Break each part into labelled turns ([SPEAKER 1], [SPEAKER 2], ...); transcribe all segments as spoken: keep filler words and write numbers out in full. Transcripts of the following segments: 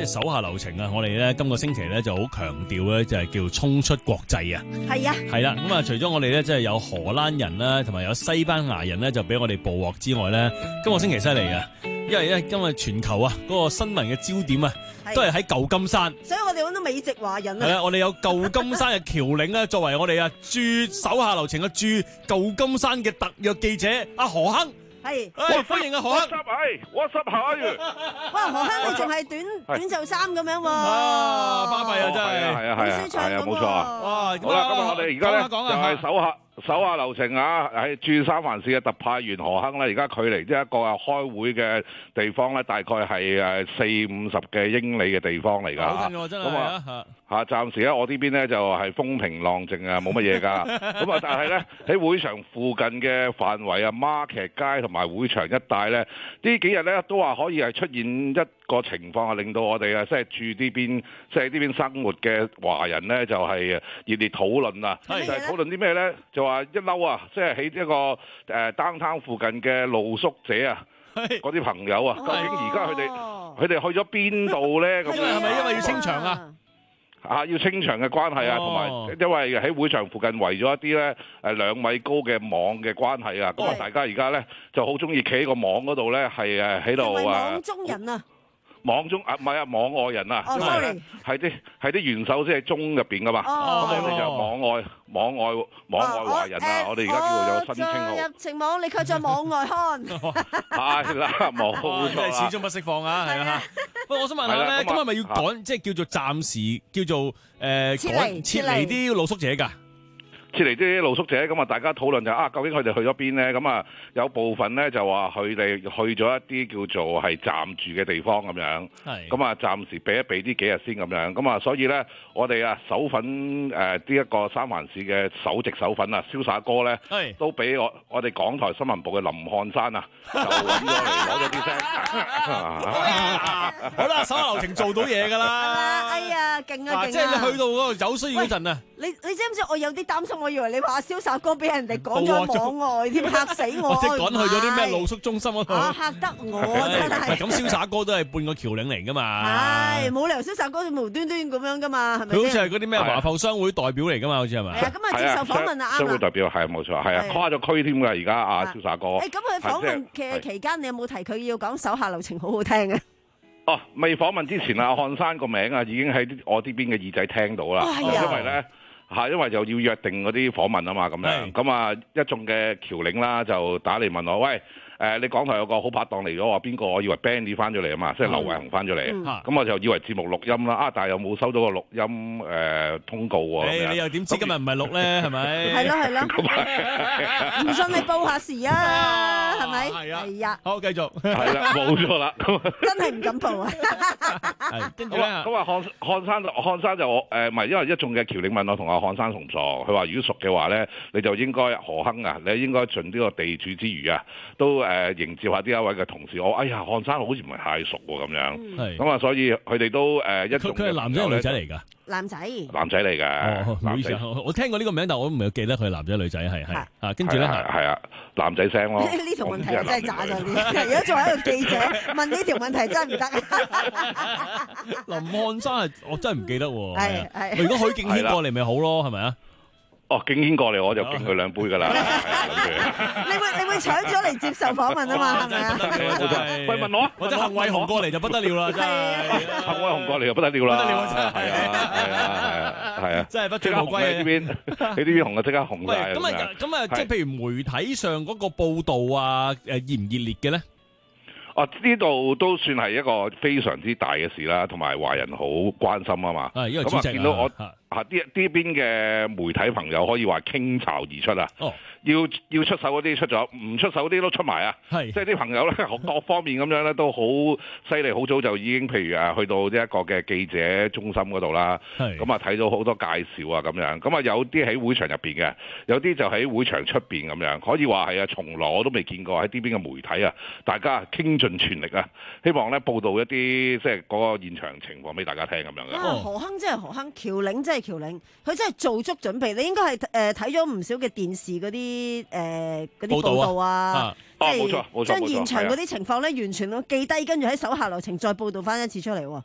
[SPEAKER 1] 係手下留情啊！我哋咧今個星期咧就好強調咧，就係叫衝出國際啊！
[SPEAKER 2] 係啊，
[SPEAKER 1] 係啦，咁啊，除咗我哋咧，即係有荷蘭人啦，同埋有西班牙人咧，就俾我哋捕獲之外咧，今個星期犀利啊！因為咧今日全球啊，嗰個新聞嘅焦點啊，都係喺舊金山，
[SPEAKER 2] 所以我哋揾到美籍華人啊！
[SPEAKER 1] 係啊，我哋有舊金山嘅僑領咧，作為我哋啊駐手下留情嘅駐舊金山嘅特約記者阿何亨。係，喂，歡迎啊何亨。
[SPEAKER 3] 係，What's up，how are you？
[SPEAKER 2] 哇，何亨你仲係短短袖衫咁樣喎。
[SPEAKER 1] 啊，巴閉啊真係。
[SPEAKER 3] 係啊係啊係啊，冇錯啊。
[SPEAKER 1] 哇，
[SPEAKER 3] 好啦，咁啊我哋而家咧就係手下手下留情啊，喺駐三藩市嘅特派員何亨咧，而家距離即係一個啊開會嘅地方咧，大概係誒四五十嘅英里嘅地方嚟㗎。
[SPEAKER 1] 好近喎，真係啊！
[SPEAKER 3] 嚇，暫時咧，我呢邊咧就係風平浪靜啊，冇乜嘢㗎。咁啊，但係咧喺會場附近嘅範圍啊，Market 街同埋會場一帶咧，呢幾日咧都話可以係出現一個情況啊，令到我哋啊，即係住呢邊即係呢邊生活嘅華人咧，就係熱烈討論啊。就係討論啲咩咧？就話一嬲啊，即係喺一個誒 downtown 附近嘅露宿者啊，嗰啲朋友啊，究竟而家佢哋佢哋去咗邊度咧？咁
[SPEAKER 1] 係咪因為要清場啊？
[SPEAKER 3] 啊！要清場嘅關係啊，同埋、哦、因為喺會場附近圍咗一啲咧誒兩米高嘅網嘅關係啊，咁啊大家而家咧就好中意企喺個網嗰度咧，係誒喺度啊。
[SPEAKER 2] 網中人啊！
[SPEAKER 3] 網中啊，唔係啊，網外人啊，因為咧係啲係啲元首先係中入邊噶嘛，咁我哋就網外網外網外華人啊，我哋而家叫做有新稱號。
[SPEAKER 2] 入情網，你卻在網外看。
[SPEAKER 3] 係啦，冇錯啦，
[SPEAKER 1] 始終不釋放啊，係啊。不過我想問下咧，咁係咪要趕，即係叫做暫時叫做誒趕撤離啲露宿者㗎？
[SPEAKER 3] 撤離啲露宿者，咁啊大家討論就啊，究竟佢哋去咗邊咧？咁啊有部分咧就話佢哋去咗一啲叫做係暫住嘅地方咁樣，咁啊暫時避一避呢幾日先咁樣，咁啊所以咧我哋啊手粉誒呢一個三藩市嘅首席手粉啊，瀟灑哥咧，都俾我我哋港台新聞部嘅林漢山啊，就揾咗嚟攞咗啲聲。
[SPEAKER 1] 好啦，手下留情做到嘢㗎啦！
[SPEAKER 2] 哎呀，勁啊勁啊！
[SPEAKER 1] 即係你去到嗰個有需要嗰陣啊！
[SPEAKER 2] 你你知唔知我有啲擔心？我以為你話瀟灑哥俾人哋趕咗網外添，嚇死我！
[SPEAKER 1] 即係趕去咗啲咩露宿中心嗰度？
[SPEAKER 2] 啊，嚇得我真係！
[SPEAKER 1] 咁瀟灑哥都係半個僑領嚟㗎嘛？
[SPEAKER 2] 係冇理由瀟灑哥無端端咁樣㗎嘛？係咪？
[SPEAKER 1] 佢好似係嗰啲咩華埠商會代表嚟㗎嘛？好似係咪？
[SPEAKER 2] 係啊，咁啊接受訪問啊，啱啦。
[SPEAKER 3] 商會代表係冇錯，係啊，跨咗區添㗎，而家啊瀟灑哥。
[SPEAKER 2] 誒，咁佢訪問嘅期間，你有冇提佢要講手下留情好好聽啊？
[SPEAKER 3] 哦，未訪問之前啊，漢山個名啊已經喺我呢邊嘅耳仔聽到啦，因為咧。係，因為就要約定嗰啲訪問啊嘛，咁樣，咁啊一眾嘅僑領啦，就打嚟問我，喂，誒、呃、你港台有個好拍檔嚟咗，話邊個？我以為 Bandy 翻咗嚟啊嘛，即係劉偉恒翻咗嚟，咁、嗯、我就以為節目錄音啦，啊，但係又冇收到個錄音誒、呃、通告喎。
[SPEAKER 1] 欸、你又點知今日唔係錄咧？係咪？
[SPEAKER 2] 係咯係咯，唔信你報下時啊，係咪？係啊，係啊，
[SPEAKER 1] 好繼續。
[SPEAKER 3] 係啦，冇錯啦，
[SPEAKER 2] 真係唔敢報啊！
[SPEAKER 1] 跟住咧，
[SPEAKER 3] 咁啊漢漢山漢山就我誒唔係，因為一眾嘅僑領問我同阿漢山熟唔熟，佢話如果熟嘅話咧，你就應該何亨啊，你應該盡呢個地主之餘啊，都誒、呃、迎接下呢一位嘅同事。我哎呀，漢山好似唔係太熟喎咁樣，咁、嗯、啊，所以佢哋都誒、呃、一眾嘅。佢係男仔定女仔嚟㗎？
[SPEAKER 2] 男仔，
[SPEAKER 3] 男仔嚟嘅。
[SPEAKER 1] 唔好意思啊，我聽過呢個名，但我唔係記得佢係男仔女仔，係係啊，跟住咧係
[SPEAKER 3] 啊，男仔聲咯。
[SPEAKER 2] 呢條問題真係渣咗啲。如果作為一個記者問呢條問題真係唔得。
[SPEAKER 1] 林漢山係我真係唔記得喎。
[SPEAKER 2] 係係。
[SPEAKER 1] 如果許敬軒過嚟咪好咯，係咪啊？
[SPEAKER 3] 哦，敬軒過嚟我就敬佢兩杯㗎啦。
[SPEAKER 2] 你會你會搶咗嚟接受訪問啊嘛？係咪啊？
[SPEAKER 3] 喂，問我，
[SPEAKER 1] 或者幸偉雄過嚟就不得了啦，真係。
[SPEAKER 3] 幸偉雄過嚟就不得了啦。
[SPEAKER 1] 不得了真係。
[SPEAKER 3] 係啊係啊係啊！
[SPEAKER 1] 真係不醉無歸啊！
[SPEAKER 3] 呢邊你呢邊紅啊，即刻紅晒。
[SPEAKER 1] 咁啊咁啊，即係譬如媒體上嗰個報導啊，誒熱唔熱烈嘅咧？
[SPEAKER 3] 哦，呢度都算係一個非常之大嘅事啦，同埋華人好關心啊嘛。
[SPEAKER 1] 係，因為
[SPEAKER 3] 咁啊，見到我啊啲呢邊嘅媒體朋友可以話傾巢而出啊。哦。要要出手嗰啲出咗，唔出手嗰啲都出埋啊！係，即係啲朋友咧，各方面咁樣咧都好犀利，好早就已經，譬如啊，去到呢一個嘅記者中心嗰度啦。係，咁啊睇到好多介紹啊咁樣，咁啊有啲喺會場入邊嘅，有啲就喺會場出邊咁樣，可以話係啊，從來我都未見過喺呢邊嘅媒體啊，大家傾盡全力啊，希望咧報導一啲即係嗰個現場情況俾大家聽咁樣嘅。
[SPEAKER 2] 啊，何亨真係何亨，僑領真係僑領，佢真係做足準備。你應該係誒睇咗唔少嘅電視嗰啲。啲誒嗰啲報道啊，即係將現場嗰啲情況咧，完全都記低，跟住喺手下留情再報導翻一次出嚟喎。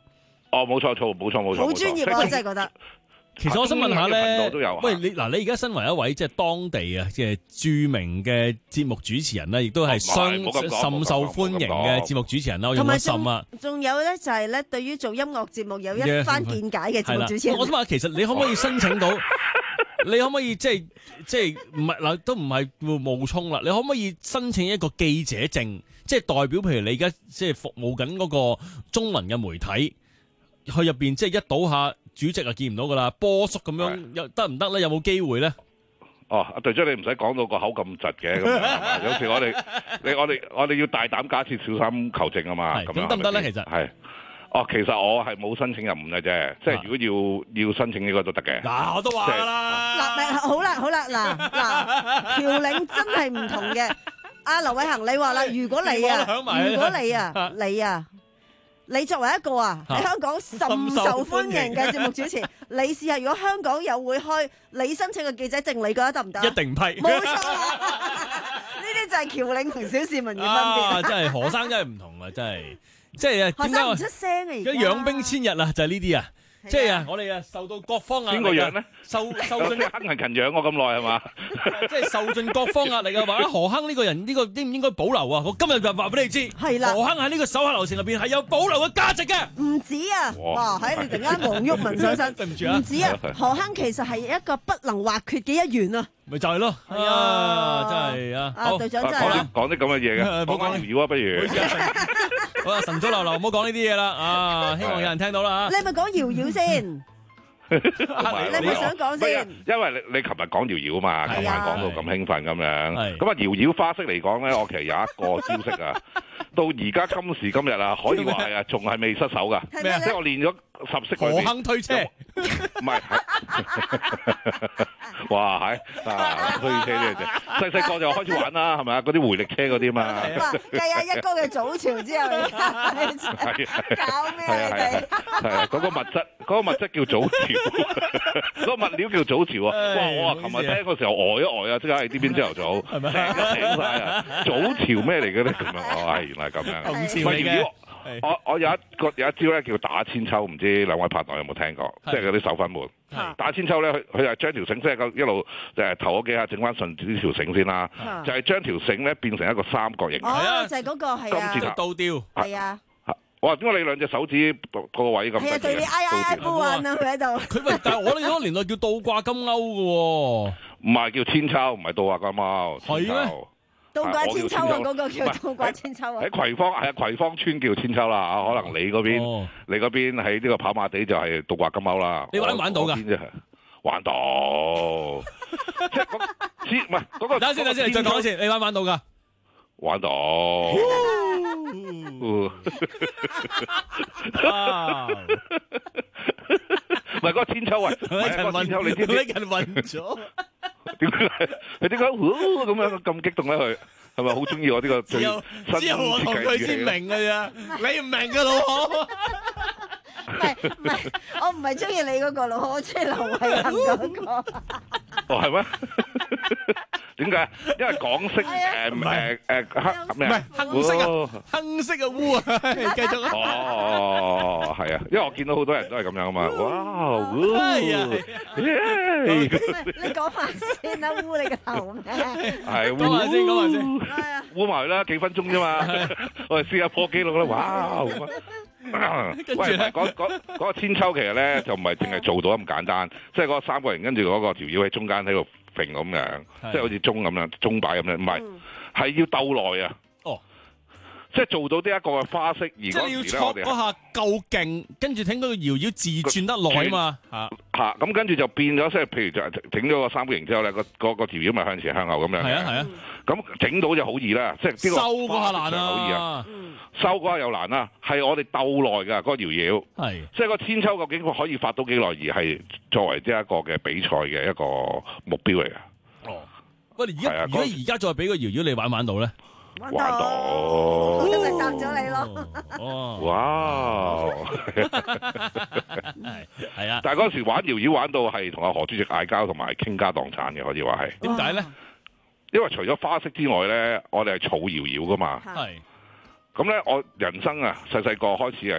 [SPEAKER 3] 哦，冇錯錯，冇錯冇錯，
[SPEAKER 2] 好專業啊！我真係覺得。
[SPEAKER 1] 其實我想問下咧，喂，你嗱，你而家身為一位即係當地啊，即係著名嘅節目主持人咧，亦都係相甚受歡迎嘅節目主持人啦，我用得深啊。
[SPEAKER 2] 仲有咧就係咧，對於做音樂節目有一番見解嘅節目主持人。
[SPEAKER 1] 我想問下，其實你可唔可以申請到？你可唔可以即係即係唔係嗱？都唔係冒充啦。你可唔可以申請一個記者證，即係代表譬如你而家即係服務緊嗰個中文嘅媒體，去入邊即係一倒下。主席啊見唔到噶啦，波叔咁樣又得唔得咧？有冇機會咧？
[SPEAKER 3] 哦，阿隊長你唔使講到個口咁窒嘅，咁樣有時我哋你我哋我哋要大膽假設，小心求證啊嘛。咁
[SPEAKER 1] 得唔得咧？其實係，
[SPEAKER 3] 哦，其實我係冇申請入伍嘅啫，即係如果要要申請呢個都得嘅。
[SPEAKER 1] 嗱，我都話啦。
[SPEAKER 2] 嗱，咪好啦好啦，嗱嗱，僑領真係唔同嘅。阿劉偉恒，你話啦，如果你啊，如果你啊，你啊。你作為一個啊喺香港甚受歡迎嘅節目主持，你試下如果香港又會開你申請嘅記者證，你覺得得唔得？
[SPEAKER 1] 一定批。
[SPEAKER 2] 冇錯，呢啲就係僑領同小市民嘅分別。
[SPEAKER 1] 啊，真係何生真係唔同啊！真係，即係啊，
[SPEAKER 2] 何生唔出聲啊！而家
[SPEAKER 1] 養兵千日啊，就係呢啲啊。即係啊！我哋啊受到各方壓力，邊個養咧？受受盡
[SPEAKER 3] 亨勤勤養我咁耐係嘛？
[SPEAKER 1] 即係受盡各方壓力嘅話，何亨呢個人呢個應唔應該保留啊？我今日就話俾你知，
[SPEAKER 2] 係啦，
[SPEAKER 1] 何亨喺呢個手下留情入邊係有保留嘅價值嘅。
[SPEAKER 2] 唔止啊！哇！喺你突然間黃毓民上身，對唔住啊！唔止啊！何亨其實係一個不能或缺嘅一員啊！
[SPEAKER 1] 咪就係咯，係啊，真係啊！
[SPEAKER 2] 啊，隊長真係
[SPEAKER 3] 講講啲咁嘅嘢嘅，講翻瑤瑤啊，不如
[SPEAKER 1] 好啊，晨早流流唔好講呢啲嘢啦啊！希望有人聽到啦嚇。
[SPEAKER 2] 你咪講瑤瑤先。你咪想講先，
[SPEAKER 3] 因為你你琴日講瑤瑤啊嘛，琴晚講到咁興奮咁樣，咁啊瑤瑤花式嚟講咧，我其實有一個消息啊，到而家今時今日啊，可以話係啊，仲係未失手噶，即係我練咗十式裏邊。
[SPEAKER 1] 何亨推車，
[SPEAKER 3] 唔係，哇係啊推車呢隻，細細個就開始玩啦，係咪啊？嗰啲回力車嗰啲嘛。
[SPEAKER 2] 計下一哥嘅早朝之後，搞咩啊你？
[SPEAKER 3] 係啊，嗰個物質，嗰個物質叫早朝。嗰個物料叫早朝啊！哇！我話琴日聽嗰時候呆一呆啊，即刻喺呢邊朝頭早，成日醒晒啊！早朝咩嚟嘅咧？咁樣我係原來咁樣。
[SPEAKER 1] 紅潮嚟嘅。
[SPEAKER 3] 我我有一個有一招咧叫打千秋，唔知兩位拍檔有冇聽過？即係嗰啲手分門。打千秋咧，佢佢係將條繩即係個一路誒頭嗰幾下整翻順呢條繩先啦，就係將條繩咧變成一個三角形。
[SPEAKER 2] 哦，就係嗰個係啊。
[SPEAKER 3] 金字塔
[SPEAKER 1] 倒吊。
[SPEAKER 2] 係啊。
[SPEAKER 3] 我話點解你兩隻手指個位咁？
[SPEAKER 2] 係啊，對你挨挨挨波啊！佢喺度。
[SPEAKER 1] 佢咪但係我哋嗰個年代叫倒掛金鈎嘅喎。
[SPEAKER 3] 唔係叫千秋，唔係倒掛金鈎。
[SPEAKER 1] 係咩？
[SPEAKER 2] 倒掛千秋啊！嗰個叫倒掛千秋啊！
[SPEAKER 3] 喺葵芳係啊，葵芳村叫千秋啦啊！可能你嗰邊，你嗰邊喺呢個跑馬地就係倒掛金鈎啦。
[SPEAKER 1] 你玩唔玩到㗎？
[SPEAKER 3] 玩到。即係嗰千唔係嗰個。
[SPEAKER 1] 等先，等先，你再講一次，你玩唔玩到㗎？
[SPEAKER 3] 玩到。
[SPEAKER 1] 啊！
[SPEAKER 3] 唔係嗰個千秋啊，係嗰個千秋，你知唔知？
[SPEAKER 1] 你近暈咗？
[SPEAKER 3] 點解？佢點解咁樣咁激動咧？佢係咪好中意我呢個最新設計語氣？
[SPEAKER 1] 只有我同佢先明㗎咋，你唔明㗎老婆。
[SPEAKER 2] 唔係唔係，我唔係中意你嗰個老婆，我中意劉偉恒嗰個。
[SPEAKER 3] 哦，係咩？點解？因為港式誒誒誒黑咩啊？
[SPEAKER 1] 亨式啊，亨式嘅烏啊，繼續啊！
[SPEAKER 3] 哦，係啊，因為我見到好多人都係咁樣啊嘛。哇！係啊，
[SPEAKER 2] 你講埋先啦，烏你個頭咩？
[SPEAKER 3] 係
[SPEAKER 1] 講埋先，講埋先，
[SPEAKER 3] 烏埋啦，幾分鐘啫嘛。我哋試下破紀錄啦！哇！喂，嗰嗰嗰個千秋其實咧就唔係淨係做到咁簡單，即係嗰個三角形跟住嗰個條腰喺中間喺度揈咁樣，即係好似鐘咁樣鐘擺咁樣，唔係係要鬥耐啊！哦，即係做到呢一個嘅花式，而嗰時咧我哋
[SPEAKER 1] 嗰下夠勁，跟住聽到個搖搖自轉得耐啊嘛嚇
[SPEAKER 3] 嚇，咁跟住就變咗，即係譬如就整咗個三角形之後咧，個個個條腰咪向前向後咁樣。
[SPEAKER 1] 係啊係啊，
[SPEAKER 3] 咁整到就好易啦，即係呢個
[SPEAKER 1] 收嗰下難
[SPEAKER 3] 好易
[SPEAKER 1] 啊！
[SPEAKER 3] 收嗰下又難啦，係我哋鬥耐㗎嗰個搖搖，
[SPEAKER 1] 係
[SPEAKER 3] 即係個千秋究竟可以發到幾耐，而係作為呢一個嘅比賽嘅一個目標嚟嘅。
[SPEAKER 1] 哦，喂，而家如果而家再俾個搖搖你玩唔玩到咧？
[SPEAKER 3] 玩到，
[SPEAKER 2] 我今日答咗你咯。
[SPEAKER 3] 哦，哇，
[SPEAKER 1] 係係啊！
[SPEAKER 3] 但係嗰時玩搖搖玩到係同阿何主席嗌交，同埋傾家蕩產嘅，可以話係。
[SPEAKER 1] 點解咧？
[SPEAKER 3] 因為除咗花式之外咧，我哋係儲搖搖噶嘛。
[SPEAKER 1] 係。
[SPEAKER 3] 咁咧，我人生啊，細細個開始係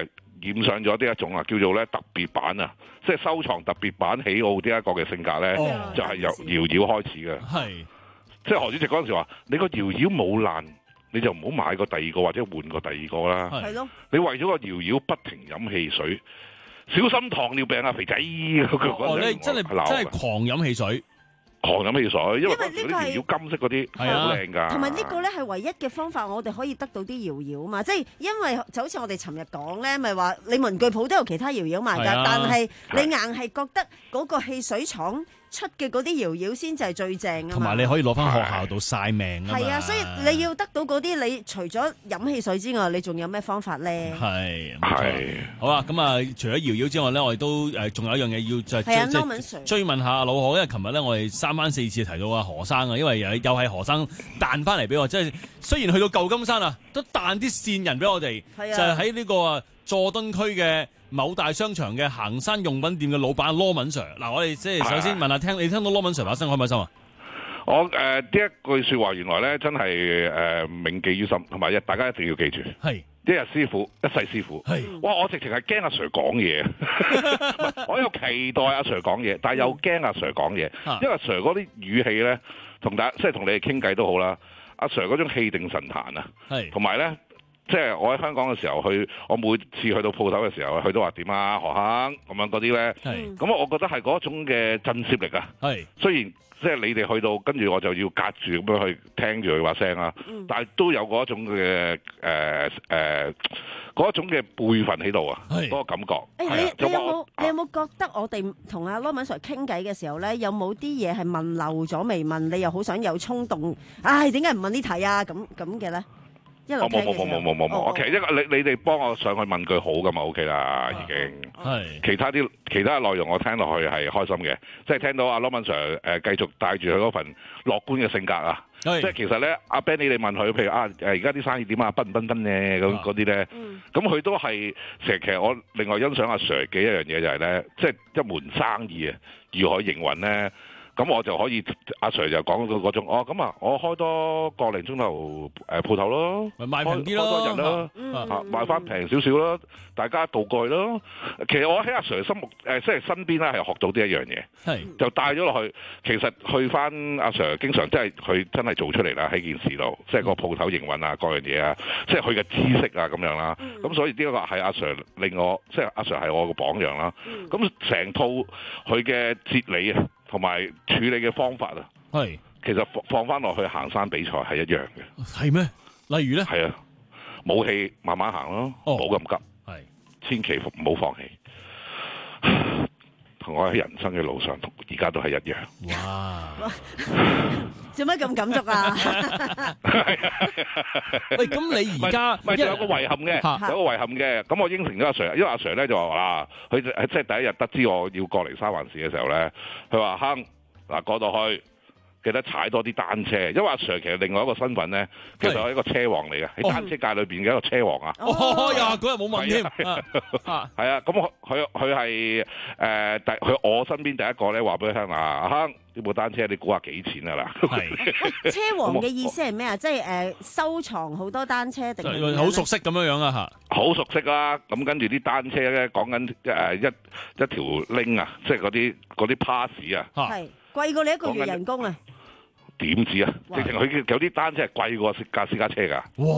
[SPEAKER 3] 染上咗呢一種啊，叫做咧特別版啊，即係收藏特別版喜好呢一個嘅性格咧，
[SPEAKER 1] 哦、
[SPEAKER 3] 就係由搖搖開始嘅。
[SPEAKER 1] 係，
[SPEAKER 3] 即係何主席嗰陣時話：你個搖搖冇爛，你就唔好買個第二個或者換個第二個啦。
[SPEAKER 2] 係咯。
[SPEAKER 3] 你為咗個搖搖不停飲汽水，小心糖尿病啊，肥仔！
[SPEAKER 1] 哦，你真係真係狂飲汽水。狂
[SPEAKER 3] 飲汽水，因為
[SPEAKER 2] 呢個係
[SPEAKER 3] 搖金色嗰啲係好靚㗎。
[SPEAKER 2] 同埋呢個咧係唯一嘅方法，我哋可以得到啲搖搖啊嘛。即係因為就好似我哋尋日講咧，咪話你文具鋪都有其他搖搖賣㗎，但係你硬係覺得嗰個汽水廠出嘅嗰啲搖搖先就係最正啊嘛。
[SPEAKER 1] 同埋你可以攞翻學校度晒命啊嘛。
[SPEAKER 2] 係啊，所以你要得到嗰啲，你除咗飲汽水之外，你仲有咩方法咧？
[SPEAKER 1] 係
[SPEAKER 3] 係。
[SPEAKER 1] 好啦，咁啊，除咗搖搖之外咧，我哋都誒仲有一樣嘢要就
[SPEAKER 2] 係啊，Norman Sir
[SPEAKER 1] 追問下老何，因為琴日咧我哋三番四次提到啊何生啊，因為又又係何生彈翻嚟俾我，即係雖然去到舊金山啊，都彈啲線人俾我哋，就係喺呢個啊佐敦區嘅某大商場嘅行山用品店嘅老闆羅文 Sir。嗱，我哋即係首先問下聽，你聽到羅文 Sir 把聲開唔開心啊？
[SPEAKER 3] 我誒呢一句説話原來咧真係誒銘記於心，同埋大家一定要記住。係一日師傅，一世師傅。係哇！我直情係驚阿 Sir 講嘢，我有期待阿 Sir 講嘢，但係又驚阿 Sir 講嘢，因為阿 Sir 嗰啲語氣咧，同大家即係同你哋傾偈都好啦。阿 Sir 嗰種氣定神閒啊，係同埋咧。即係我喺香港嘅時候去，我每次去到鋪頭嘅時候，佢都話點啊何坑咁樣嗰啲咧。係咁，我覺得係嗰種嘅震懾力啊。係雖然即係你哋去到，跟住我就要隔住咁樣去聽住佢把聲啦。嗯、但係都有嗰種嘅誒誒嗰種嘅輩分喺度啊。嗰、嗰個感覺。誒、欸、你
[SPEAKER 2] 你有冇你有冇覺得我哋同阿羅文 Sir 傾偈嘅時候咧，有冇啲嘢係問漏咗未問？你又好想有衝動？唉，點解唔問呢題啊？咁咁嘅咧？
[SPEAKER 3] 我冇冇冇冇冇冇冇，我其實一個你你哋幫我上去問句好噶嘛 ，OK 啦，已經。係。其他啲其他嘅內容我聽落去係開心嘅，即係聽到阿羅文 Sir 誒繼續帶住佢嗰份樂觀嘅性格啊。即係其實咧，阿 Ben 你哋問佢，譬如啊誒而家啲生意點啊，奔唔奔奔咧咁嗰啲咧，咁佢都係成日其實我另外欣賞阿 Sir 嘅一樣嘢就係咧，即係一門生意啊，如何營運咧？咁我就可以，阿 Sir 就講到嗰種，哦咁啊，我開多個零鐘頭誒鋪頭咯，賣平啲咯，開多人咯，嗯、啊賣翻平少少咯，大家渡過去咯。其實我喺阿 Sir 心目誒，即係身邊咧係學到呢一樣嘢，係就帶咗落去。其實去翻阿 Sir 經常即係佢真係做出嚟啦喺件事度，即係個鋪頭營運啊，各樣嘢啊，即係佢嘅知識啊咁樣啦。咁、嗯、所以呢個係阿 Sir 令我，即係阿 Sir 係我個榜樣啦。咁成、嗯、套佢嘅哲理啊。同埋處理嘅方法啊，係其實放放翻落去行山比賽係一樣嘅，係咩？例如咧，係啊，冇氣慢慢行咯，冇咁急，係千祈唔好放棄。同我喺人生嘅路上，同而家都係一樣。哇！
[SPEAKER 2] 做乜咁感觸啊？
[SPEAKER 1] 喂，咁你而家
[SPEAKER 3] 唔係仲有個遺憾嘅，有個遺憾嘅。咁我應承咗阿 Sir，因為阿 Sir 咧就話嗱，佢即係第一日得知我要過嚟三環市嘅時候咧，佢話亨嗱過到去。記得踩多啲單車，因為阿 Sir 其實另外一個身份咧，其實係一個車王嚟嘅，喺單車界裏邊嘅一個車王啊！
[SPEAKER 1] 哦呀，嗰日冇問添，
[SPEAKER 3] 係啊，咁佢佢係誒第佢我身邊第一個咧話俾佢聽啊，阿亨呢部單車你估下幾錢啊啦？
[SPEAKER 2] 車王嘅意思係咩啊？即係誒收藏好多單車定係
[SPEAKER 1] 好熟悉咁樣樣啊嚇！
[SPEAKER 3] 好熟悉啦，咁跟住啲單車咧講緊誒一一條拎啊，即係嗰啲嗰啲 pass 啊，
[SPEAKER 2] 係貴過你一個月人工啊！
[SPEAKER 3] 點知啊？直情佢有啲單車係貴過私家私家車㗎。哇！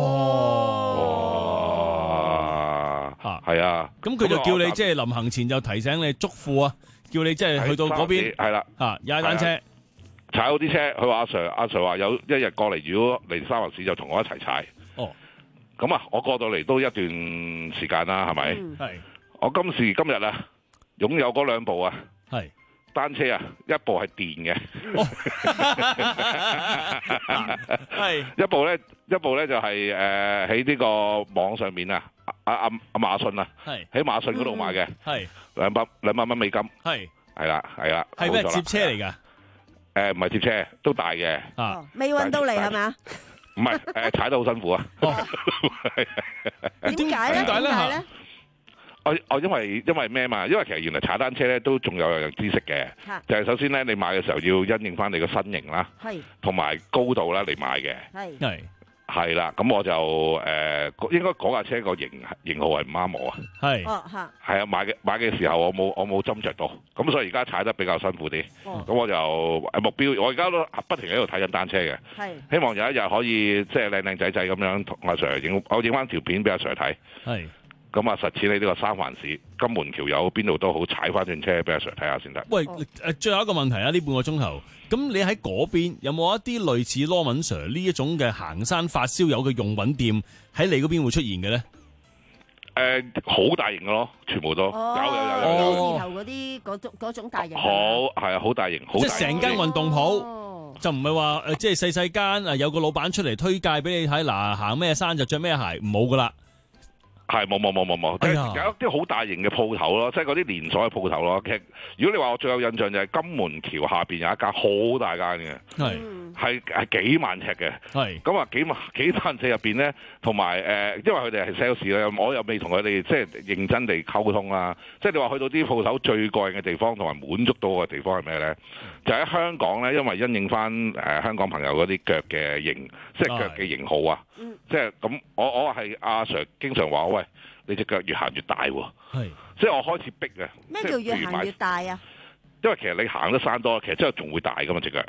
[SPEAKER 3] 哇！係啊！
[SPEAKER 1] 咁佢就叫你即係臨行前就提醒你囑咐啊，叫你即係去到嗰邊
[SPEAKER 3] 係啦
[SPEAKER 1] 嚇踩單車，
[SPEAKER 3] 踩好啲車。佢話阿 Sir 阿 Sir 話有一日過嚟，如果嚟三環市就同我一齊踩。哦。咁啊，我過到嚟都一段時間啦，係咪？係。我今時今日啊，擁有嗰兩部啊。係。單車啊，一部係電嘅，係、哦、一部咧，一部咧就係誒喺呢個網上面啊，阿阿阿馬遜啊，係喺馬遜嗰度買嘅，係兩百兩百蚊美金，係係啦係啦，係咩
[SPEAKER 1] 接車嚟㗎？
[SPEAKER 3] 誒唔係接車，都大嘅，
[SPEAKER 2] 啊未運到嚟係咪啊？
[SPEAKER 3] 唔係誒踩得好辛苦啊！
[SPEAKER 2] 點解咧？點解咧？
[SPEAKER 3] 我我因為因為咩嘛？因為其實原來踩單車咧都仲有樣知識嘅，就係首先咧你買嘅時候要因應翻你個身形啦，係同埋高度啦嚟買嘅，係係係啦，咁我就誒、呃、應該嗰架車個型型號係唔啱我啊。
[SPEAKER 1] 係
[SPEAKER 2] 哦嚇。
[SPEAKER 3] 係啊，買嘅買嘅時候我冇我冇斟酌到，咁所以而家踩得比較辛苦啲。咁、哦、我就目標，我而家都不停喺度睇緊單車嘅。係。希望有一日可以即係靚靚仔仔咁樣同阿 Sir 影，我影翻條片俾阿 Sir 睇。係。咁啊，實踐你呢個三藩市金門橋有邊度都好，踩翻段車俾阿 Sir 睇下先得。喂，
[SPEAKER 1] 誒，最後一個問題啊，呢半個鐘頭，咁你喺嗰邊有冇一啲類似羅文 Sir 呢一種嘅行山發燒友嘅用品店喺你嗰邊會出現嘅咧？
[SPEAKER 3] 誒、呃，好大型嘅咯，全部都、哦、有有有有。
[SPEAKER 2] 字頭嗰啲嗰種嗰種大型。
[SPEAKER 3] 好係啊，好大型，好大型。即係
[SPEAKER 1] 成間運動鋪，哦、就唔係話誒，即係細細間誒，有個老闆出嚟推介俾你睇，嗱，行咩山就着咩鞋，唔好噶啦。
[SPEAKER 3] 係冇冇冇冇冇，即係有一啲好大型嘅鋪頭咯，即係嗰啲連鎖嘅鋪頭咯。其實如果你話我最有印象就係金門橋下邊有一間好大間嘅，係係係幾萬尺嘅，係咁啊幾萬幾萬尺入邊咧，同埋誒，因為佢哋係 sales 咧，我又未同佢哋即係認真地溝通啦。即係你話去到啲鋪頭最過癮嘅地方，同埋滿足到嘅地方係咩咧？就喺香港咧，因為因應翻誒、呃、香港朋友嗰啲腳嘅型，即係腳嘅型號啊，即係咁我我係阿 Sir 經常話喂，你隻腳越行越大喎，係，即係我開始逼啊。
[SPEAKER 2] 咩叫越行越大啊？
[SPEAKER 3] 因為其實你行得山多，其實真係仲會大噶嘛隻腳。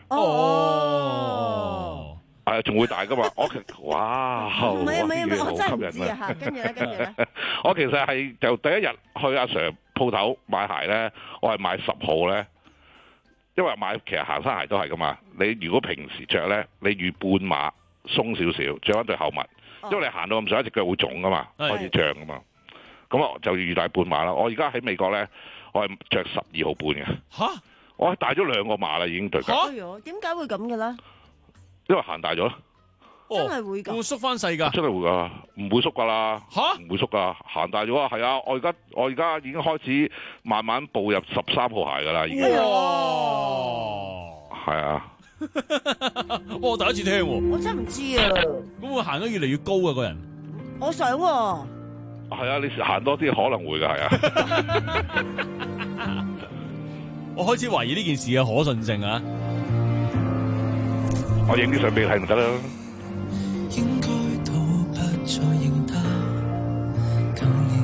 [SPEAKER 2] 哦，
[SPEAKER 3] 係啊，仲會大噶嘛。我其實哇，
[SPEAKER 2] 唔係唔係唔係，我真係唔知啊嚇。跟住咧，跟住咧，
[SPEAKER 3] 我其實係就第一日去阿 Sir 鋪頭買鞋咧，我係買十號咧。因為買其實行山鞋都係噶嘛，你如果平時着咧，你預半碼鬆少少，着翻對厚襪，因為你行到咁上下隻腳會腫噶嘛，開始脹噶嘛，咁我就預大半碼啦。我而家喺美國咧，我係着十二號半嘅。嚇！我係大咗兩個碼啦，已經對腳。
[SPEAKER 2] 嚇！點解會咁嘅咧？
[SPEAKER 3] 因為行大咗。
[SPEAKER 2] 真係會㗎，
[SPEAKER 1] 會縮翻細㗎，
[SPEAKER 3] 真係會㗎，唔會縮㗎啦，嚇，唔會縮㗎，行大咗啊，係啊，我而家我而家已經開始慢慢步入十三號鞋㗎啦，已經，係啊，
[SPEAKER 1] 我第一次聽喎，
[SPEAKER 2] 我真係唔知啊，
[SPEAKER 1] 咁會行得越嚟越高啊個人，
[SPEAKER 2] 我想喎，
[SPEAKER 3] 係啊，你行多啲可能會㗎，係啊，
[SPEAKER 1] 我開始懷疑呢件事嘅可信性啊，
[SPEAKER 3] 我影啲相俾你睇唔得啦。
[SPEAKER 4] 應該都不再認得舊年，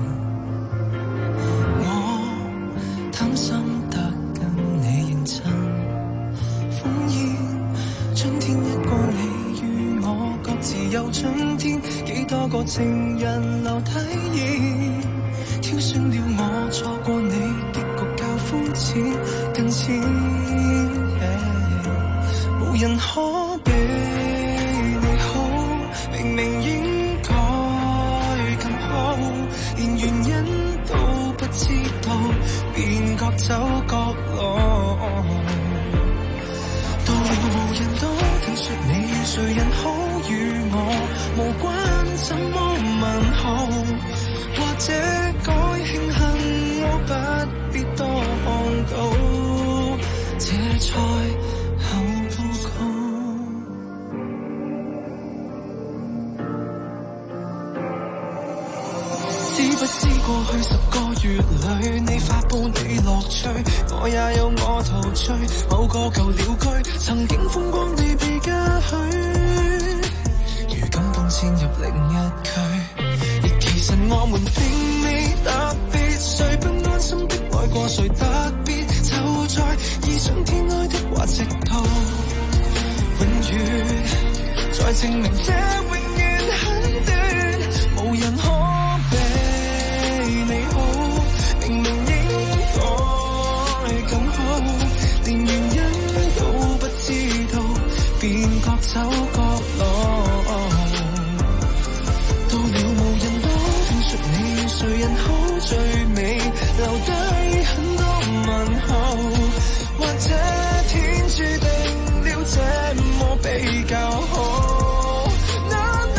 [SPEAKER 4] 我貪心得跟你認真，烽煙春天一個你與我各自有春天，幾多個情人留體驗，挑選了我錯過你，結局較膚淺近似，無人可比你好，明明應該更好，連原因都不知道，便各走各路。到了無人都聽說你與誰人好，與我無關，怎麼問候？或者該慶幸我不必多看到，這才後報告。知不知過去十個月裏，你發佈你樂趣，我也有我陶醉。某個舊鳥居，曾經風光地被加許，如今搬遷入另一區。亦其實我們並未特別，誰不安心的愛過誰特別，就在異想天開的話直到永遠，再證明這永遠很短，無人可你好，明明應該更好，連原因都不知道，便各走各路。到了無人都聽說你與誰人好，最美留低很多問候，或者天注定了這麼比較好。難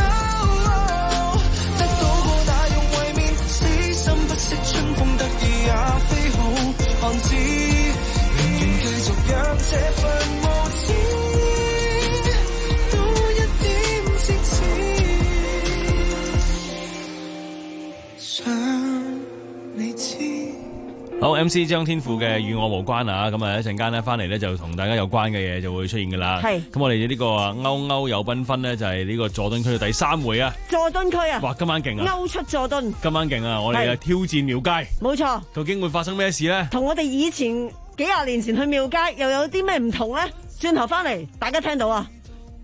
[SPEAKER 1] 好 ，M C 張天賦嘅與我無關啊！咁啊一陣間咧翻嚟咧就同大家有關嘅嘢就會出現噶啦。
[SPEAKER 2] 係。
[SPEAKER 1] 咁我哋呢個啊歐歐有繽紛咧就係呢個佐敦區嘅第三回啊。
[SPEAKER 2] 佐敦區啊！
[SPEAKER 1] 哇，今晚勁啊！
[SPEAKER 2] 歐出佐敦。
[SPEAKER 1] 今晚勁啊！我哋啊挑戰廟街。
[SPEAKER 2] 冇錯。
[SPEAKER 1] 究竟會發生咩事咧？
[SPEAKER 2] 同我哋以前幾廿年前去廟街又有啲咩唔同咧？轉頭翻嚟，大家聽到啊！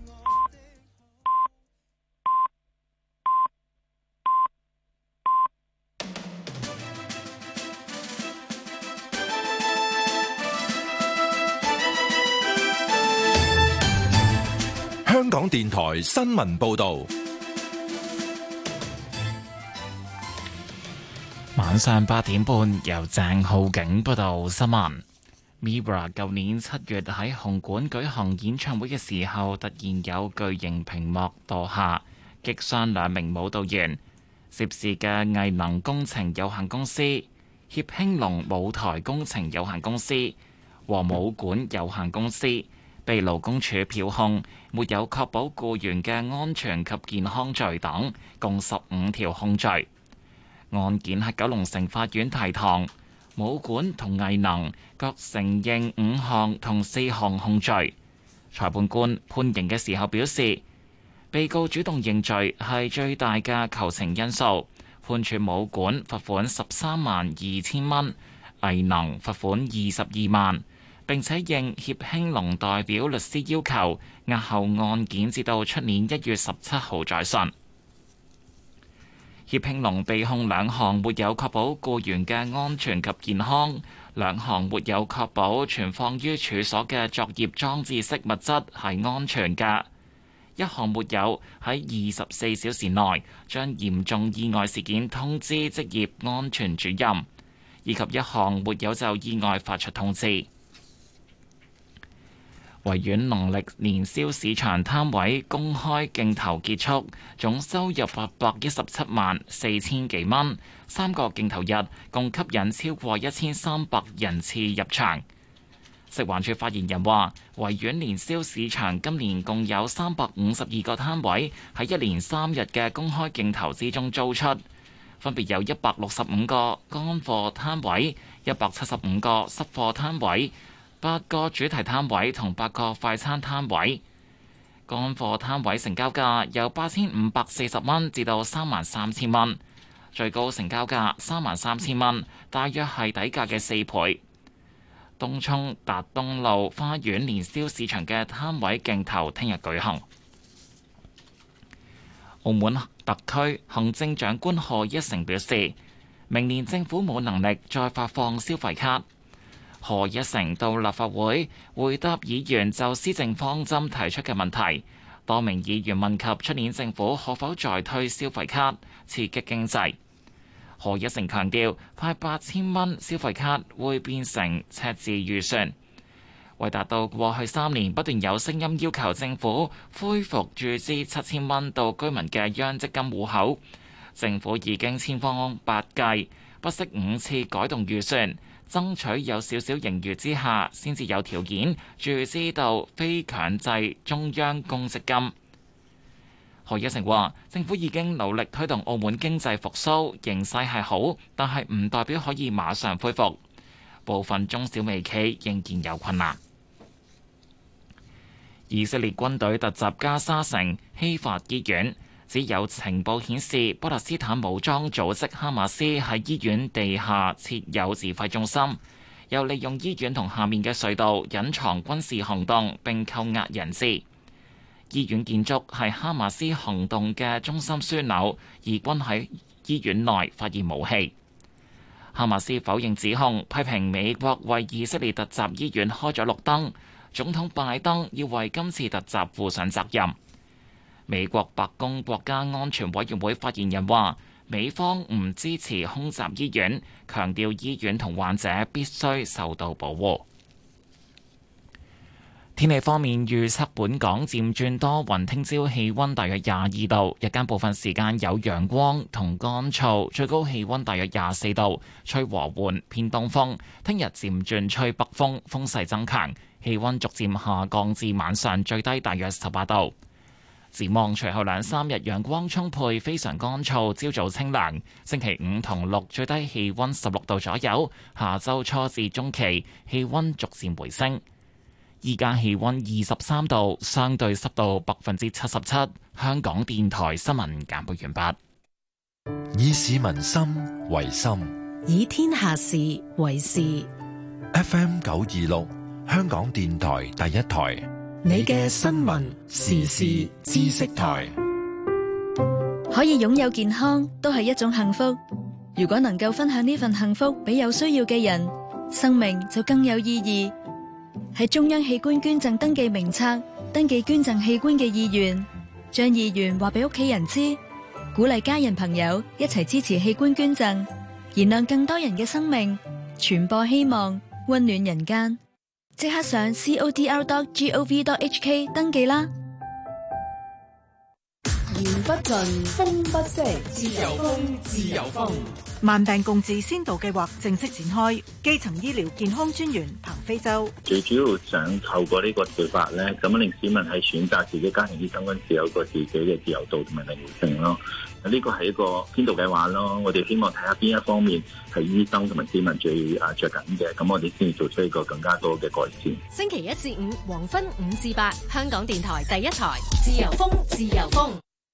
[SPEAKER 5] 香港電台新聞報道，
[SPEAKER 6] 晚上八點半由鄭浩景報道新聞。Mirror 舊年七月喺紅館舉行演唱會嘅時候，突然有巨型屏幕墮下，擊傷兩名舞蹈員。涉事嘅藝能工程有限公司、協興隆舞台工程有限公司和舞館有限公司，被勞工處票控沒有確保僱員嘅安全及健康罪等，共十五條控罪。案件喺九龍城法院提堂，舞館同藝能各承認五項同四項控罪。裁判官判刑嘅時候表示，被告主動認罪係最大嘅求情因素，判處舞館罰款十三萬二千蚊，藝能罰款二十二萬。並且應協興隆代表律師要求，押後案件至到出年一月十七號再訊。協興隆被控兩項沒有確保僱員嘅安全及健康，兩項沒有確保存放於處所嘅作業裝置式物質係安全嘅，一項沒有喺二十四小時內將嚴重意外事件通知職業安全主任，以及一項沒有就意外發出通知。維園農曆年宵市場攤位公開競投結束，總收入八百一十七萬四千幾蚊。三個競投日共吸引超過一千三百人次入場。食環署發言人話，維園年宵市場今年共有三百五十二個攤位喺一連三日嘅公開競投之中租出，分別有一百六十五個乾貨攤位、一百七十五個濕貨攤位、八個主題攤位同八個快餐攤位。乾貨攤位成交價由八千五百四十蚊至到三萬三千蚊，最高成交價三萬三千蚊，大約係底價嘅四倍。東涌達東路花園年宵市場嘅攤位競投聽日舉行。澳門特區行政長官賀一誠表示，明年政府冇能力再發放消費卡。賀一誠到立法會回答議員就施政方針提出嘅問題，多名議員問及出年政府可否再推消費卡刺激經濟。賀一誠強調，派八千蚊消費卡會變成赤字預算。為達到過去三年不斷有聲音要求政府恢復注資七千蚊到居民嘅央積金戶口，政府已經千方百計，不惜五次改動預算，爭取有少少盈餘之下，先至有條件注資到非強制中央公積金。何一成話：政府已經努力推動澳門經濟復甦，形勢係好，但係唔代表可以馬上恢復。部分中小微企仍然有困難。以色列軍隊突襲加沙城希法醫院，只有情報顯示巴勒斯坦武裝組織哈馬斯喺醫院地下設有指揮中心，又利用醫院同下面嘅隧道隱藏軍事行動並扣押人質。醫院建築係哈馬斯行動嘅中心樞紐，以軍喺醫院內發現武器。哈馬斯否認指控，批評美國為以色列突襲醫院開咗綠燈。總統拜登要為今次突襲負上責任。美國白宮國家安全委員會發言人話，美方唔支持空襲醫院，強調醫院同患者必須受到保護。天氣方面預測，本港漸轉多雲，聽朝氣溫大約廿二度，日間部分時間有陽光同乾燥，最高氣溫大約廿四度，吹和緩偏東風。聽日漸轉吹北風，風勢增強，氣溫逐漸下降至晚上最低大約十八度。 展望隨後兩三日陽光充沛，非常乾燥，朝早清涼。星期五同六最低氣溫十六度左右，下週初至中期氣溫逐漸回升。依家氣溫二十三度，相對濕度百分之七十七。香港電台新聞簡報完畢。
[SPEAKER 5] 以市民心為心，
[SPEAKER 7] 以天下事為事。
[SPEAKER 5] F M 九二六，香港電台第一台。
[SPEAKER 7] 你嘅新聞時事知識台，
[SPEAKER 8] 可以擁有健康都係一種幸福。如果能夠分享呢份幸福俾有需要嘅人，生命就更有意義。喺中央器官捐贈登記名冊登記捐贈器官嘅意願，將意願話俾屋企人知，鼓勵家人朋友一齊支持器官捐贈，燃亮更多人嘅生命，傳播希望，溫暖人間。即刻上 c o d r dot gov dot h k 登記啦！
[SPEAKER 7] 言不盡，風不息，自由風，自由風。
[SPEAKER 9] 慢病共治先導計劃正式展開，基層醫療健康專員彭飛洲
[SPEAKER 10] 最主要想透過呢個做法咧，咁令市民喺選擇自己家庭醫生嗰陣時有個自己嘅自由度同埋靈活性咯。呢個係一個先導計劃咯，我哋希望睇下邊一方面係醫生同埋市民最啊著緊嘅，咁我哋先至做出一個更加多嘅改善。
[SPEAKER 11] 星期一至五黃昏五至八，香港電台第一台，自由風，自由風。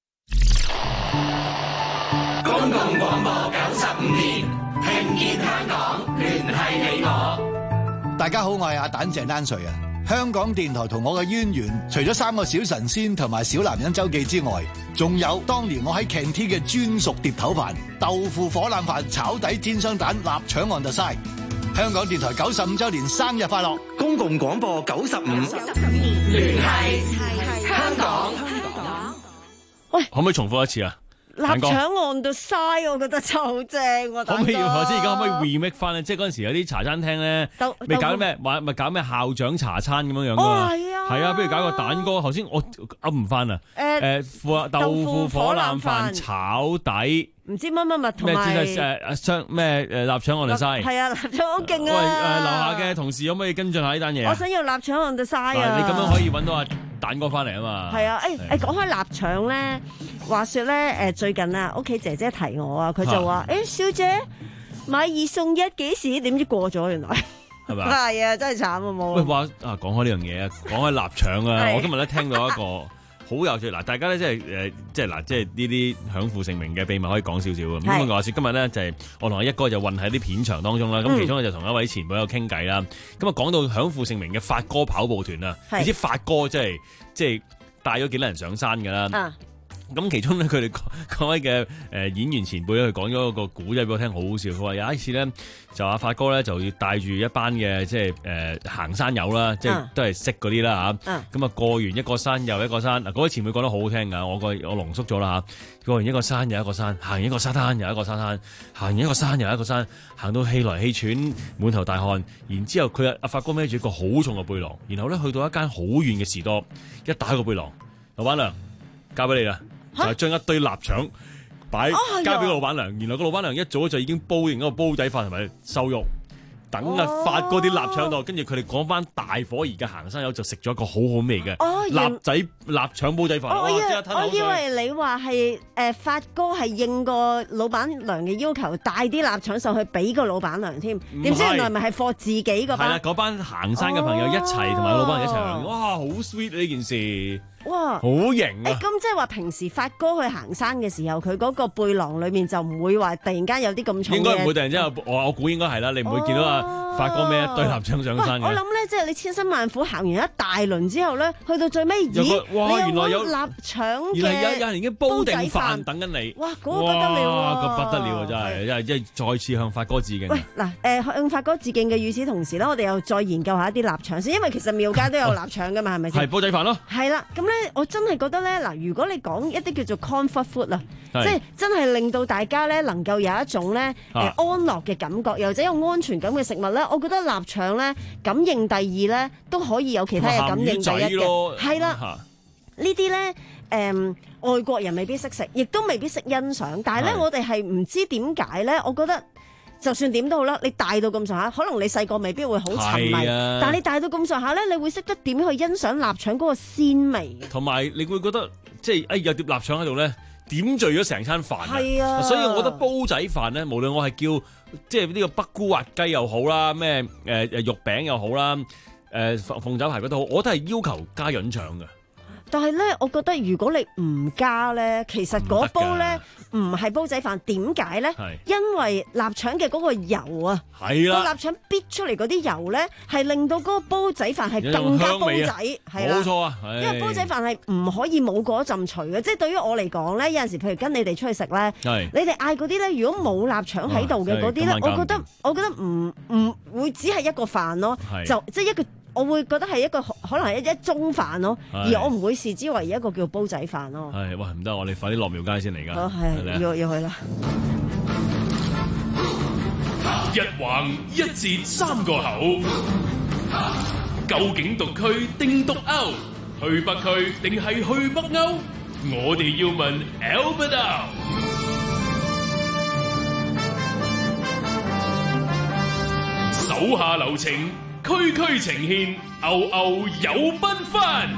[SPEAKER 12] 公共廣播九十五年，聽見香港，聯繫你我。
[SPEAKER 13] 大家好，我係阿蛋鄭丹瑞啊。香港電台同我嘅淵源，除咗三個小神仙同埋小男人周記之外，仲有當年我喺 Canteen 嘅專屬碟頭飯、豆腐火腩飯、炒底煎雙蛋、臘腸 on the side。香港電台九十五周年生日快樂！
[SPEAKER 12] 公共廣播九十五年，聯繫香港。
[SPEAKER 2] 喂，
[SPEAKER 1] 可唔可以重複一次啊？
[SPEAKER 2] 臘腸 on the side，我覺得真係好正喎！
[SPEAKER 1] 可唔可以？我知而家可唔可以 remake 翻咧？即係嗰陣時有啲茶餐廳咧，未搞咩，話咪搞咩校長茶餐咁樣樣㗎嘛？係啊，係啊，不如搞個蛋糕。頭先我噏唔翻啊！誒誒，豆腐火腩飯炒底，
[SPEAKER 2] 唔知乜乜乜同埋
[SPEAKER 1] 咩？誒雙咩誒臘腸 on the side。係
[SPEAKER 2] 啊，臘腸好勁啊！
[SPEAKER 1] 喂誒，樓下嘅同事可唔可以跟進下呢單嘢？
[SPEAKER 2] 我想要臘腸 on the side 啊！
[SPEAKER 1] 你咁樣可以揾到阿蛋哥翻嚟啊嘛！
[SPEAKER 2] 係啊，誒誒，講開臘腸咧，話說咧誒最近啊，屋企姐姐提我啊，佢就話：誒小姐買二送一幾時？點知過咗原來係咪？係啊，真係慘啊冇。
[SPEAKER 1] 喂，話啊講開呢樣嘢啊，講開臘腸啊，我今日咧聽到一個好有趣嗱，大家咧即係誒即係嗱，即係呢啲享負盛名嘅秘密可以講少少啊。咁話說今日咧就係我同阿一哥就混喺啲片場當中啦，咁其中咧就同一位前輩有傾偈啦。咁啊講到享負盛名嘅發哥跑步團啊，你知發哥即係即係帶咗幾多人上山㗎啦。咁其中咧，佢哋各位嘅誒演員前輩咧，佢講咗個古仔俾我聽，好好笑。佢話有一次咧，就阿發哥咧就要帶住一班嘅即係誒行山友啦，即係都係識嗰啲啦嚇。咁啊過完一個山又一個山，嗱嗰位前輩講得好好聽㗎，我個我濃縮咗啦嚇。過完一個山又一個山，行完一個沙灘又一個沙灘，行完一個山又一個山，行到氣來氣喘，滿頭大汗。然之後佢阿發哥孭住一個好重嘅背囊，然後咧去到一間好遠嘅士多，一打開個背囊，老闆娘交俾你啦。就係將一堆臘腸擺交俾老闆娘，原來個老闆娘一早就已經煲完嗰個煲仔飯同埋瘦肉，等啊發嗰啲臘腸度，跟住佢哋嗰班大伙兒嘅行山友就食咗一個好好味嘅臘仔臘腸煲仔飯。
[SPEAKER 2] 我以我以為你話係誒發哥係應個老闆娘嘅要求，帶啲臘腸上去俾個老闆娘添，點知原來咪係貨自己嗰班。係啦，
[SPEAKER 1] 嗰班行山嘅朋友一齊同埋老闆娘一齊，哇，好 sweet 呢件事。哇，好型啊！
[SPEAKER 2] 咁即係話平時發哥去行山嘅時候，佢嗰個背囊裏面就唔會話突然間有啲咁重嘅。
[SPEAKER 1] 應該唔會突然之間，我我估應該係啦，你唔會見到啊發哥孭一堆臘腸上山嘅。
[SPEAKER 2] 我諗咧，即係你千辛萬苦行完一大輪之後咧，去到最尾，咦？
[SPEAKER 1] 哇！原來有
[SPEAKER 2] 臘腸嘅，
[SPEAKER 1] 原來有有人已經煲定飯等緊你。
[SPEAKER 2] 哇！嗰個不得了啊！
[SPEAKER 1] 個不得了啊！真係，真係，即係再次向發哥致敬。
[SPEAKER 2] 喂，嗱，誒向發哥致敬嘅與此同時咧，我哋又再研究下一啲臘腸先，因為其實廟街都有臘腸噶嘛，係咪先？
[SPEAKER 1] 係煲仔飯咯。係
[SPEAKER 2] 啦，咁咧，我真係覺得。咧嗱，如果你講一啲叫做 comfort food 啊，即係真係令到大家咧能夠有一種咧誒安樂嘅感覺，又或者有安全感嘅食物咧，我覺得臘腸咧感應第二咧都可以有其他嘅感應第一嘅，係啦，呢啲咧誒外國人未必識食，亦都未必識欣賞，但係咧我哋係唔知點解咧，我覺得就算點都好啦，你大到咁上下，可能你細個未必會好沉迷，啊、但係你大到咁上下咧，你會識得點去欣賞臘腸嗰個鮮味，
[SPEAKER 1] 同埋你會覺得即係誒有碟臘腸喺度咧，點綴咗成餐飯。
[SPEAKER 2] 係啊，
[SPEAKER 1] 所以我覺得煲仔飯咧，無論我係叫即係呢個北菇滑雞又好啦，咩誒誒肉餅又好啦，誒、呃、鳳爪排骨都好，我都係要求加潤腸嘅。
[SPEAKER 2] 但係咧，我覺得如果你唔加咧，其實嗰煲咧唔係煲仔飯，點解咧？因為臘腸嘅嗰個油啊，係啦，個臘腸逼出嚟嗰啲油咧，係令到嗰個煲仔飯係更加煲仔，係啦，
[SPEAKER 1] 冇錯啊！
[SPEAKER 2] 因為煲仔飯係唔可以冇嗰陣除嘅，即係對於我嚟講咧，有陣時譬如跟你哋出去食咧，你哋嗌嗰啲咧，如果冇臘腸喺度嘅嗰啲咧，我覺得我覺得唔唔會只係一個飯咯，就即係一個。我會覺得係一個可能係一一盅飯咯，而我唔會視之為一個叫煲仔飯咯。
[SPEAKER 1] 係，喂，唔得，我哋快啲落廟街先嚟㗎。
[SPEAKER 2] 好，係，要要去啦。
[SPEAKER 14] 一橫一截三個口，究竟獨區定獨歐？去北區定係去北歐？我哋要問 Albert。手下留情。區區呈現，牛牛有繽紛。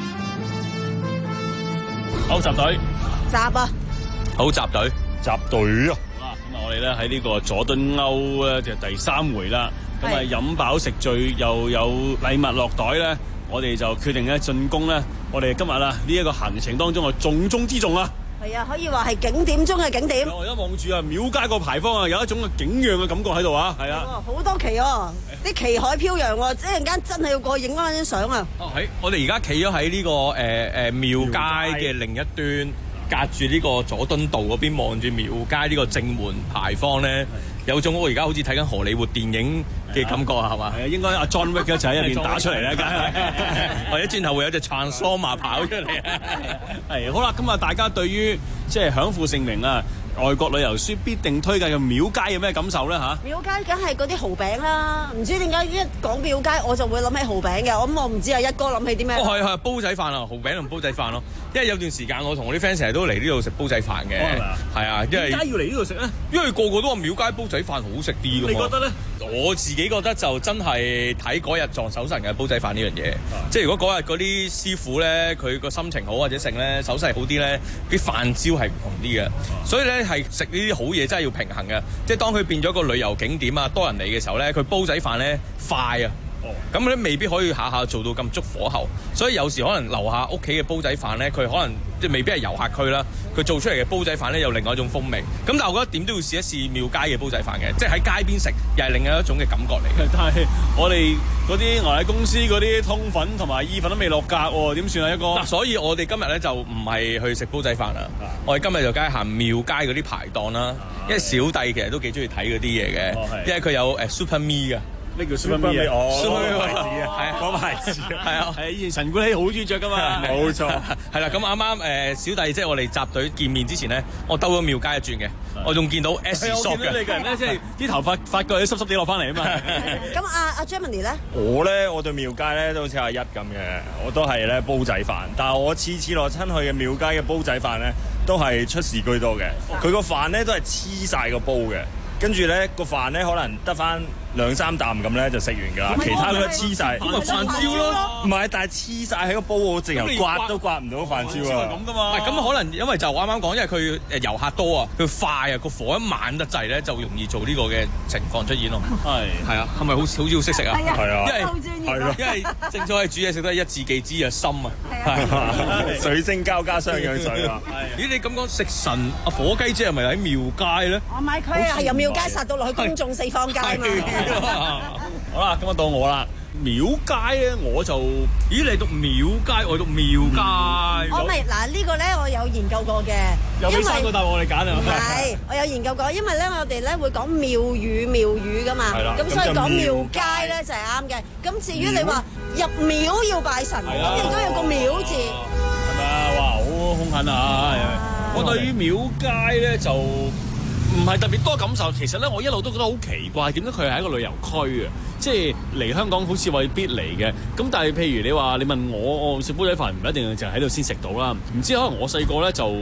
[SPEAKER 1] 好集隊，
[SPEAKER 2] 集啊！
[SPEAKER 1] 好集隊，集隊啊！好啦，咁啊，我哋咧喺呢個佐敦歐咧就第三回啦。咁啊，飲飽食醉又有禮物落袋咧，我哋就決定咧進攻咧。我哋今日啊呢一個行程當中嘅重中之重啊！
[SPEAKER 2] 係啊，可以話係景點中嘅景點。
[SPEAKER 1] 我而家望住啊廟街個牌坊啊，有一種嘅景仰嘅感覺喺度啊，係啊，
[SPEAKER 2] 好多旗哦，啲旗海飄揚喎，一陣間真係要過去影翻張相啊！
[SPEAKER 15] 哦，喺我哋而家企咗喺呢個誒誒廟街嘅另一端，隔住呢個佐敦道嗰邊望住廟街呢個正門牌坊咧，有種我而家好似睇緊荷里活電影嘅感覺啊，係嘛？係啊，應該阿 John Wick 就喺入邊打出嚟啦，梗係，或者轉頭會有隻 Transformer 跑出嚟啊！
[SPEAKER 1] 係好啦，咁啊，大家對於即係享負盛名啊，外國旅遊書必定推介嘅廟街有咩感受咧嚇？
[SPEAKER 2] 廟街梗係嗰啲蠔餅啦，唔知點解一講廟街我就會諗起蠔餅嘅，咁我唔知阿一哥諗起啲咩？
[SPEAKER 15] 哦，係係煲仔飯啊，蠔餅同煲仔飯咯。因為有段時間我同我啲 friend 成日都嚟呢度食煲仔飯嘅，係啊，因為點解要嚟呢度食咧？因為個個都話廟街煲仔飯好食啲㗎嘛。你覺得咧？我自己覺得就真係睇嗰日撞手神嘅煲仔飯呢樣嘢，即係如果嗰日嗰啲師傅咧，佢個心情好或者剩咧手勢好啲咧，啲飯焦係唔同啲嘅，所以咧係食呢啲好嘢真係要平衡嘅，即係當佢變咗個旅遊景點啊，多人嚟嘅時候咧，佢煲仔飯咧快啊。咁咧未必可以下下做到咁足火候，所以有時可能樓下屋企嘅煲仔飯咧，佢可能即係未必係遊客區啦，佢做出嚟嘅煲仔飯咧有另外一種風味。咁但係我覺得點都要試一試廟街嘅煲仔飯嘅，即係喺街邊食又係另外一種嘅感覺嚟嘅。
[SPEAKER 1] 但係我哋嗰啲外賣公司嗰啲通粉同埋意粉都未落格喎，點算啊一個？
[SPEAKER 15] 嗱，所以我哋今日咧就唔係去食煲仔飯啦，我哋今日就梗係行廟街嗰啲排檔啦，因為小弟其實都幾中意睇嗰啲嘢嘅，因為佢有誒 Super Me 嘅。
[SPEAKER 1] 咩叫 Super Me 啊？
[SPEAKER 15] 哦，
[SPEAKER 1] 牌子啊，係啊，嗰牌子啊，係啊，係以前陳冠希好中意着噶嘛，冇錯，
[SPEAKER 15] 係啦。咁啱啱誒小弟即係我哋集隊見面之前咧，我兜咗廟街一轉嘅，我仲見到 S Shop 嘅。
[SPEAKER 1] 你個人咧，即係啲頭髮發覺你濕濕地落翻嚟啊嘛。
[SPEAKER 2] 咁阿阿 Germany 咧，
[SPEAKER 16] 我咧我對廟街咧都好似阿一咁嘅，我都係咧煲仔飯，但係我次次落親去嘅廟街嘅煲仔飯咧，都係出事居多嘅。佢個飯咧都係黐晒個煲嘅，跟住咧個飯咧可能得翻兩三啖咁咧就食完㗎啦，其他都黐晒。
[SPEAKER 15] 咁咪飯焦咯，
[SPEAKER 16] 唔係，但係黐晒喺個煲，我直頭刮都刮唔到飯焦啊！
[SPEAKER 15] 咁噶嘛？咁可能因為就啱啱講，因為佢誒遊客多啊，佢快啊，個火一猛得滯咧，就容易做呢個嘅情況出現咯。係係啊，係咪好好似好識食啊？係啊，因為係咯，因為正所謂煮嘢食都係一字記之啊，深啊，
[SPEAKER 16] 係水晶膠加雙氧水啊！
[SPEAKER 15] 咦，你咁講食神啊火雞姐係咪喺廟街咧？
[SPEAKER 2] 我買佢係由廟街殺到落去公眾四方街嘛。
[SPEAKER 1] 好啦，咁啊到我啦。廟街咧，我就
[SPEAKER 15] 咦你讀廟街，我讀廟街。
[SPEAKER 2] 我咪嗱呢個咧，我有研究過嘅。
[SPEAKER 1] 有俾三個答案我哋揀啊？
[SPEAKER 2] 唔係，我有研究過，因為咧我哋咧會講廟宇廟宇噶嘛。係啦。咁所以講廟街咧就係啱嘅。咁至於你話入廟要拜神，咁亦都有個廟字。
[SPEAKER 1] 係咪啊？哇，好兇狠啊！我對於廟街咧就唔係特別多感受，其實咧我一路都覺得好奇怪，點解佢係一個旅遊區啊？即係嚟香港好似未必嚟嘅，咁但係譬如你話你問我，我食煲仔飯唔一定就喺度先食到啦。唔知可能我細個咧就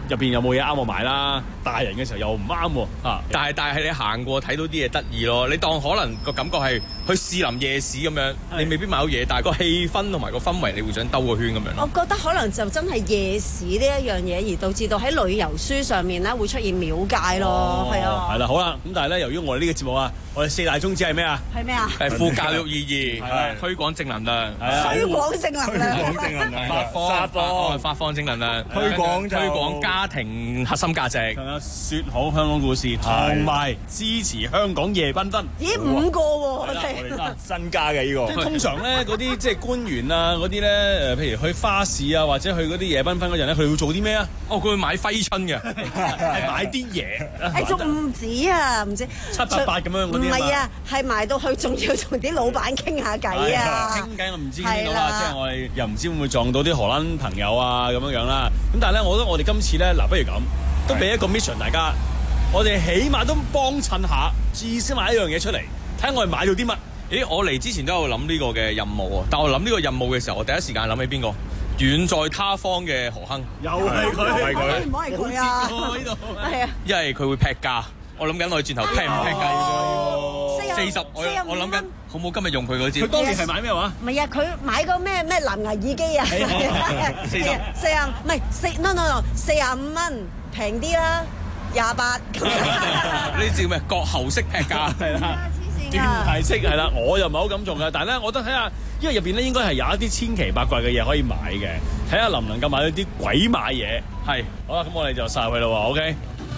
[SPEAKER 1] 入邊有冇嘢啱我買啦。大人嘅時候又唔啱喎嚇，
[SPEAKER 15] 但係但係你行過睇到啲嘢得意咯，你當可能個感覺係去士林夜市咁樣，你未必買到嘢，但係個氣氛同埋個氛圍，你會想兜個圈咁樣咯。
[SPEAKER 2] 我覺得可能就真係夜市呢一樣嘢，而導致到喺旅遊書上面咧會出現廟街咯，係、哦、啊。
[SPEAKER 1] 係啦，好啦，咁但係咧，由於我哋呢個節目啊，我哋四大宗旨係咩啊？
[SPEAKER 2] 係咩啊？
[SPEAKER 15] 係富教育意義，推廣正能量，
[SPEAKER 2] 推廣正能量，
[SPEAKER 16] 推廣正能量，
[SPEAKER 15] 發
[SPEAKER 16] 放
[SPEAKER 15] 放發放正能量，
[SPEAKER 16] 推廣
[SPEAKER 15] 推廣家庭核心價值，
[SPEAKER 1] 仲有説好香港故事，同埋支持香港夜繽紛。
[SPEAKER 2] 咦，五個喎，
[SPEAKER 16] 我哋新加嘅呢個。
[SPEAKER 1] 即係通常咧，嗰啲即係官員啊，嗰啲咧誒，譬如去花市啊，或者去嗰啲夜繽紛嗰陣咧，佢哋會做啲咩啊？
[SPEAKER 15] 哦，佢會買揮春嘅，
[SPEAKER 1] 係買啲嘢。
[SPEAKER 2] 誒，仲唔止啊，唔知
[SPEAKER 1] 七八八咁樣嗰啲。
[SPEAKER 2] 唔係啊，係埋到去，仲要同啲老闆傾下偈啊。
[SPEAKER 1] 傾偈我唔知傾到啦，即係我哋又唔知會唔會撞到啲荷蘭朋友啊咁樣樣啦。咁但係咧，我覺得我哋今次咧，嗱，不如咁，都俾一個 mission 大家，我哋起碼都幫襯下，至少買一樣嘢出嚟，睇下我哋買到啲乜。
[SPEAKER 15] 咦，我嚟之前都有諗呢個嘅任務啊，但我諗呢個任務嘅時候，我第一時間諗起邊個？遠在他方嘅何亨，
[SPEAKER 1] 又係佢，
[SPEAKER 2] 係佢，唔可以佢啊！
[SPEAKER 1] 呢度
[SPEAKER 2] 係啊，
[SPEAKER 15] 因為佢會劈價，我諗緊我哋轉頭劈唔劈價？四十，我我諗緊好唔好今日用佢嗰招？
[SPEAKER 1] 佢當年係買咩話？
[SPEAKER 2] 唔係啊，佢買個咩咩藍牙耳機啊？
[SPEAKER 15] 四十，
[SPEAKER 2] 四啊，唔係四 no no no， 四十五蚊平啲啦，廿八。
[SPEAKER 15] 呢啲叫咩？割喉式劈價係啦。
[SPEAKER 1] 電題式係啦，我又唔係好敢做嘅，但係咧，我覺得睇下，因為入邊咧應該係有一啲千奇百怪嘅嘢可以買嘅，睇下能唔能夠買到啲鬼買嘢。係，好啦，咁我哋就殺入去啦喎 ，OK。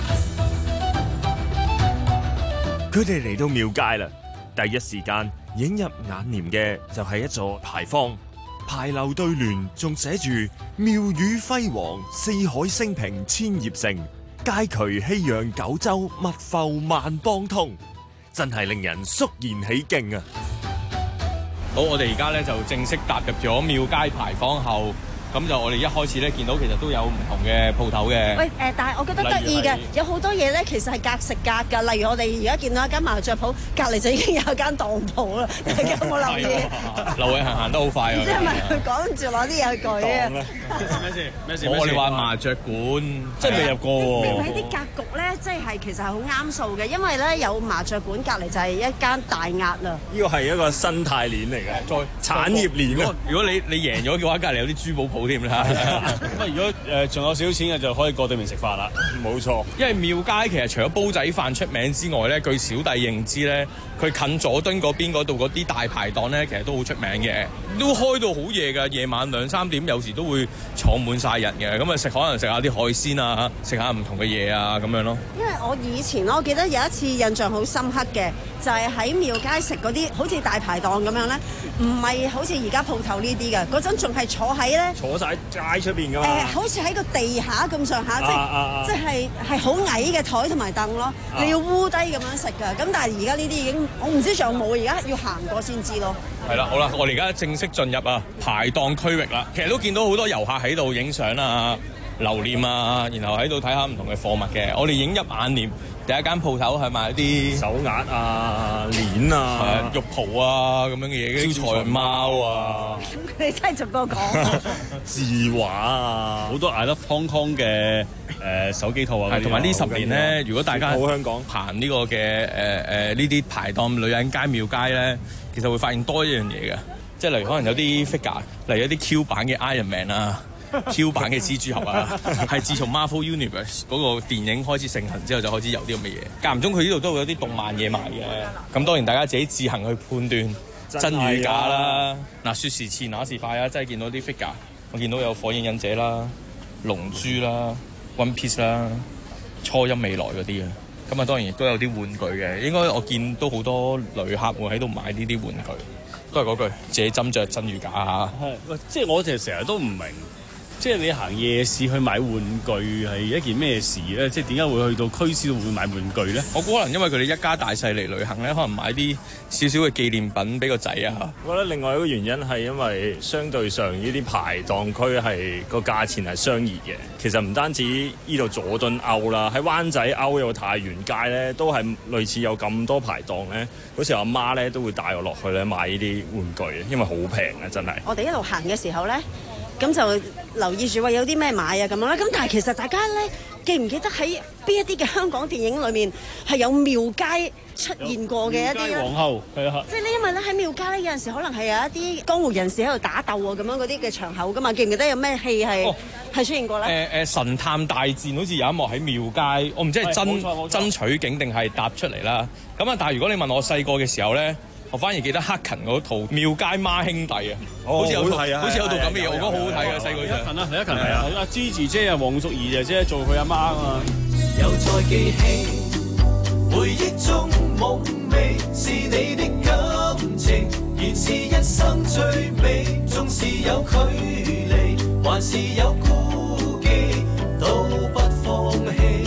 [SPEAKER 16] 佢哋嚟到廟街啦，第一時間映入眼簾嘅就係一座牌坊，牌樓對聯仲寫住廟宇輝煌，四海升平千葉城，街渠熙攘九州，物阜萬邦通。真係令人肅然起敬啊！
[SPEAKER 15] 好，我哋而家咧就正式踏入咗廟街牌坊後，咁就我哋一開始咧見到其實都有唔同嘅鋪頭嘅。
[SPEAKER 2] 喂，誒、呃，但係我覺得得意嘅，有好多嘢咧，其實係隔食隔㗎。例如我哋而家見到一間麻雀鋪，隔離就已經有一間當鋪啦。大家有冇留意？
[SPEAKER 15] 劉偉行行得好快啊！
[SPEAKER 2] 唔知係咪佢趕住攞啲嘢去舉啊？
[SPEAKER 1] 咩事？咩事？
[SPEAKER 15] 我哋話麻雀館，
[SPEAKER 1] 真係未入過喎。
[SPEAKER 2] 喺啲格局咧，即係其實係好啱數嘅，因為咧有麻雀館隔離就係一間大押啦。
[SPEAKER 16] 呢個係一個生態鏈嚟嘅，再產業鏈啊！
[SPEAKER 15] 如果你你贏咗嘅話，隔離有啲珠寶鋪添啦。
[SPEAKER 1] 咁啊，如果誒仲有少少錢嘅，就可以過對面食飯啦。
[SPEAKER 16] 冇錯，
[SPEAKER 15] 因為廟街其實除咗煲仔飯出名之外咧，據小弟認知咧，佢近佐敦嗰邊嗰度嗰啲大排檔咧，其實都好出名嘅，都開到好夜㗎，夜晚兩三點有時都會坐滿晒人嘅。咁啊食可能食下啲海鮮啊，食下唔同嘅嘢啊咁樣咯。
[SPEAKER 2] 因為我以前我記得有一次印象好深刻嘅，就係喺廟街食嗰啲好似大排檔咁樣咧，唔係好似而家鋪頭呢啲嘅，嗰陣仲係坐喺咧，
[SPEAKER 16] 坐晒街出邊㗎嘛。
[SPEAKER 2] 誒、呃，好似喺個地下咁上下，即係、啊啊、即係係好矮嘅台同埋凳咯，啊、你要烏低咁樣食㗎。咁但係而家呢啲已經，我唔知仲有冇，而家要行過先知咯。
[SPEAKER 15] 係啦，好啦，我哋而家正式進入啊排檔區域啦。其實都見到好多遊客喺度影相啊、留念啊，然後喺度睇下唔同嘅貨物嘅。我哋影入眼簾。第一間鋪頭係賣啲
[SPEAKER 16] 手鐲啊、鏈啊、
[SPEAKER 15] 玉蒲啊咁樣嘅嘢，招財貓啊，
[SPEAKER 2] 你真係逐個講。
[SPEAKER 16] 字畫啊，
[SPEAKER 1] 好多 I Love Hong Kong 嘅誒手機套啊，
[SPEAKER 15] 同埋呢十年咧，如果大家
[SPEAKER 16] 好香港
[SPEAKER 15] 行呢個嘅誒誒呢啲排檔女人街廟街咧，其實會發現多一樣嘢嘅，即係例如可能有啲 figure，例如一啲 Q 版嘅 Iron Man 啊。Q 版嘅蜘蛛俠啊，係自從 Marvel Universe 嗰個電影開始盛行之後，就開始有啲咁嘅嘢。間唔中佢呢度都會有啲動漫嘢賣嘅。咁當然大家自己自行去判斷真與假啦。嗱，說時遲那時快啊，真係見到啲 figure，我見到有火影忍者啦、龍珠啦、One Piece 啦、初音未來嗰啲啊。咁啊，當然亦都有啲玩具嘅。應該我見到好多旅客會喺度買呢啲玩具，都係嗰句自己斟酌真與假啊。
[SPEAKER 1] 係，即係我就成日都唔明。即係你行夜市去買玩具係一件咩事咧？即係點解會去到區市度會買玩具咧？
[SPEAKER 15] 我估可能因為佢哋一家大細嚟旅行咧，可能買啲少少嘅紀念品俾個仔啊。
[SPEAKER 16] 我覺得另外一個原因係因為相對上呢啲排檔區係個價錢係相宜嘅。其實唔單止呢度佐敦歐啦，喺灣仔歐有個太原街咧，都係類似有咁多排檔咧。嗰時候阿媽咧都會帶我落去咧買呢啲玩具，因為好平啊，真係。
[SPEAKER 2] 我哋一路行嘅時候咧。 咁就留意住話有啲咩買啊咁樣啦。咁但係其實大家咧記唔記得喺邊一啲嘅香港電影裏面係有廟街出現過嘅一啲咧？
[SPEAKER 1] 皇后係啊，
[SPEAKER 2] 即係咧，因為咧喺廟街咧有陣時可能係有一啲江湖人士喺度打鬥啊咁樣嗰啲嘅場口噶嘛，記唔記得有咩戲係係、哦、出現過咧？
[SPEAKER 15] 誒誒、呃、神探大戰好似有一幕喺廟街，我唔知係真真取景定係搭出嚟啦。咁啊，但係如果你問我細個嘅時候咧，我反而記得黑勤嗰套《廟街孖兄弟》啊，好似有套，好似有套咁嘅嘢，我覺得好好睇嘅細個。
[SPEAKER 1] 黑勤啊，係黑勤係啊，阿 Gigi 姐啊，黃淑儀姐姐做佢阿媽啊嘛。
[SPEAKER 4] 又再記起回憶中夢寐，是你的感情，原是一生最美，縱是有距離，還是有顧忌，都不放棄。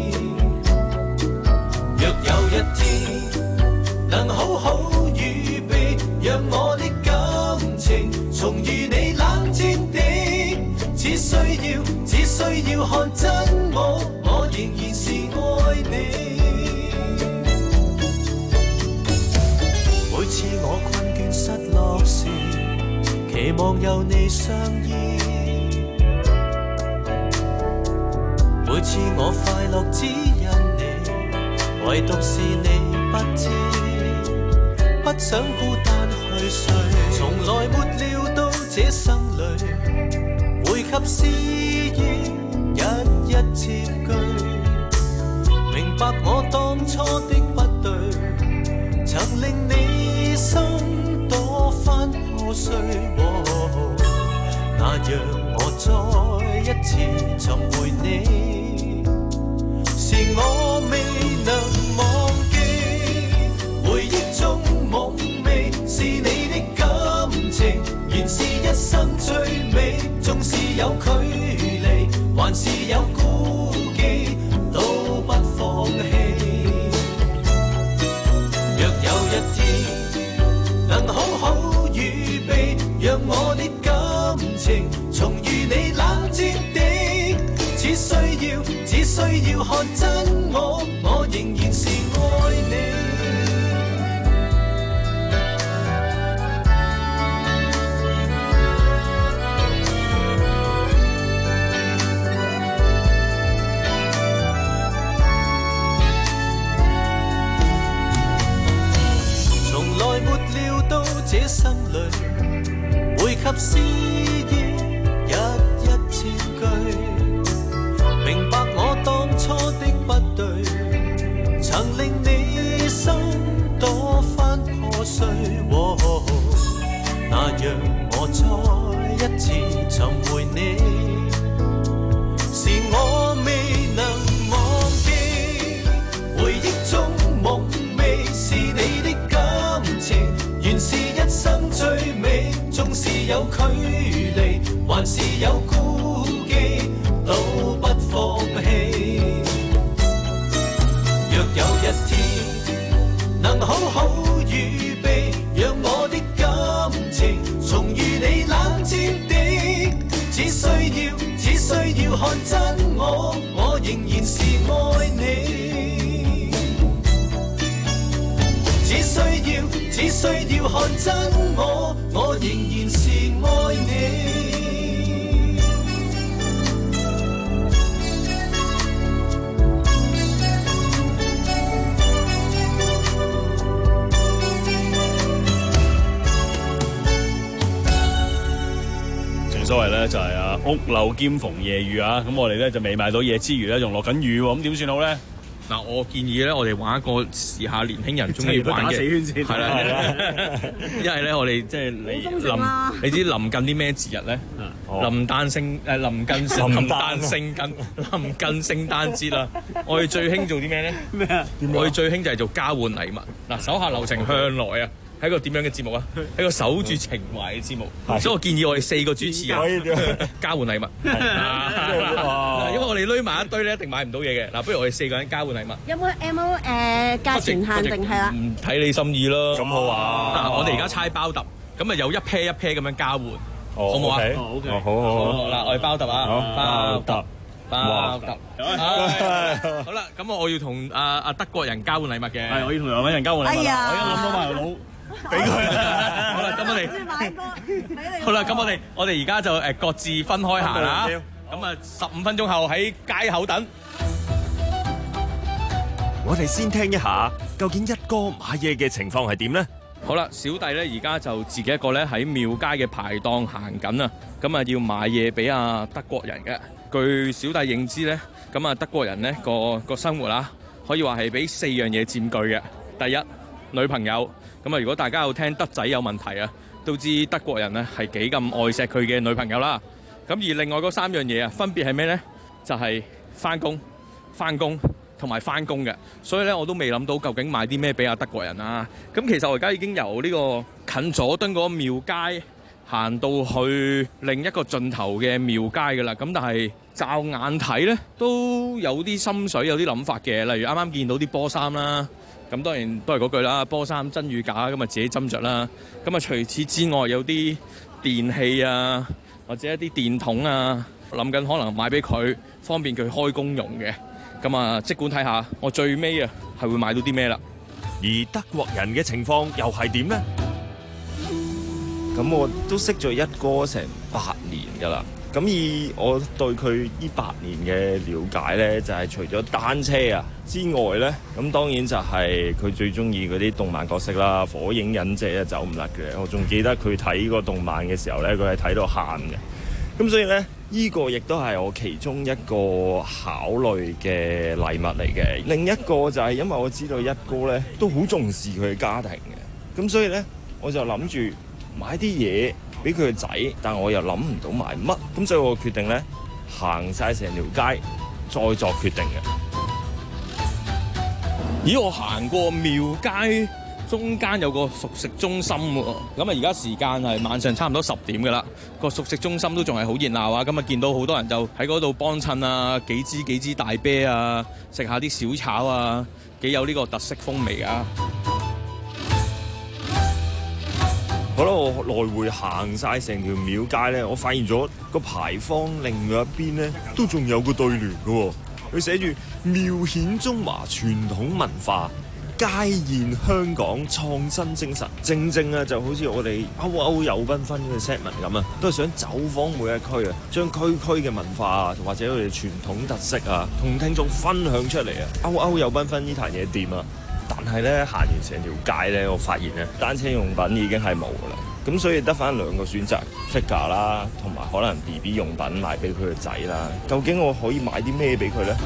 [SPEAKER 4] 若有一天能好好預備，讓我的感情重遇你冷戰地，只需要只需要看真我，我仍然是愛你。每次我困倦失落時，期望有你相依；每次我快樂只因你，唯獨是你不知，不想孤單去睡。從來沒料到這生裏會給詩意一一佔據，明白我當初的不對，曾令你心多番破碎，哦，那讓我再一次尋回你，是我未能忘記，回憶中夢寐，是你的感情，原是一生最美，縱是有距離，還是有顧忌，都不放棄。若有一天能好好預備，讓我的感情重遇你冷戰的，只需要只需要看真我，我仍然是愛你。這生裏會給詩意一一佔據，明白我當初的不對，曾令你心多番破碎，哦，那讓我再一次尋回你，是我未能忘記，回憶中夢寐，是你的感情，原是一生最美，縱是有距離，還是有顧忌，都不放棄。若有一天能好好預備，讓我的感情重遇你冷戰的，只需要只需要看真我，我仍然是愛你。只需要只需要看真我，我仍然是愛你。
[SPEAKER 1] 正所謂咧就係啊屋漏兼逢夜雨啊，咁我哋咧就未買到嘢之餘咧，仲落緊雨喎，咁點算好咧？
[SPEAKER 15] 嗱，我建議咧，我哋玩一個時下年輕人中意玩嘅，係啦，因為咧我哋即係你臨，你知臨近啲咩節日咧？臨誕聖誒臨近臨誕聖近臨近聖誕節啦！我哋最興做啲咩咧？咩啊？我哋最興就係做交換禮物。嗱，手下留情向來啊！係一個點樣嘅節目啊？係一個守住情懷嘅節目，所以我建議我哋四個主持人交換禮物。因為我哋攏埋一堆咧，一定買唔到嘢嘅。嗱，不如我哋四個人交換禮物。
[SPEAKER 2] 有冇有冇誒價錢限定係啦？
[SPEAKER 15] 唔睇你心意咯。
[SPEAKER 1] 咁好啊！
[SPEAKER 15] 我哋而家猜包揼，咁啊有一 pair 一 pair 咁樣交換，好唔好啊？
[SPEAKER 1] 好，OK，好好好。
[SPEAKER 15] 嗱，我哋包揼啊，包揼。包揼，好啦，咁我要同阿阿德國人交換禮物嘅，
[SPEAKER 1] 係我要同兩位人交換禮物，我而家諗到埋腦。
[SPEAKER 15] 俾佢。好啦，咁我哋好啦，咁我哋我哋而家就誒各自分開行啦。咁啊，十五分鐘後喺街口等。
[SPEAKER 16] 我哋先聽一下，究竟一哥買嘢嘅情況係點呢？
[SPEAKER 15] 好啦，小弟咧而家就自己一個咧喺廟街嘅排檔行緊啊，咁啊要買嘢俾阿德國人嘅。據小弟認知咧，咁啊德國人咧個個生活啊，可以話係俾四樣嘢佔據嘅。第一，女朋友。咁啊，如果大家有聽德仔有問題啊，都知德國人咧係幾咁愛錫佢嘅女朋友啦。咁而另外嗰三樣嘢啊，分別係咩呢？就係翻工、翻工同埋翻工嘅。所以咧，我都未諗到究竟買啲咩俾阿德國人啊。咁其實我而家已經由呢個近佐敦嗰個廟街行到去另一個盡頭嘅廟街噶啦。咁但係驟眼睇呢，都有啲心水，有啲諗法嘅。例如啱啱見到啲波衫啦。咁當然都係嗰句啦，波衫真與假咁啊自己斟酌啦。咁啊除此之外有啲電器啊，或者一啲電筒啊，諗緊可能買俾佢，方便佢開工用嘅。咁啊即管睇下，我最尾啊係會買到啲咩啦。
[SPEAKER 16] 而德國人嘅情況又係點呢？
[SPEAKER 17] 咁我都識咗一哥成八年㗎啦。咁以我對佢呢八年嘅了解呢，就係、是、除咗單車啊之外呢，咁當然就係佢最中意嗰啲動漫角色啦，火影忍者啊走唔甩嘅。我仲記得佢睇個動漫嘅時候呢，佢係睇到喊嘅。咁所以呢，呢、這個亦都係我其中一個考慮嘅禮物嚟嘅。另一個就係因為我知道一哥呢都好重視佢嘅家庭嘅，咁所以呢，我就諗住買啲嘢俾佢個仔，但我又諗唔到買乜，咁所以我決定咧行晒成條街，再作決定嘅。
[SPEAKER 15] 咦，我行過廟街中間有個熟食中心喎，咁啊而家時間係晚上差唔多十點㗎啦，個熟食中心都仲係好熱鬧啊！咁啊見到好多人就喺嗰度幫襯啊，幾支幾支大啤啊，食下啲小炒啊，幾有呢個特色風味啊！
[SPEAKER 17] 好啦，我來回行晒成條廟街咧，我發現咗個牌坊另外一邊咧，都仲有個對聯嘅喎。佢寫住廟顯中華傳統文化，皆現香港創新精神。正正啊，就好似我哋歐歐有繽紛嘅 set 文咁啊，都係想走訪每一區啊，將區區嘅文化啊，或者佢哋傳統特色啊，同聽眾分享出嚟啊。歐歐有繽紛呢壇嘢掂啊！但係咧行完成條街咧，我發現咧單車用品已經係冇㗎啦，咁所以得返兩個選擇 figure 啦，同埋可能 B B 用品買俾佢個仔啦。究竟我可以買啲咩俾佢咧？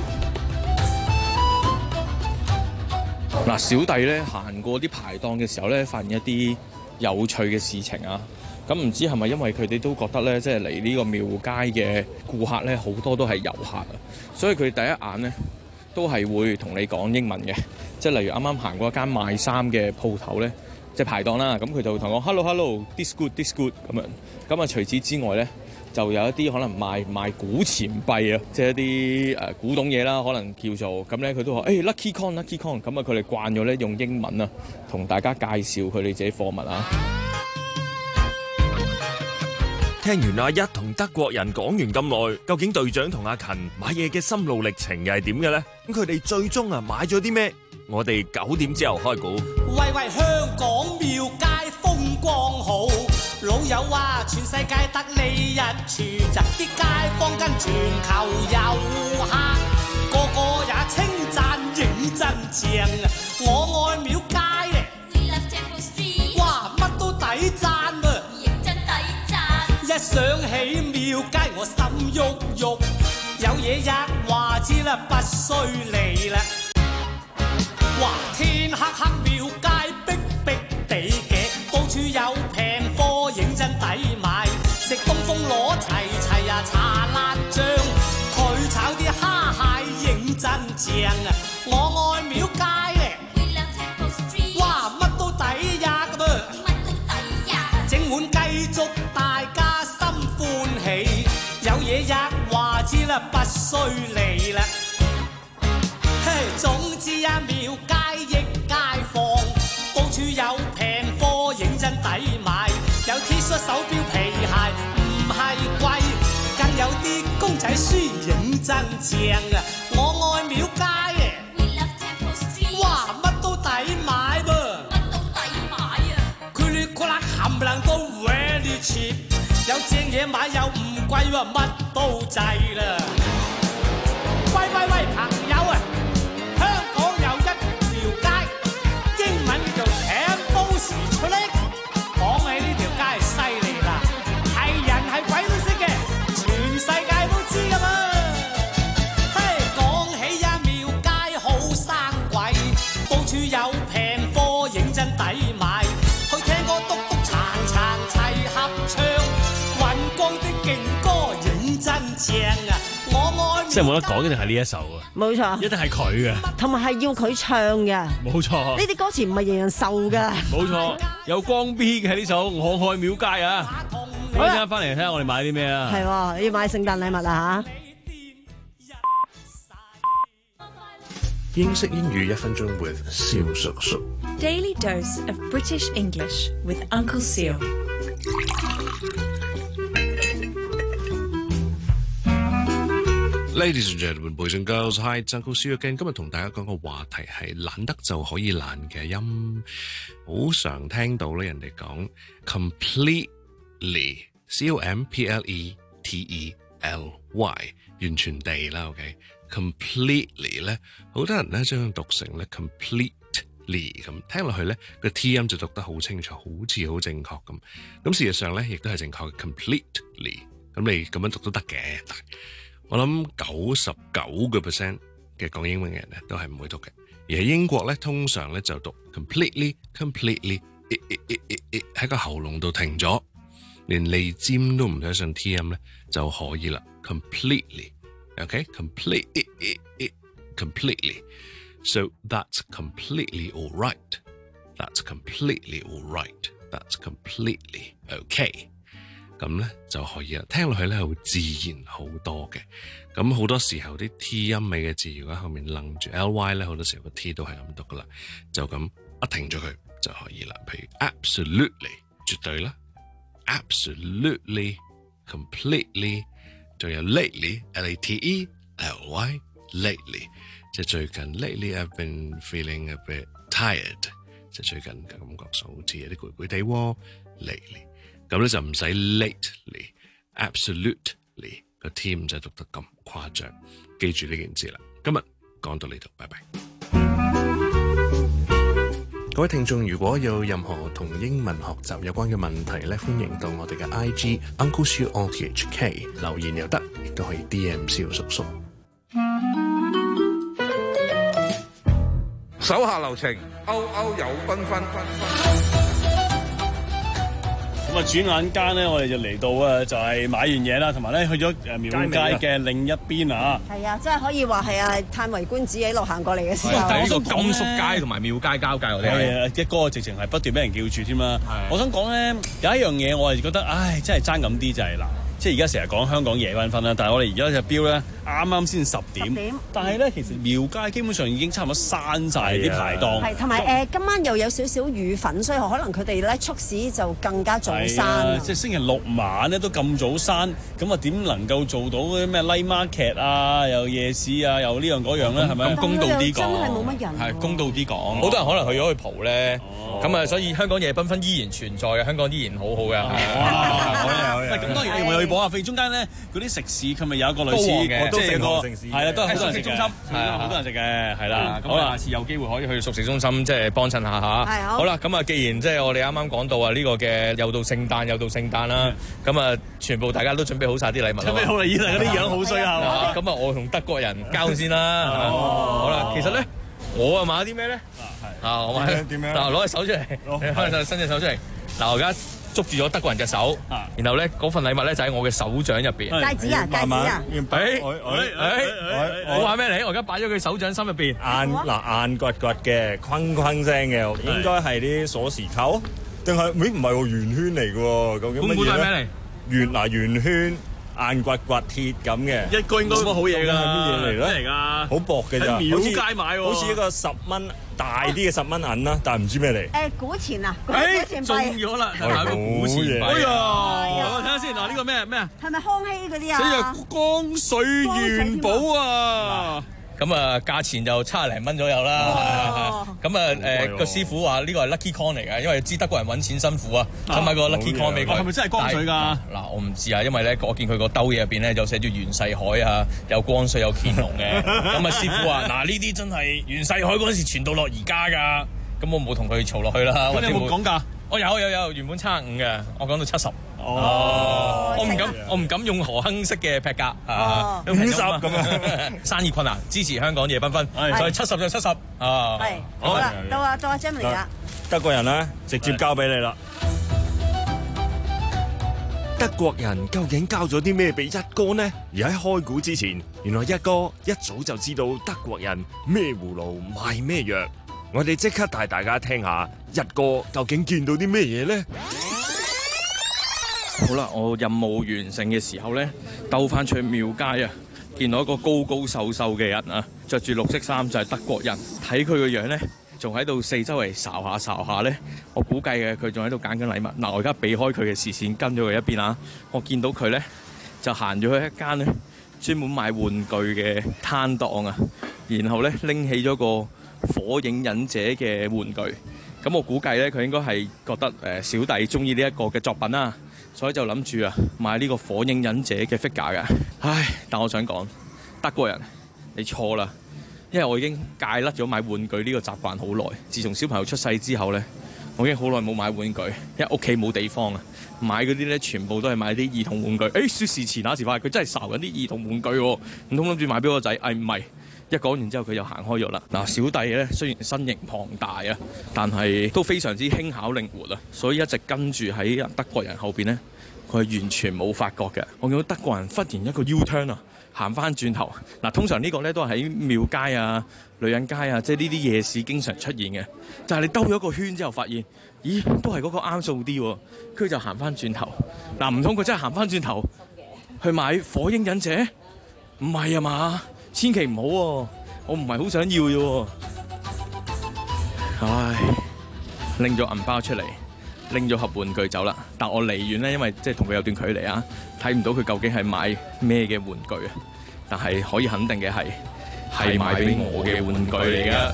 [SPEAKER 15] 嗱，小弟咧行過啲排檔嘅時候咧，發現一啲有趣嘅事情啊。咁唔知係咪因為佢哋都覺得咧，即係嚟呢個廟街嘅顧客咧，好多都係遊客啊，所以佢第一眼咧都係會同你講英文嘅。即係例如啱啱行過一間賣衫嘅鋪頭咧，即係排檔啦，咁佢就會同我 hello hello，this good，this good 咁樣。咁啊，除此之外咧，就有一啲可能賣賣古錢幣啊，即係一啲誒古董嘢啦，可能叫做咁咧，佢都話誒、hey, lucky coin，lucky coin。咁啊，佢哋慣咗咧用英文啊，同大家介紹佢哋自己貨物啊。
[SPEAKER 16] 聽完阿一同德國人講完咁耐，究竟隊長同阿勤買嘢嘅心路歷程又係點嘅咧？咁佢哋最終啊買咗啲咩？我哋九點之後開估。
[SPEAKER 18] 喂喂，香港廟街風光好，老友話全世界得呢一處，就啲街坊跟全球遊客，個個也稱讚認真正。我愛廟街咧，哇乜都抵讚啊，認真抵讚。一想起廟街我心喐喐，有嘢一話知啦，不需嚟啦。哇！天黑黑廟街逼逼地嘅，到處有平貨，認真抵買。食東風攞齊齊啊，茶辣醬，佢炒啲蝦蟹認真正啊！我愛廟街咧，哇乜都抵呀㗎噃，整碗雞粥大家心歡喜，有嘢一話知啦，不需嚟啦。總之啊，廟街益街坊，到處有平貨，認真抵買。有 T 恤、手錶、皮鞋，唔係貴，更有啲公仔書認真正啊！我愛廟街嘅，哇乜都抵買噃，乜都抵買啊！ 有正嘢買又唔貴喎，乜都制啦。喂喂喂，朋友啊，香港有一條街，英文叫做 Campbell Street。講起呢條街犀利啦，係人係鬼都識嘅，全世界都知噶嘛。嘿，講起呀廟街好生鬼，到處有平貨，認真抵買。去聽歌篤篤撐撐齊合唱，雲光的勁歌認真正啊！我愛
[SPEAKER 1] 即係冇得講，一定係呢一首啊！
[SPEAKER 2] 冇錯，
[SPEAKER 1] 一定係佢嘅，
[SPEAKER 2] 同埋係要佢唱嘅。
[SPEAKER 1] 冇錯，
[SPEAKER 2] 呢啲歌詞唔係人人受㗎。
[SPEAKER 1] 冇錯，有光 B 嘅呢首《我愛廟街》啊！好啦，翻嚟睇下我哋買啲咩啊？
[SPEAKER 2] 係喎，要買聖誕禮物啦嚇！
[SPEAKER 19] 英式英語一分鐘 with 蕭叔叔。
[SPEAKER 20] Daily dose of British English with Uncle Seal.
[SPEAKER 19] Ladies and gentlemen, boys and girls, hi, it's Uncle Seal again. 今日同大家講個話題係懶得就可以懶嘅音，好常聽到咧人哋講 completely, C O M P L E T E L Y， 完全地啦 ，OK。completely 咧，好多人咧將佢讀成咧 completely 咁，聽落去咧個 T 音就讀得好清楚，好似好正確咁。咁事實上咧，亦都係正確嘅 completely。咁你咁樣讀都得嘅，但係我諗九十九個 percent 嘅講英文嘅人咧都係唔會讀嘅。而喺英國咧，通常咧就讀 completely，completely， 喺個喉嚨度停咗，連脷尖都唔使上 T 音咧就可以啦 ，completely。Okay, completely, completely. So that's completely all right. That's completely all right. That's completely okay. 咁咧就可以啦，聽落去咧會自然好多嘅。咁好多時候啲 T 音尾嘅字，如果後面楞住 ly 咧，好多時候個 T 都係咁讀噶啦，就咁一停咗佢就可以啦。譬如 absolutely 絕對啦 ，absolutely, completely。仲有 lately, L A T E L Y, lately， 即係最近 lately I've been feeling a bit tired， 即係最近嘅感覺好似有啲攰攰地喎 lately， 咁咧就唔使 lately， absolutely 個 T 唔使讀得咁誇張，記住呢件事啦。今日講到呢度，拜拜。各位聽眾，如果有任何同英文學習有關嘅問題咧，歡迎到我哋嘅 I G Uncle Seal O T H K 留言又得，亦都可以 D M 蕭叔叔。
[SPEAKER 3] 手下留情，歐歐有繽紛。
[SPEAKER 1] 咁啊，轉眼間咧，我哋就嚟到啊，就係買完嘢啦，同埋咧去咗誒廟街嘅另一邊啊。係
[SPEAKER 2] 啊，真係可以話係啊，歎為觀止喺路行過嚟嘅時候。
[SPEAKER 15] 但係呢個甘肅街同埋廟街交界，我哋
[SPEAKER 1] 係啊，一個直情係不斷俾人叫住添啦。我想講咧，有一樣嘢我係覺得，唉，真係爭咁啲就係嗱。即係而家成日講香港夜繽紛啦，但係我哋而家隻錶咧啱啱先十點，點但係咧其實廟街基本上已經差唔多閂晒啲排檔。係，同埋誒今晚又有少少雨粉，所以可能佢哋咧促使就更加早閂。即係星期六晚咧都咁早閂，咁啊點能夠做到嗰啲咩 night market 啊，又夜市啊，又呢樣嗰樣咧係咪？咁公道啲講，真係冇乜人。係公道啲講，
[SPEAKER 15] 好多人可能去咗去蒲咧，咁啊所以香港夜繽紛依然存在嘅，香港依然好好嘅。
[SPEAKER 1] 咁當然我又要講下，飛中間咧嗰啲食肆，佢咪有一個類似嘅，即係一個係啦，都係好多人食嘅，係啊，好多人食嘅，係啦。
[SPEAKER 15] 咁下次有機會可以去熟食中心，即係幫襯下嚇。係好。好啦，咁啊，既然即係我哋啱啱講到啊，呢個嘅又到聖誕又到聖誕啦，咁啊，全部大家都準備好晒啲禮物。準備好啦，以嚟嗰啲樣好衰係嘛？咁啊，我同德國人交先啦。好啦，其實咧，我啊買咗啲咩咧？啊，我買點樣？嗱，攞隻手出嚟，開隻伸隻手出嚟。嗱，我而家捉住咗德國人隻手，然後咧嗰份禮物咧就喺我嘅手掌入邊。
[SPEAKER 2] 戒指啊，戒指啊！
[SPEAKER 15] 誒誒誒，我話咩嚟？我而家擺咗佢手掌心入邊。
[SPEAKER 16] 硬嗱硬骨骨嘅，坤坤聲嘅，應該係啲鎖匙扣，定係？咦，唔係喎，圓圈嚟嘅喎，究竟乜嘢咧？
[SPEAKER 15] 會唔會係咩嚟？
[SPEAKER 16] 圓嗱圓圈。硬骨骨鐵咁嘅，
[SPEAKER 1] 一個應該冇乜好嘢㗎，
[SPEAKER 16] 係乜嘢嚟咧？
[SPEAKER 1] 咩嚟㗎？
[SPEAKER 16] 好薄嘅咋，
[SPEAKER 1] 喺廟街買喎，
[SPEAKER 16] 好似一個十蚊大啲嘅十蚊銀啦，但係唔知咩嚟。
[SPEAKER 2] 誒古錢啊，古錢幣
[SPEAKER 1] 中咗啦，係咪個古錢幣？哎呀，睇下先嗱，呢個咩咩啊？
[SPEAKER 2] 係咪康熙嗰啲啊？
[SPEAKER 1] 呢個光緒元寶啊！
[SPEAKER 15] 咁啊價錢就七廿零蚊左右啦。咁啊誒個師傅話呢個係 lucky coin 嚟嘅，因為知德國人揾錢辛苦啊，想買個 lucky coin 俾佢。
[SPEAKER 1] 係咪真係光水㗎？
[SPEAKER 15] 嗱我唔知啊，因為咧我見佢個兜嘢入邊咧有寫住袁世凱啊，有光緒有乾隆嘅。咁啊師傅話嗱呢啲真係袁世凱嗰陣時傳到落而家㗎。咁我冇同佢嘈落去啦。
[SPEAKER 1] 咁你有冇講價？
[SPEAKER 15] 我有有有，原本七十五嘅，我講到七十。哦，我唔敢，我唔敢用何亨式嘅劈價啊，五十咁樣。生意困難，支持香港夜繽紛，所以七十就七十。啊，
[SPEAKER 2] 係好啦，到啊到阿 Jeremy 啦。
[SPEAKER 16] 德國人咧，直接交俾你啦。
[SPEAKER 17] 德國人究竟交咗啲咩俾一哥呢？而喺開估之前，原來一哥一早就知道德國人咩葫蘆賣咩藥。我哋即刻帶大家聽下一哥究竟見到啲咩嘢呢？
[SPEAKER 15] 好啦，我任務完成嘅時候呢，兜翻出去廟街啊，見到一個高高瘦瘦嘅人啊，着住綠色衫就係德國人。睇佢個樣呢，仲喺度四周圍睄下睄下呢。我估計嘅佢仲喺度揀緊禮物。嗱，我而家避開佢嘅視線，跟咗佢一邊啊。我見到佢呢，就行咗去一間呢專門賣玩具嘅攤檔啊，然後呢，拎起咗個火影忍者嘅玩具。咁我估計呢，佢應該係覺得誒小弟中意呢一個嘅作品啦，所以就諗住啊買呢個火影忍者嘅 figure 嘅。唉，但我想講德國人你錯啦，因為我已經戒甩咗買玩具呢個習慣好耐。自從小朋友出世之後呢，我已經好耐冇買玩具，因為屋企冇地方啊。買嗰啲呢，全部都係買啲兒童玩具。誒，說時遲那時快，佢真係睄緊啲兒童玩具喎，唔通諗住買俾我仔？誒唔係。一講完之後佢就行開咗啦。嗱，小弟咧雖然身形龐大啊，但係都非常之輕巧靈活啊，所以一直跟住喺德國人後邊呢，佢係完全冇發覺嘅。我見到德國人忽然一個 U-turn 啊，行翻轉頭。嗱，通常呢個咧都係喺廟街啊、女人街啊，即係呢啲夜市經常出現嘅。就係你兜咗一個圈之後，發現咦都係嗰個啱數啲喎，佢就行翻轉頭。嗱，唔通佢真係行翻轉頭去買火影忍者？唔係啊嘛？千祈唔好喎，我唔係好想要啫。唉，拎咗銀包出嚟，拎咗盒玩具走啦。但我離遠咧，因為即係同佢有段距離啊，睇唔到佢究竟係買咩嘅玩具啊。但係可以肯定嘅係，係買俾我嘅玩具嚟㗎。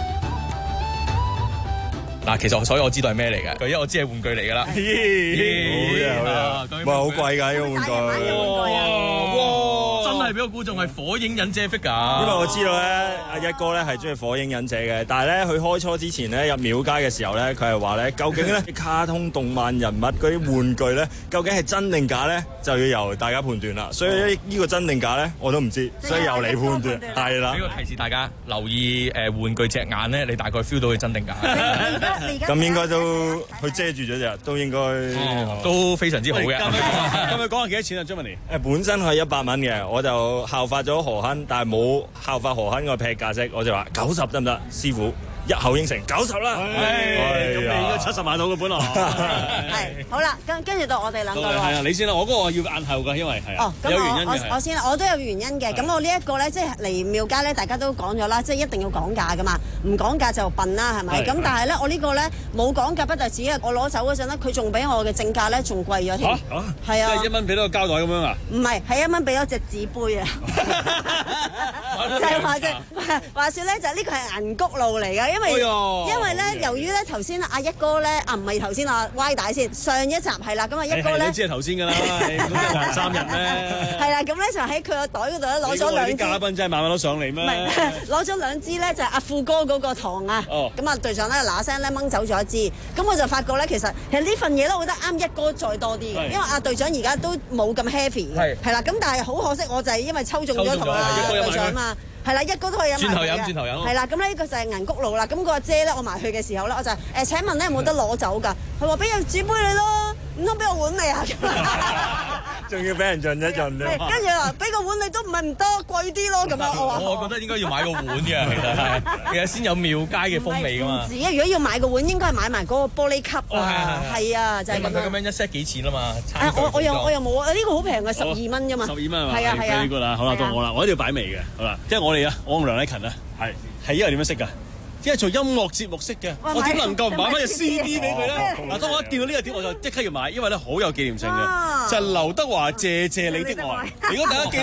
[SPEAKER 15] 嗱，其實所以我知道係咩嚟嘅，因為我知係玩具嚟㗎啦。
[SPEAKER 16] 好啊，好啊，唔係好貴㗎呢個玩具。
[SPEAKER 15] 哇！真係俾我估中係火影忍者 figure。
[SPEAKER 16] 因為我知道咧，阿一哥咧係中意火影忍者嘅，但係咧佢開初之前咧入廟街嘅時候咧，佢係話咧究竟咧卡通動漫人物嗰啲玩具咧，究竟係真定假咧，就要由大家判斷啦。所以呢個真定假咧，我都唔知，所以由你判斷。係啦。
[SPEAKER 15] 呢個提示大家留意誒玩具隻眼咧，你大概 feel 到佢真定假。
[SPEAKER 16] 咁應該都佢遮住咗隻，都應該、
[SPEAKER 15] 哦、都非常之好嘅。
[SPEAKER 1] 咁佢講下幾多錢啊 ，Jeremy？
[SPEAKER 16] 誒本身係一百蚊嘅，我就效法咗何亨，但係冇效法何亨個劈價式，我就話九十得唔得？師傅一口應承九十啦。
[SPEAKER 1] 咁你應該七十買到嘅本來。
[SPEAKER 2] 係好啦，跟跟住到我哋兩個咯。
[SPEAKER 1] 係啊，你先啦，我嗰個要晏後㗎，因為係啊，有原因嘅。
[SPEAKER 2] 我我先啦，我都有原因嘅。咁我呢一個咧，即係嚟廟街咧，大家都講咗啦，即係一定要講價㗎嘛，唔講價就笨啦，係咪？咁但係咧，我呢個咧冇講價不特止啊，我攞走嗰陣咧，佢仲比我嘅正價咧仲貴咗添。嚇嚇，係啊，
[SPEAKER 1] 即係一蚊俾多個膠袋咁樣啊？
[SPEAKER 2] 唔係，係一蚊俾咗隻紙杯啊！就係話啫，話説咧就呢個係銀谷路嚟㗎，因為因為咧由於咧頭先阿一哥咧啊唔係頭先啊歪帶先，上一集係啦，咁啊一哥咧，
[SPEAKER 1] 你知係頭先㗎啦，咁就話三日咩？
[SPEAKER 2] 係啦，咁咧就喺佢個袋嗰度咧攞咗兩支。啲
[SPEAKER 1] 嘉賓真係晚晚都上嚟咩？
[SPEAKER 2] 唔係，攞咗兩支咧就係阿富哥嗰個糖啊。哦。咁啊隊長咧嗱聲咧掹走咗一支，咁我就發覺咧其實其實呢份嘢咧，我覺得啱一哥再多啲嘅，因為阿隊長而家都冇咁 heavy 嘅。係啦，咁但係好可惜，我就係因為抽中咗同阿隊長嘛。係啦，一哥都可以飲。
[SPEAKER 15] 轉頭飲，轉頭飲。
[SPEAKER 2] 係啦，咁呢個就係銀谷路啦。咁個阿姐咧，我埋去嘅時候咧，我就誒請問咧有冇得攞走㗎？佢話俾個紙杯你咯，唔通俾我碗你啊？
[SPEAKER 16] 仲要俾人盡一盡啫。
[SPEAKER 2] 跟住話俾個碗你都唔係唔得，貴啲咯咁樣。我話
[SPEAKER 15] 我覺得應該要買個碗嘅，其實係其實先有廟街嘅風味㗎嘛。
[SPEAKER 2] 唔止啊！如果要買個碗，應該係買埋嗰個玻璃級啊。係啊，就係咁。
[SPEAKER 15] 問佢咁樣一 set 幾錢啊嘛？
[SPEAKER 2] 我我又我又冇啊！呢個好平嘅，十二蚊啫嘛。
[SPEAKER 1] 十二蚊係嘛？
[SPEAKER 2] 係啊係啊。
[SPEAKER 1] 呢個啦，好啦，到我啦，我一定要擺尾嘅，好啦，即係我哋啊，我同梁禮勤啊，係係因為點樣識㗎？因為做音樂節目識嘅，我點能夠唔買翻隻 C D 俾佢咧？嗱，當我一見到呢個碟，我就即刻要買，因為咧好有紀念性嘅，就係劉德華謝謝你的愛。如果大家記得啊，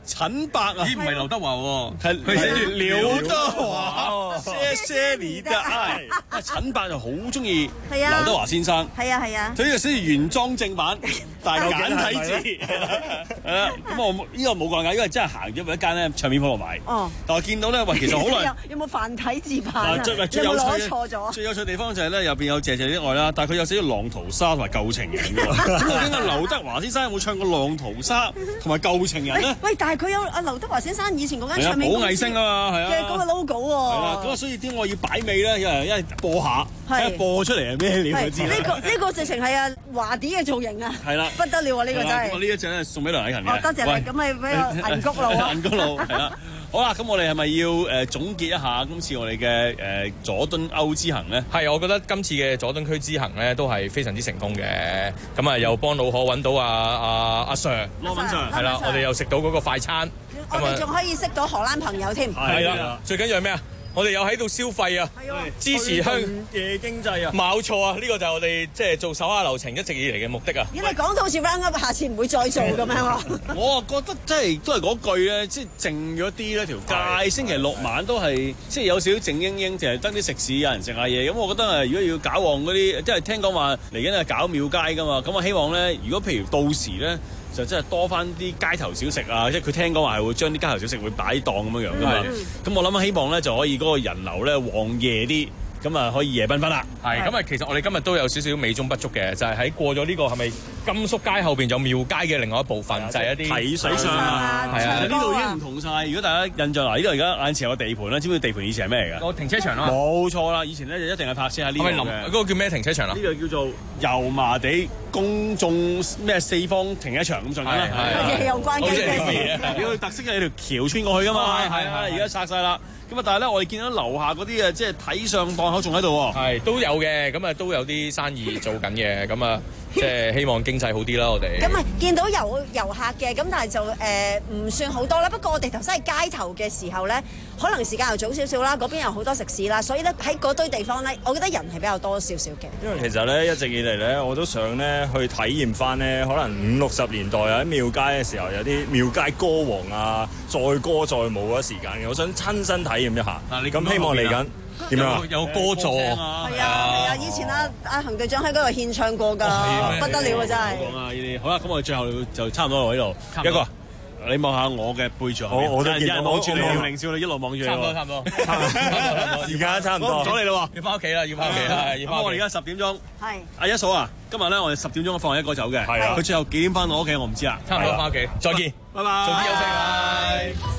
[SPEAKER 15] 陳伯啊，
[SPEAKER 1] 咦唔係劉德華喎，
[SPEAKER 15] 係佢寫住劉德華，
[SPEAKER 2] 謝謝你的愛。
[SPEAKER 1] 啊，陳伯就好中意
[SPEAKER 2] 係啊
[SPEAKER 1] 劉德華先生，
[SPEAKER 2] 係啊係啊，
[SPEAKER 1] 佢呢個寫住原裝正版，但係簡體字，係啦。咁我呢個冇講㗎，因為真係行咗去一間咧唱片鋪度買。哦。但我見到咧，喂，其實好耐。
[SPEAKER 2] 有冇繁體字版啊？
[SPEAKER 1] 最
[SPEAKER 2] 有冇攞錯咗？
[SPEAKER 1] 最有趣地方就係咧，入邊有謝謝的愛啦，但係佢有寫住浪淘沙同埋舊情人㗎喎。咁究竟阿劉德華先生有冇唱過浪淘沙同埋舊情人咧？
[SPEAKER 2] 喂，但係佢有阿劉德華先生以前嗰間唱片
[SPEAKER 1] 寶藝星啊嘛，係啊
[SPEAKER 2] 嘅嗰個 logo 喎。
[SPEAKER 1] 係啦，咁啊，所以點我要擺尾咧？因為因為播下，睇下播出嚟係咩料佢知。
[SPEAKER 2] 呢個呢個直情係阿華啲嘅造型啊！
[SPEAKER 1] 係啦，
[SPEAKER 2] 不得了啊！呢個真係。
[SPEAKER 1] 咁啊，呢一隻咧送俾梁禮勤嘅。
[SPEAKER 2] 哦，多謝你。咁咪俾個銀谷路啊！
[SPEAKER 1] 銀谷路係啦。好啦，咁我哋係咪要誒總結一下今次我哋嘅誒佐敦歐之行咧？
[SPEAKER 15] 係，我覺得今次嘅佐敦區之行咧都係非常之成功嘅。咁啊，又幫老可揾到阿阿阿 Sir，
[SPEAKER 1] 羅文 Sir，
[SPEAKER 15] 係啦，我哋又食到嗰個快餐，
[SPEAKER 2] 我哋仲可以識到荷蘭朋友添。
[SPEAKER 15] 係啦，最緊要係咩啊？我哋有喺度消費啊，支持香
[SPEAKER 16] 嘅經濟啊，
[SPEAKER 15] 冇錯啊！呢個就係我哋即係做手下留情一直以嚟嘅目的啊。
[SPEAKER 2] 因為講到好似 round up，下次唔會再做咁樣喎。
[SPEAKER 1] 我啊覺得即係都係嗰句咧，即係靜咗啲咧條街。星期六晚都係即係有少少靜英英，淨係得啲食肆有人食下嘢。咁我覺得誒，如果要搞旺嗰啲，即係聽講話嚟緊係搞廟街噶嘛。咁我希望咧，如果譬如到時咧，就真係多翻啲街頭小食啊！即係佢聽講話係會將啲街頭小食會擺檔咁樣樣噶嘛。咁我諗希望咧就可以嗰個人流咧旺夜啲，咁啊可以夜繽紛啦。
[SPEAKER 15] 係咁啊，其實我哋今日都有少少美中不足嘅，就係喺過咗呢個係咪甘肅街後邊有廟街嘅另外一部分，就係一啲
[SPEAKER 1] 睇水上啊。係啊，呢度已經唔同晒。如果大家印象嗱，呢度而家眼前有個地盤啦，知唔知地盤以前係咩嚟㗎？
[SPEAKER 15] 個停車場啦。
[SPEAKER 1] 冇錯啦，以前咧就一定係泊車喺呢度嘅。
[SPEAKER 15] 嗰個叫咩停車場啊？
[SPEAKER 1] 呢個叫做油麻地公眾咩四方停車場咁上緊啦。
[SPEAKER 2] 係有關嘅
[SPEAKER 1] 嘢。呢個特色係有條橋穿過去㗎嘛。係係啊，而家拆晒啦。咁啊，但係咧，我哋見到樓下嗰啲啊，即係睇相檔口仲喺度喎。
[SPEAKER 15] 係都有嘅，咁啊都有啲生意做緊嘅，咁啊即係希望經濟好啲啦，我哋。
[SPEAKER 2] 咁啊，見到遊遊客嘅，咁但係就誒唔、呃、算好多啦。不過我哋頭先喺街頭嘅時候咧，可能時間又早少少啦，嗰邊有好多食肆啦，所以咧喺嗰堆地方咧，我覺得人係比較多少少嘅。
[SPEAKER 16] 因為其實咧一直以嚟咧，我都想咧去體驗翻咧，可能五六十年代喺廟街嘅時候有啲廟街歌王啊，載歌載舞嗰時間嘅，我想親身體驗一下。嗱，你咁希望嚟緊點樣啊？
[SPEAKER 15] 有歌座，
[SPEAKER 2] 係啊係啊！以前阿阿行隊長喺嗰度獻唱過㗎，不得了啊！真係。
[SPEAKER 1] 講啊呢啲，好啦，咁我哋最後就差唔多喺度。一個，你望下我嘅背住，
[SPEAKER 16] 我我都見到，
[SPEAKER 1] 望住你遼寧少女一路望住你。
[SPEAKER 15] 差唔多差唔多，
[SPEAKER 16] 時間差唔多。
[SPEAKER 1] 唔阻你啦喎，
[SPEAKER 15] 要翻屋企啦，要翻屋企啦，要翻。
[SPEAKER 1] 咁我哋而家十點鐘。
[SPEAKER 2] 係。
[SPEAKER 1] 阿一嫂啊，今日咧我哋十點鐘放一個走嘅。係啊。佢最後幾點翻到屋企我唔知啊。
[SPEAKER 15] 差唔多翻屋企，再見，
[SPEAKER 1] 拜拜。
[SPEAKER 15] 早啲休息，拜。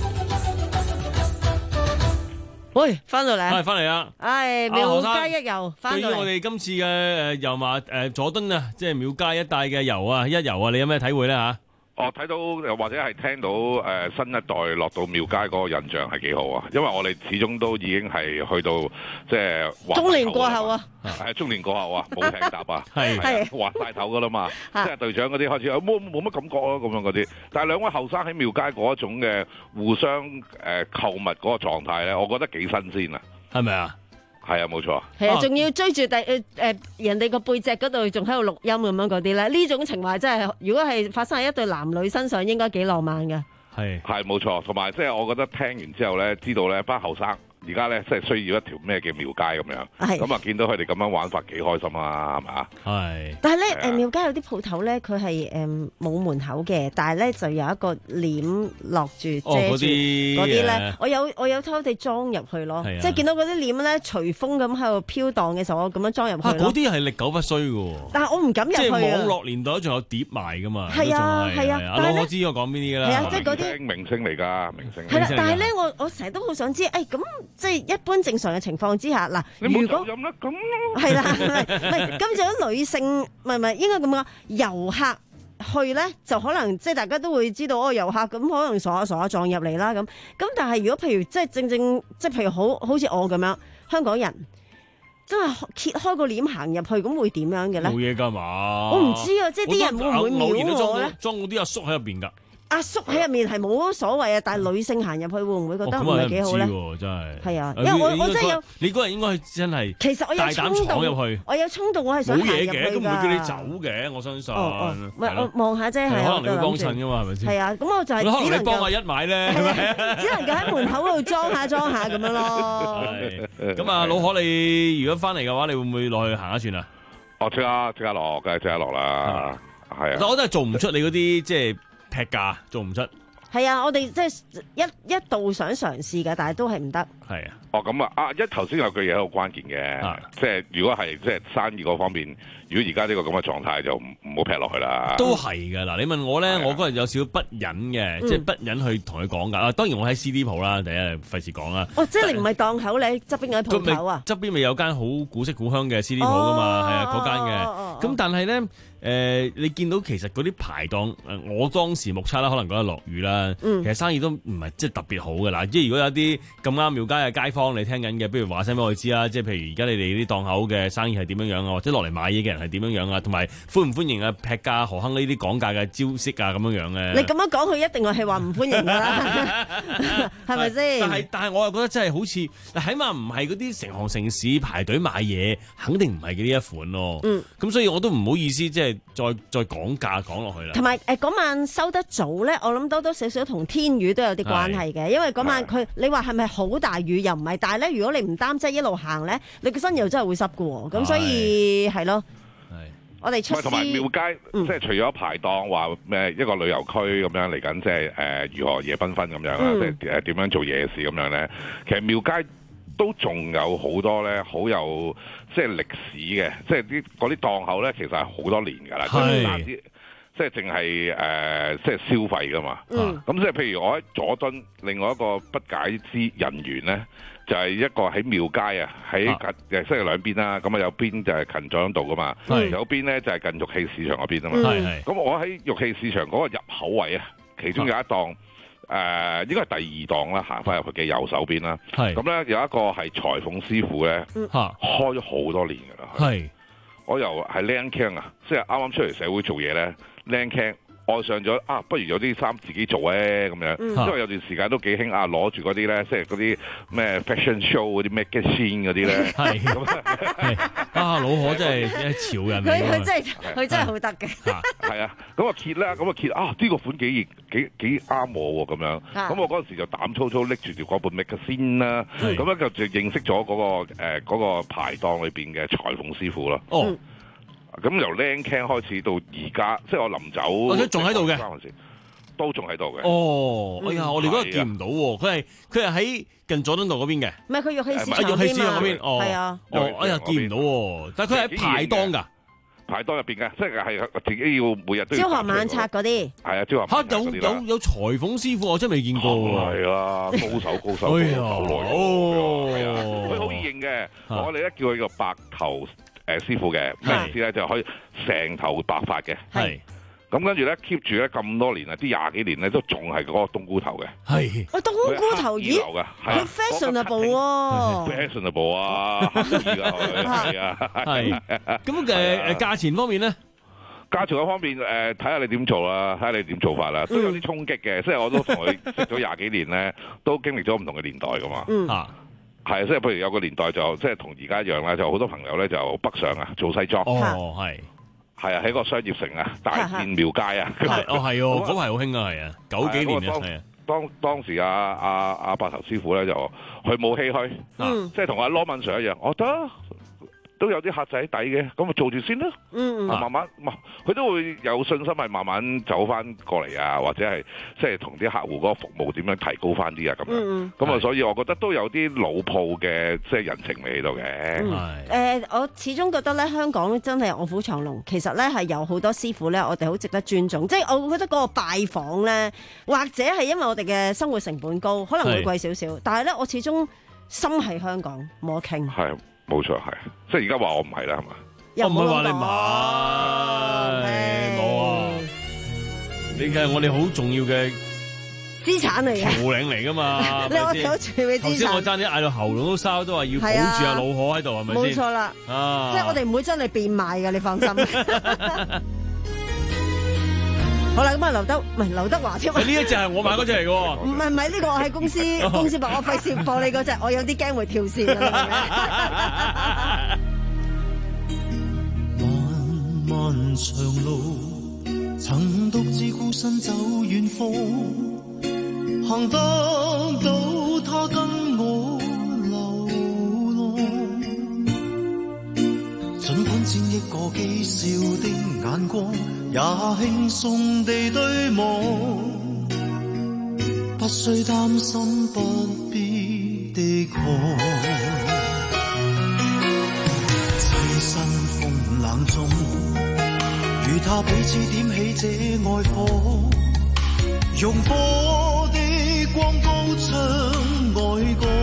[SPEAKER 2] 喂，翻到嚟，
[SPEAKER 1] 係翻嚟啦！
[SPEAKER 2] 唉，廟街一遊，翻到嚟。
[SPEAKER 1] 對於我哋今次嘅誒油麻誒佐敦啊，即係廟街一帶嘅遊啊，一遊啊，你有咩體會咧嚇？
[SPEAKER 3] 我睇到又或者係聽到誒、呃、新一代落到廟街嗰個印象係幾好啊，因為我哋始終都已經係去到即係
[SPEAKER 2] 中年過後啊，
[SPEAKER 3] 係中年過後啊，冇艇搭啊，
[SPEAKER 1] 係
[SPEAKER 3] 係滑晒頭噶啦嘛，即係隊長嗰啲開始冇冇乜感覺咯咁樣嗰啲，但係兩位後生喺廟街嗰一種嘅互相誒、呃、購物嗰個狀態咧，我覺得幾新鮮啊，
[SPEAKER 1] 係咪啊？
[SPEAKER 3] 係啊，冇錯。
[SPEAKER 2] 係啊，仲要追住第誒誒人哋個背脊嗰度，仲喺度錄音咁樣嗰啲咧，呢種情懷真係，如果係發生喺一對男女身上，應該幾浪漫㗎。
[SPEAKER 1] 係
[SPEAKER 3] 係冇錯，同埋即係我覺得聽完之後咧，知道咧班後生而家咧即係需要一條咩嘅廟街咁樣，咁啊見到佢哋咁樣玩法幾開心啊，係嘛？
[SPEAKER 1] 係。
[SPEAKER 2] 但係咧誒廟街有啲鋪頭咧，佢係誒冇門口嘅，但係咧就有一個簾落住遮住嗰啲咧，我有我有偷哋裝入去咯，即係見到嗰啲簾咧隨風咁喺度飄蕩嘅時候，我咁樣裝入去。
[SPEAKER 1] 嗰啲係歷久不衰㗎。
[SPEAKER 2] 但係我唔敢入去。即係
[SPEAKER 1] 網絡年代仲有碟賣㗎嘛？
[SPEAKER 2] 係啊係啊，
[SPEAKER 1] 阿老我知我講邊啲㗎啦。
[SPEAKER 2] 係啊，即係嗰啲
[SPEAKER 3] 明星嚟㗎，明星。
[SPEAKER 2] 係啦，但係咧我我成日都好想知，誒咁。即係一般正常嘅情況之下，嗱，如果
[SPEAKER 3] 飲得咁
[SPEAKER 2] 係啦，唔係咁就有女性，唔係唔係應該咁講，遊客去咧就可能即係大家都會知道哦，遊客咁可能傻下傻下撞入嚟啦咁。咁但係如果譬如即係正正即係譬如好好似我咁樣香港人，真係揭開個簾行入去，咁會點樣嘅咧？
[SPEAKER 1] 冇嘢㗎嘛？
[SPEAKER 2] 我唔知啊，即係啲人會唔會瞄我咧？
[SPEAKER 1] 裝嗰啲阿叔喺入邊㗎。
[SPEAKER 2] 阿叔喺入面係冇乜所謂啊，但係女性行入去會唔會覺得唔係幾好咧？
[SPEAKER 1] 真係
[SPEAKER 2] 係啊，因為我我真係有
[SPEAKER 1] 你嗰日應該真係
[SPEAKER 2] 其實我有衝動
[SPEAKER 1] 入去，
[SPEAKER 2] 我有衝動，我係想
[SPEAKER 1] 冇嘢嘅，都唔會叫你
[SPEAKER 2] 走
[SPEAKER 1] 嘅，我相信。
[SPEAKER 2] 唔係我望下啫，係
[SPEAKER 1] 可能你會幫襯噶嘛，係咪先？
[SPEAKER 2] 係啊，咁我就係
[SPEAKER 1] 可能
[SPEAKER 2] 只能
[SPEAKER 1] 你幫阿一買咧，係咪？
[SPEAKER 2] 只能夠喺門口嗰度裝下裝下咁樣咯。
[SPEAKER 1] 咁啊，老可你如果翻嚟嘅話，你會唔會落去行一轉啊？
[SPEAKER 3] 哦，即刻即刻落，梗係即刻落啦，係啊。
[SPEAKER 1] 我都係做唔出你嗰啲即係劈價，做唔出。
[SPEAKER 2] 係啊，我哋即係一一度想嘗試嘅，但係都係唔得。
[SPEAKER 1] 係啊。
[SPEAKER 3] 哦，咁啊，啊一頭先有句嘢好關鍵嘅，即係如果係即係生意嗰方面，如果而家呢個咁嘅狀態，就唔唔好劈落去啦。
[SPEAKER 1] 都係嘅嗱，你問我咧，我嗰日有少少不忍嘅，即係不忍去同佢講㗎。啊，當然我喺 C D 鋪啦，第一費事講啦。
[SPEAKER 2] 哦，即係你唔係檔口，你喺側邊嗰啲鋪頭啊？
[SPEAKER 1] 側邊咪有間好古色古香嘅 C D 鋪㗎嘛，係啊，嗰間嘅。咁但係咧。誒、呃，你見到其實嗰啲排檔，我當時目測啦，可能嗰日落雨啦，嗯、其實生意都唔係即係特別好嘅啦。即係如果有啲咁啱廟街嘅街坊你聽緊嘅，不如話聲俾我知啦。即係譬如而家你哋啲檔口嘅生意係點樣樣啊，或者落嚟買嘢嘅人係點樣樣啊，同埋歡唔歡迎啊劈價何坑呢啲講價嘅招式啊咁樣樣嘅。
[SPEAKER 2] 你咁樣講，佢一定係話唔歡迎㗎啦，係咪先？
[SPEAKER 1] 但係但係我又覺得真係好似，起碼唔係嗰啲成行成市排隊買嘢，肯定唔係嘅呢一款咯。咁、嗯、所以我都唔好意思，即係。再再講價講落去啦，
[SPEAKER 2] 同埋誒嗰晚收得早咧，我諗多多少少同天雨都有啲關係嘅，因為嗰晚佢你話係咪好大雨又唔係，但係咧如果你唔擔遮一路行咧，你個身又真係會濕㗎喎，咁所以係咯，我哋出
[SPEAKER 3] 同埋廟街，嗯、即係除咗排檔話咩一個旅遊區咁樣嚟緊，即係誒如何夜繽紛咁樣啦，嗯、即係誒點樣做夜市咁樣咧，其實廟街都仲有好多咧，好有即係歷史嘅，即係啲嗰啲檔口咧，其實係好多年㗎啦，即係嗱啲，即係淨係誒，即係消費㗎嘛。咁、嗯、即係譬如我喺佐敦，另外一個不解之人緣咧，就係、是、一個喺廟街啊，喺近誒即係兩邊啦。咁啊有邊就係近佐敦道㗎嘛，有邊咧就係近玉器市場嗰邊啊嘛。咁、嗯、我喺玉器市場嗰個入口位啊，其中有一檔。誒、呃、應該係第二檔啦，行翻入去嘅右手邊啦。咁咧有一個係裁縫師傅咧，開咗好多年㗎啦。係，我由係靚傾啊，即係啱啱出嚟社會做嘢咧，靚傾愛上咗啊，不如有啲衫自己做咧咁樣。嗯、因為有段時間都幾興啊，攞住嗰啲咧，即係嗰啲咩 fashion show 嗰啲 magazine 嗰啲咧。係咁啊，老可真係潮人嚟。
[SPEAKER 2] 佢佢真係佢真係好得嘅。
[SPEAKER 3] 係啊，咁啊揭啦，咁啊揭啊，呢、呢個款幾幾幾啱我喎咁樣。咁我嗰陣時就膽粗粗拎住條嗰本 magazine 啦，咁樣就就認識咗嗰、嗰個誒嗰、呃嗰個排檔裏邊嘅裁縫師傅咯。哦。嗯咁由靚 can 開始到而家，即係我臨走，
[SPEAKER 1] 我都仲喺度嘅，
[SPEAKER 3] 都仲喺度嘅。
[SPEAKER 1] 哦，哎呀，我哋嗰日見唔到喎，佢係佢係喺近佐敦道嗰邊嘅，
[SPEAKER 2] 唔係佢玉器市場
[SPEAKER 1] 嗰邊，哦，係啊，哦，哎呀，見唔到喎，但係佢係排檔㗎，
[SPEAKER 3] 排檔入邊嘅，即係係自己要每日都要
[SPEAKER 2] 朝行晚拆嗰啲，
[SPEAKER 3] 係啊，朝行
[SPEAKER 1] 嚇有有有裁縫師傅，我真係未見過喎，
[SPEAKER 3] 係啊，高手高手，
[SPEAKER 1] 哎呀，
[SPEAKER 3] 哦，係啊，佢好易認嘅，我哋咧叫佢個白頭。誒師傅嘅咩意思咧？就可以成頭白髮嘅，係咁跟住咧 keep 住咧咁多年啊，啲廿幾年咧都仲係嗰個冬菇頭嘅，
[SPEAKER 1] 係
[SPEAKER 2] 喂冬菇頭咦？佢 fashionable 喎
[SPEAKER 3] ，fashionable 啊，係啊，
[SPEAKER 1] 係咁誒誒價錢方面咧？
[SPEAKER 3] 價錢嗰方面誒睇下你點做啦，睇下你點做法啦，都有啲衝擊嘅，即係我都同佢識咗廿幾年咧，都經歷咗唔同嘅年代噶嘛，嗯啊。係，即係譬如有個年代就即係同而家一樣啦，就好多朋友咧就北上啊做西裝。哦，係，係啊，喺個商業城啊，大建廟街啊。
[SPEAKER 1] 哦，係喎，嗰排好興啊，係啊，九幾年啊，係啊。
[SPEAKER 3] 當當時阿阿阿白頭師傅咧就佢冇唏噓，即係同阿羅文 Sir 一樣，我得。都有啲客仔底嘅，咁咪做住先啦。嗯嗯，慢慢，佢都會有信心係慢慢走翻過嚟啊，或者係即係同啲客戶嗰個服務點樣提高翻啲啊咁樣。咁啊、嗯，所以我覺得都有啲老鋪嘅即係人情味喺度嘅。係、
[SPEAKER 2] 嗯呃。我始終覺得咧，香港真係臥虎藏龍。其實咧係有好多師傅咧，我哋好值得尊重。即係我覺得嗰個拜訪咧，或者係因為我哋嘅生活成本高，可能會貴少少。但係咧，我始終心係香港，冇得傾。
[SPEAKER 3] 係。冇錯，係，即係而家話我唔係啦，係嘛？
[SPEAKER 1] 又唔係話你唔係，冇啊！你係我哋好重要嘅
[SPEAKER 2] 資產嚟嘅，
[SPEAKER 1] 頭領嚟噶嘛？
[SPEAKER 2] 你我有住嘅資產。頭
[SPEAKER 1] 先我爭啲嗌到喉嚨都燒，都話要保住阿老可喺度，係咪先？
[SPEAKER 2] 冇錯啦，啊！即係我哋唔會將你變賣嘅，你放心。 好啦，咁啊，劉德唔係劉德華添。
[SPEAKER 1] 呢一隻係我買嗰隻嚟嘅喎。
[SPEAKER 2] 唔係唔係，呢個我喺公司公司播，我費事播你嗰隻，我有啲驚會跳線啊！
[SPEAKER 4] 漫漫長路，曾獨自孤身走遠方，行得到他跟我流浪，儘管千億個譏笑的眼光，也輕鬆地對望，不需擔心，不必的抗。棲身風冷中，與他彼此點起這愛火，用火的光高唱愛歌，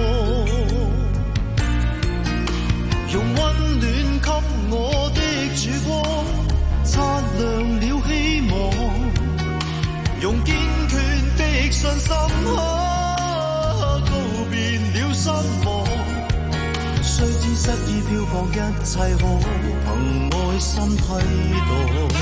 [SPEAKER 4] 用溫暖給我的曙光，擦亮了希望，用堅決的信心告別了失望。雖知失意漂泊，一切可憑愛心替代。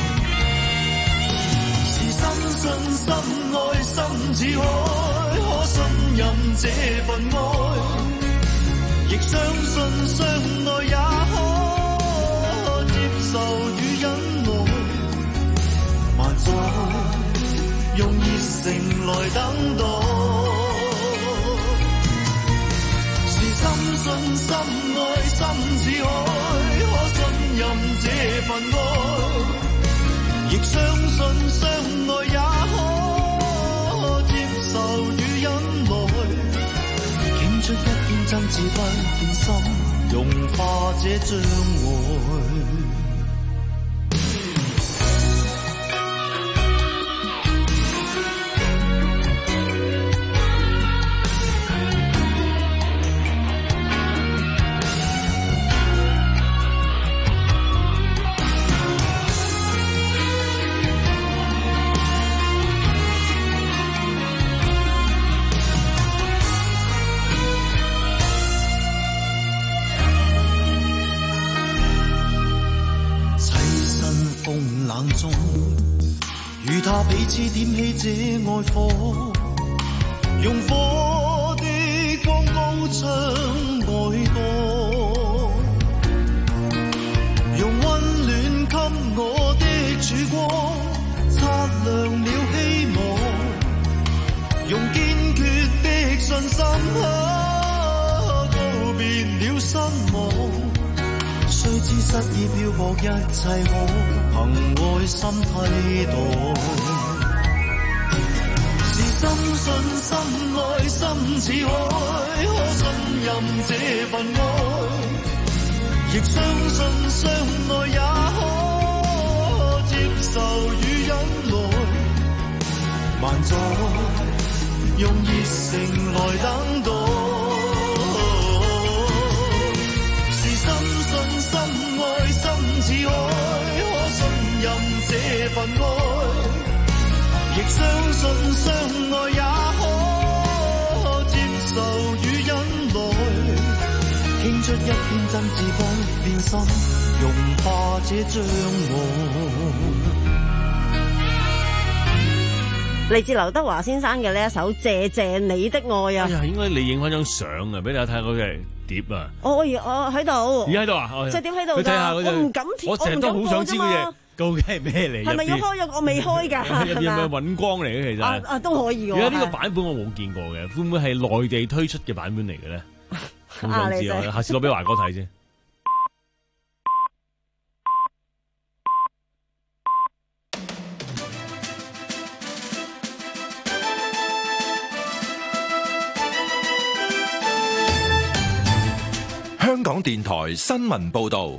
[SPEAKER 4] 是深信深愛心似海，可信任這份愛，亦相信相愛也可接受與忍耐，還在用熱誠來等待。是深信深愛心似海，可信任這份愛，亦相信相愛也可接受與忍耐，傾出一片真摯不變心，融化這障礙。中與他彼此點起這愛火，用火的光高唱愛歌，用溫暖給我的曙光，擦亮了希望，用堅決的信心告別了失望。雖知失意漂泊，一切可憑愛心替代。是深信深愛心似海，可信任這份愛，亦相信相愛也可接受與忍耐，還在用熱誠來等待。深愛心似海，可信任這份愛，亦相信相愛也可接受與忍耐，傾出一片真摯不變心，融化這障礙。
[SPEAKER 2] 嚟自劉德華先生嘅呢一首《謝謝你的愛》啊！
[SPEAKER 1] 哎呀，應該你影翻張相啊，俾大家睇下嗰隻碟啊！
[SPEAKER 2] 我我我喺度，
[SPEAKER 1] 而家喺度啊！
[SPEAKER 2] 隻碟喺度㗎，我唔敢貼，
[SPEAKER 1] 我成日都好想知嗰隻究竟係咩嚟？
[SPEAKER 2] 係咪要開咗？我未開㗎，
[SPEAKER 1] 入邊係咪尹光嚟嘅？其實
[SPEAKER 2] 啊啊都可以喎。
[SPEAKER 1] 而家呢個版本我冇見過嘅，會唔會係內地推出嘅版本嚟嘅咧？好想知啊！下次攞俾華哥睇先。
[SPEAKER 5] 香港電台新聞報道，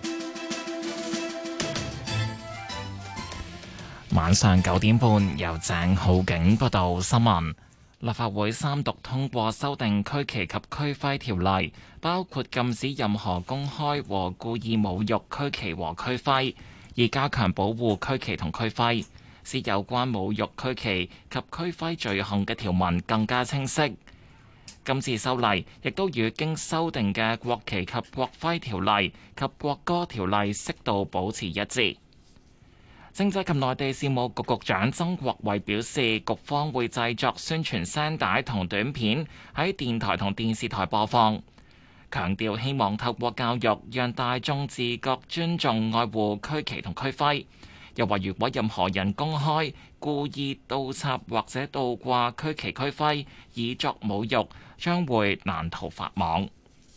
[SPEAKER 6] 晚上九點半由鄭浩景報道新聞。立法會三讀通過修訂區旗及區徽條例，包括禁止任何公開和故意侮辱區旗和區徽，以加強保護區旗同區徽，使有關侮辱區旗及區徽罪行嘅條文更加清晰。今次修例亦都與經修訂嘅國旗及國徽條例及國歌條例適度保持一致。 政制及內地事務局局長曾國衛表示，局方會製作宣傳聲帶同短片喺電台同電視台播放，強調希望透過教育讓大眾自覺尊重愛護區旗同區徽。又話如果任何人公開故意倒插或者倒掛區旗區徽以作侮辱，將會難逃法網。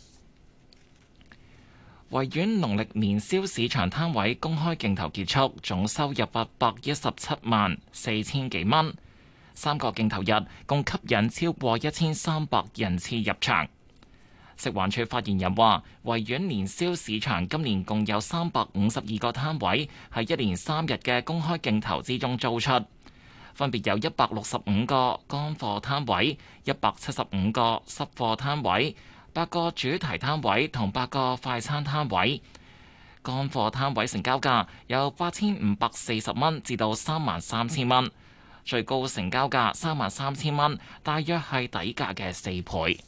[SPEAKER 6] 維園農曆年宵市場攤位公開競投結束，總收入八百一十七萬四千幾蚊。三個競投日共吸引超過一千三百人次入場。食環署發言人話，維園年宵市場今年共有三百五十二個攤位喺一連三日嘅公開競投之中租出，分別有一百六十五個乾貨攤位、一百七十五個濕貨攤位、八個主題攤位同八個快餐攤位。乾貨攤位成交價由八千五百四十蚊至到三萬三千蚊，最高成交價三萬三千蚊，大約係底價嘅四倍。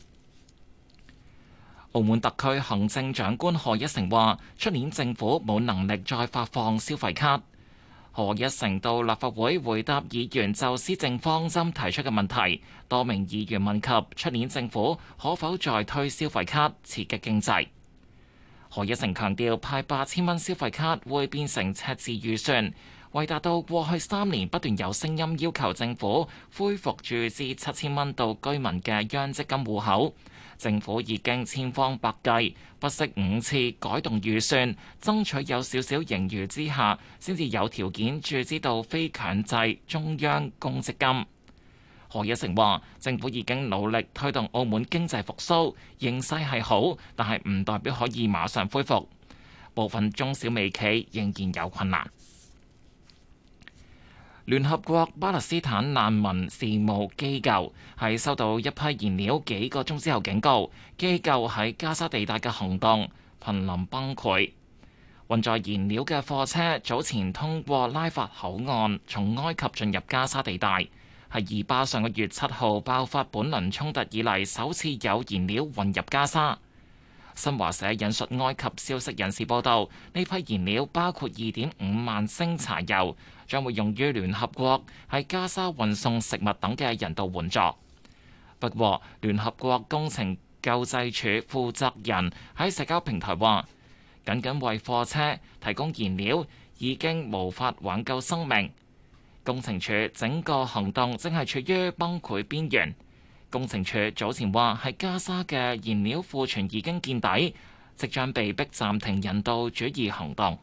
[SPEAKER 6] 澳門特區行政長官賀一誠話，出年政府冇能力再發放消費卡。賀一誠到立法會回答議員就施政方針提出嘅問題，多名議員問及出年政府可否再推消費卡刺激經濟。賀一誠強調，派八千蚊消費卡會變成赤字預算，為達到過去三年不斷有聲音要求政府恢復注資七千蚊到居民嘅央積金戶口。政府已經千方百計，不惜五次改動預算，爭取有少少盈餘之下，先至有條件注資到非強制中央公積金。何一成話：政府已經努力推動澳門經濟復甦，形勢係好，但係唔代表可以馬上恢復。部分中小微企仍然有困難。聯合國巴勒斯坦難民事務機構喺收到一批燃料幾個鐘之後警告，機構喺加沙地帶嘅行動瀕臨崩潰。運載燃料嘅貨車早前通過拉法口岸從埃及進入加沙地帶，係以巴上個月七號爆發本輪衝突以嚟首次有燃料運入加沙。新華社引述埃及消息人士報道，呢批燃料包括二點五萬升柴油，將會用於聯合國喺加沙運送食物等嘅人道援助。不過，聯合國工程救濟署負責人喺社交平台話，僅僅為貨車提供燃料已經無法挽救生命。工程署整個行動正係處於崩潰邊緣。工程署早前話，喺加沙嘅燃料庫存已經見底，即將被迫暫停人道主義行動。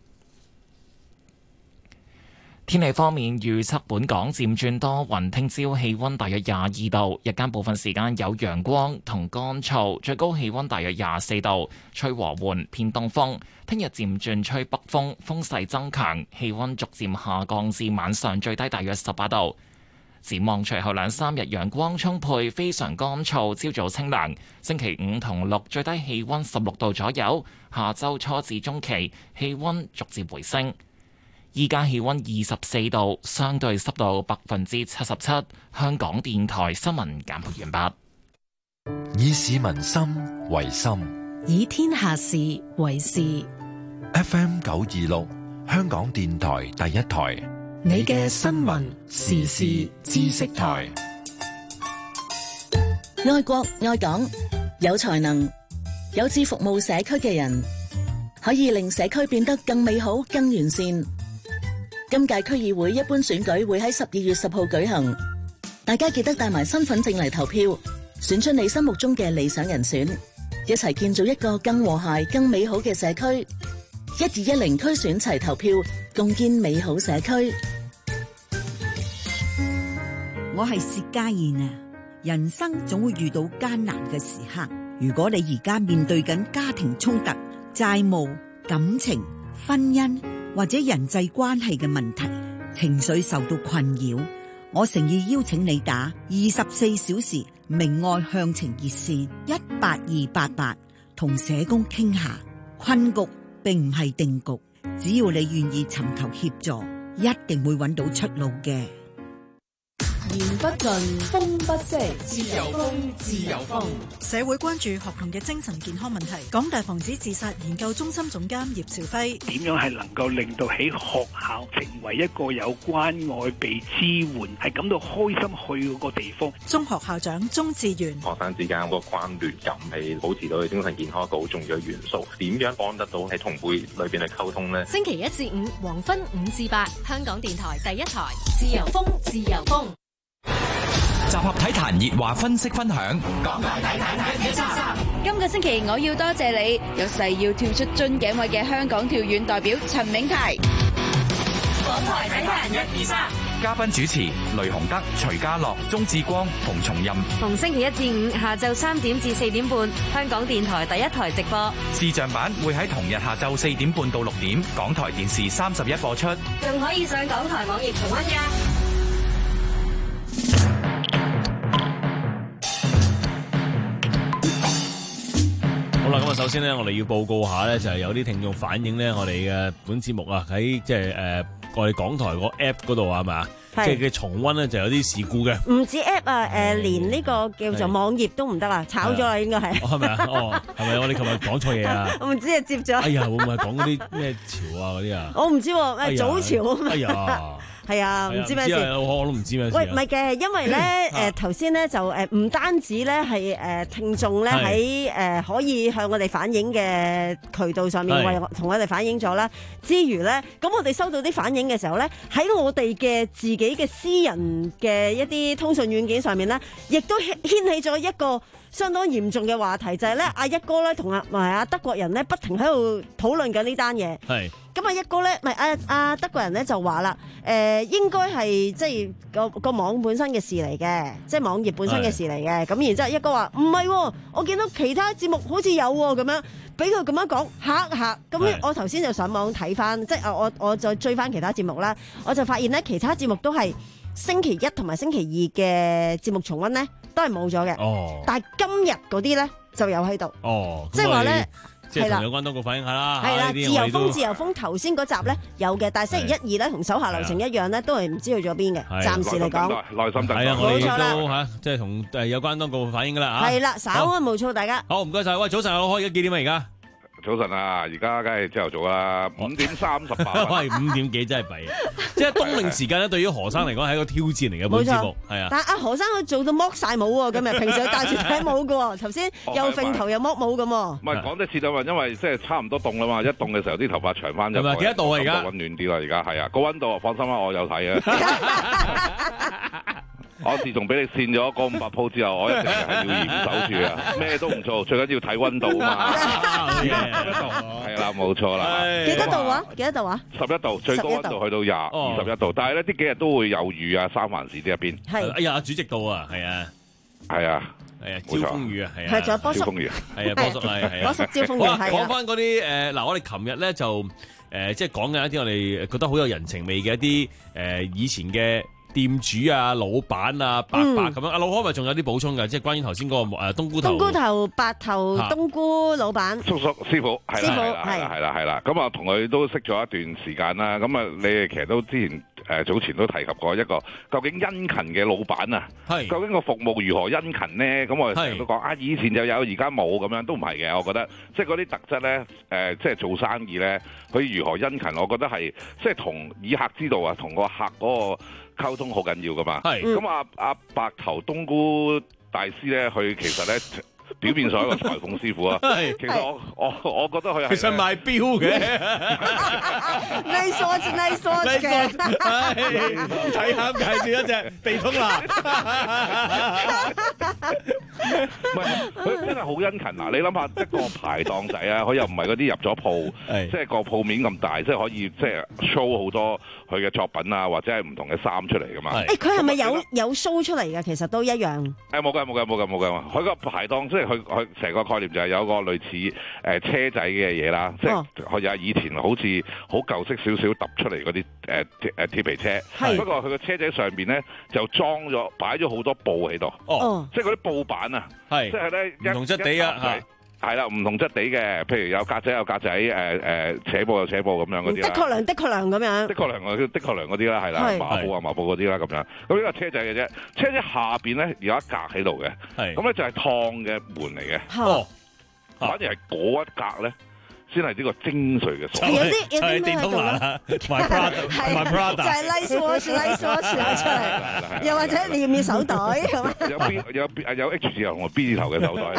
[SPEAKER 6] 天氣方面預測，本港漸轉多雲，聽朝氣溫大約廿二度，日間部分時間有陽光同乾燥，最高氣溫大約廿四度，吹和緩偏東風。聽日漸轉吹北風，風勢增強，氣溫逐漸下降至晚上最低大約十八度。展望隨後兩三日陽光充沛，非常乾燥，朝早清涼。星期五同六最低氣溫十六度左右，下周初至中期氣溫逐漸回升。依家氣溫二十四度，相對濕度百分之七十七。香港電台新聞簡報完畢。
[SPEAKER 5] 以市民心為心，
[SPEAKER 21] 以天下事為事。
[SPEAKER 5] F M 九二六，香港電台第一台。
[SPEAKER 21] 你嘅新聞時事知識台。
[SPEAKER 22] 愛國愛港，有才能、有志服務社區嘅人，可以令社區變得更美好、更完善。今屆區議會一般選舉會喺十二月十號舉行，大家記得帶埋身份證嚟投票，選出你心目中嘅理想人選，一齊建造一個更和諧、更美好嘅社區。一二一零區選齊投票，共建美好社區。
[SPEAKER 23] 我係薛家燕啊！人生總會遇到艱難嘅時刻，如果你而家面對緊家庭衝突、債務、感情、婚姻或者人際關係嘅問題，情緒受到困擾，我誠意邀請你打二十四小時明愛向晴熱線一八二八八，同社工傾下。困局並唔係定局，只要你願意尋求協助，一定會揾到出路嘅。
[SPEAKER 11] 言不盡，風不息，自由風，自由風。
[SPEAKER 7] 社會關注學童嘅精神健康問題。港大防止自殺研究中心總監葉兆輝：
[SPEAKER 8] 點樣係能夠令到喺學校成為一個有關愛、被支援，係感到開心去嗰個地方？
[SPEAKER 7] 中學校長鍾志源：
[SPEAKER 9] 學生之間嗰個關聯感係保持到佢精神健康一個好重要嘅元素。點樣幫得到喺同輩裏邊去溝通呢？
[SPEAKER 11] 星期一至五黃昏五至八，香港電台第一台，自由風，自由風。
[SPEAKER 24] 集合體壇熱話分析分享。
[SPEAKER 12] 港台體壇一三三。
[SPEAKER 25] 今個星期我要多謝你，有誓要跳出樽頸位嘅香港跳遠代表陳銘泰。
[SPEAKER 12] 港台體壇一二三。
[SPEAKER 24] 嘉賓主持雷洪德、徐家樂、鍾志光、馮松蔭。
[SPEAKER 26] 逢星期一至五下晝三點至四點半，香港電台第一台直播。
[SPEAKER 24] 視像版會喺同日下晝四點半到六點，港台電視三十一播出。
[SPEAKER 26] 仲可以上港台網頁重溫㗎。
[SPEAKER 1] 好啦，咁啊，首先咧，我哋要報告下咧，就係有啲聽眾反映咧，我哋嘅本節目啊，喺即係誒，我哋港台個 app 嗰度啊，係咪啊？即係嘅重溫咧，就有啲事故嘅。
[SPEAKER 2] 唔止 app 啊，誒，連呢個叫做網頁都唔得啦，炒咗啦，應該係。
[SPEAKER 1] 係咪啊？哦，係咪我哋琴日講錯嘢啊？
[SPEAKER 2] 我唔知啊，接咗。
[SPEAKER 1] 哎呀，會唔會係講嗰啲咩潮啊嗰啲啊？
[SPEAKER 2] 我唔知喎，誒早潮啊嘛。
[SPEAKER 1] 哎呀！
[SPEAKER 2] 係啊，唔知咩事，
[SPEAKER 1] 我都唔知咩事。
[SPEAKER 2] 喂，唔係嘅，因為咧，誒頭先咧就誒唔單止咧係誒聽眾咧喺誒可以向我哋反映嘅渠道上面為同我哋反映咗啦，之餘咧，咁我哋收到啲反映嘅時候咧，喺我哋嘅自己嘅私人嘅一啲通訊軟件上面咧，亦都掀起咗一個相當嚴重嘅話題，就係咧阿一哥咧同阿埋阿德國人咧不停喺度討論緊呢單嘢。係。咁啊一哥咧，唔係阿阿德國人咧就話啦，誒、呃、應該係即係個個網本身嘅事嚟嘅，即係網頁本身嘅事嚟嘅。咁然之後一哥話唔係，我見到其他節目好似有喎，咁樣俾佢咁樣講嚇一嚇。咁我頭先就上網睇翻，即係我我就追翻其他節目啦，我就發現咧其他節目都係星期一同埋星期二嘅節目重溫咧都係冇咗嘅。哦，但係今日嗰啲咧就有喺度。哦，即係話咧。
[SPEAKER 1] 即係同有關當局反映下啦，
[SPEAKER 2] 係啦，自由風自由風頭先嗰集咧有嘅，但係星期一二咧同手下留情一樣咧，都係唔知去咗邊嘅。暫時嚟講，
[SPEAKER 3] 內心等待，
[SPEAKER 1] 係啊，我哋都嚇，即係同誒有關當局反映噶啦嚇。
[SPEAKER 2] 係啦，稍安勿躁，大家。
[SPEAKER 1] 好，唔該曬。喂，早晨，我開而家幾點啊？而家
[SPEAKER 3] 早晨啊，而家梗係朝頭早啦，五點三十八。
[SPEAKER 1] 喂，五點幾真係弊啊！即係冬令時間咧，對於何生嚟講係一個挑戰嚟嘅本節目，係啊。
[SPEAKER 2] 但係阿何生佢做到剝晒帽喎，今日平時佢戴住頂帽嘅喎，頭先又揈頭又剝帽咁喎。
[SPEAKER 3] 唔係講得切就話，因為即係差唔多凍啦嘛，一凍嘅時候啲頭髮長翻咗。係咪
[SPEAKER 1] 幾多度啊？而家
[SPEAKER 3] 溫暖啲啦，而家係啊，個溫度放心啦，我有睇啊。我自從俾你扇咗嗰五百鋪之後，我一直係要嚴守住啊，咩都唔做，最緊要睇溫度啊嘛。係啦，冇錯啦。
[SPEAKER 2] 幾多度啊？幾多度啊？
[SPEAKER 3] 十一度，最高溫度去到廿二十一度，但係咧呢幾日都會有雨啊，三藩市呢一邊。
[SPEAKER 2] 係。
[SPEAKER 1] 哎呀，主席到啊，係啊，
[SPEAKER 3] 係啊，
[SPEAKER 1] 係啊，招風雨啊，係啊。
[SPEAKER 2] 係，仲有波叔。
[SPEAKER 3] 招風雨。
[SPEAKER 1] 係啊，波叔係係啊。
[SPEAKER 2] 波叔招風雨係啊。
[SPEAKER 1] 講翻嗰啲誒嗱，我哋琴日咧就誒即係講緊一啲我哋覺得好有人情味嘅一啲誒以前嘅店主啊、老闆啊、伯伯咁樣，阿老開咪仲有啲補充嘅，即係關於頭先嗰個誒冬菇頭、
[SPEAKER 2] 冬菇頭、白頭冬菇老闆
[SPEAKER 3] 叔叔師傅，係啦，
[SPEAKER 2] 師傅
[SPEAKER 3] 係啦，係啦，係啦，咁啊同佢都識咗一段時間啦。咁啊，你哋其實都之前誒早前都提及過一個究竟殷勤嘅老闆啊，究竟個服務如何殷勤呢？咁我哋成日都講啊，以前就有，而家冇咁樣，都唔係嘅。我覺得即係嗰啲特質咧，誒即係做生意咧，佢如何殷勤，我覺得係即係同以客之道啊，同個客嗰個溝通好緊要噶嘛，咁啊阿白頭冬菇大師咧，佢其實咧表面上係一個裁縫師傅啊，其實我我我覺得佢係
[SPEAKER 1] 其實賣錶嘅
[SPEAKER 2] ，nice watch，nice watch 嘅，
[SPEAKER 1] 睇下介紹一隻地通拿，
[SPEAKER 3] 唔係佢真係好殷勤嗱，你諗下一個排檔仔啊，佢又唔係嗰啲入咗鋪，即係個鋪面咁大，即係可以即係 show 好多佢嘅作品啊，或者係唔同嘅衫出嚟噶嘛。
[SPEAKER 2] 誒，佢係咪有有 show 出嚟嘅？其實都一樣。誒，
[SPEAKER 3] 冇㗎，冇㗎，冇㗎，冇㗎。佢個排檔即係佢佢成個概念就係有個類似誒車仔嘅嘢啦，即係佢有以前好似好舊式少少揼出嚟嗰啲誒誒鐵皮車。不過佢個車仔上邊咧就裝咗擺咗好多布喺度。哦，即係嗰啲布板啊。係，即係咧唔
[SPEAKER 1] 同質地啊，
[SPEAKER 3] 係係啦，唔同質地嘅，譬如有格仔有格仔，誒誒扯布有扯布咁樣嗰啲啦。
[SPEAKER 2] 的確良的確良咁樣。
[SPEAKER 3] 的確良嗰啲的確良嗰啲啦，係啦，麻布啊麻布嗰啲啦咁樣。咁呢個車仔嘅啫，車仔下邊咧有一格喺度嘅，咁咧就係燙嘅門嚟嘅。哦，反而係嗰一格咧。先係呢個精髓嘅鎖，
[SPEAKER 2] 有啲有啲咩喺度
[SPEAKER 1] 啦 ？My Prada，My Prada，
[SPEAKER 2] 就係 Nice Watch，Nice Watch 攞出嚟，又或者你要唔要手袋咁啊？
[SPEAKER 3] 有 B 有 B 有 H 字頭同埋 B 字頭嘅手袋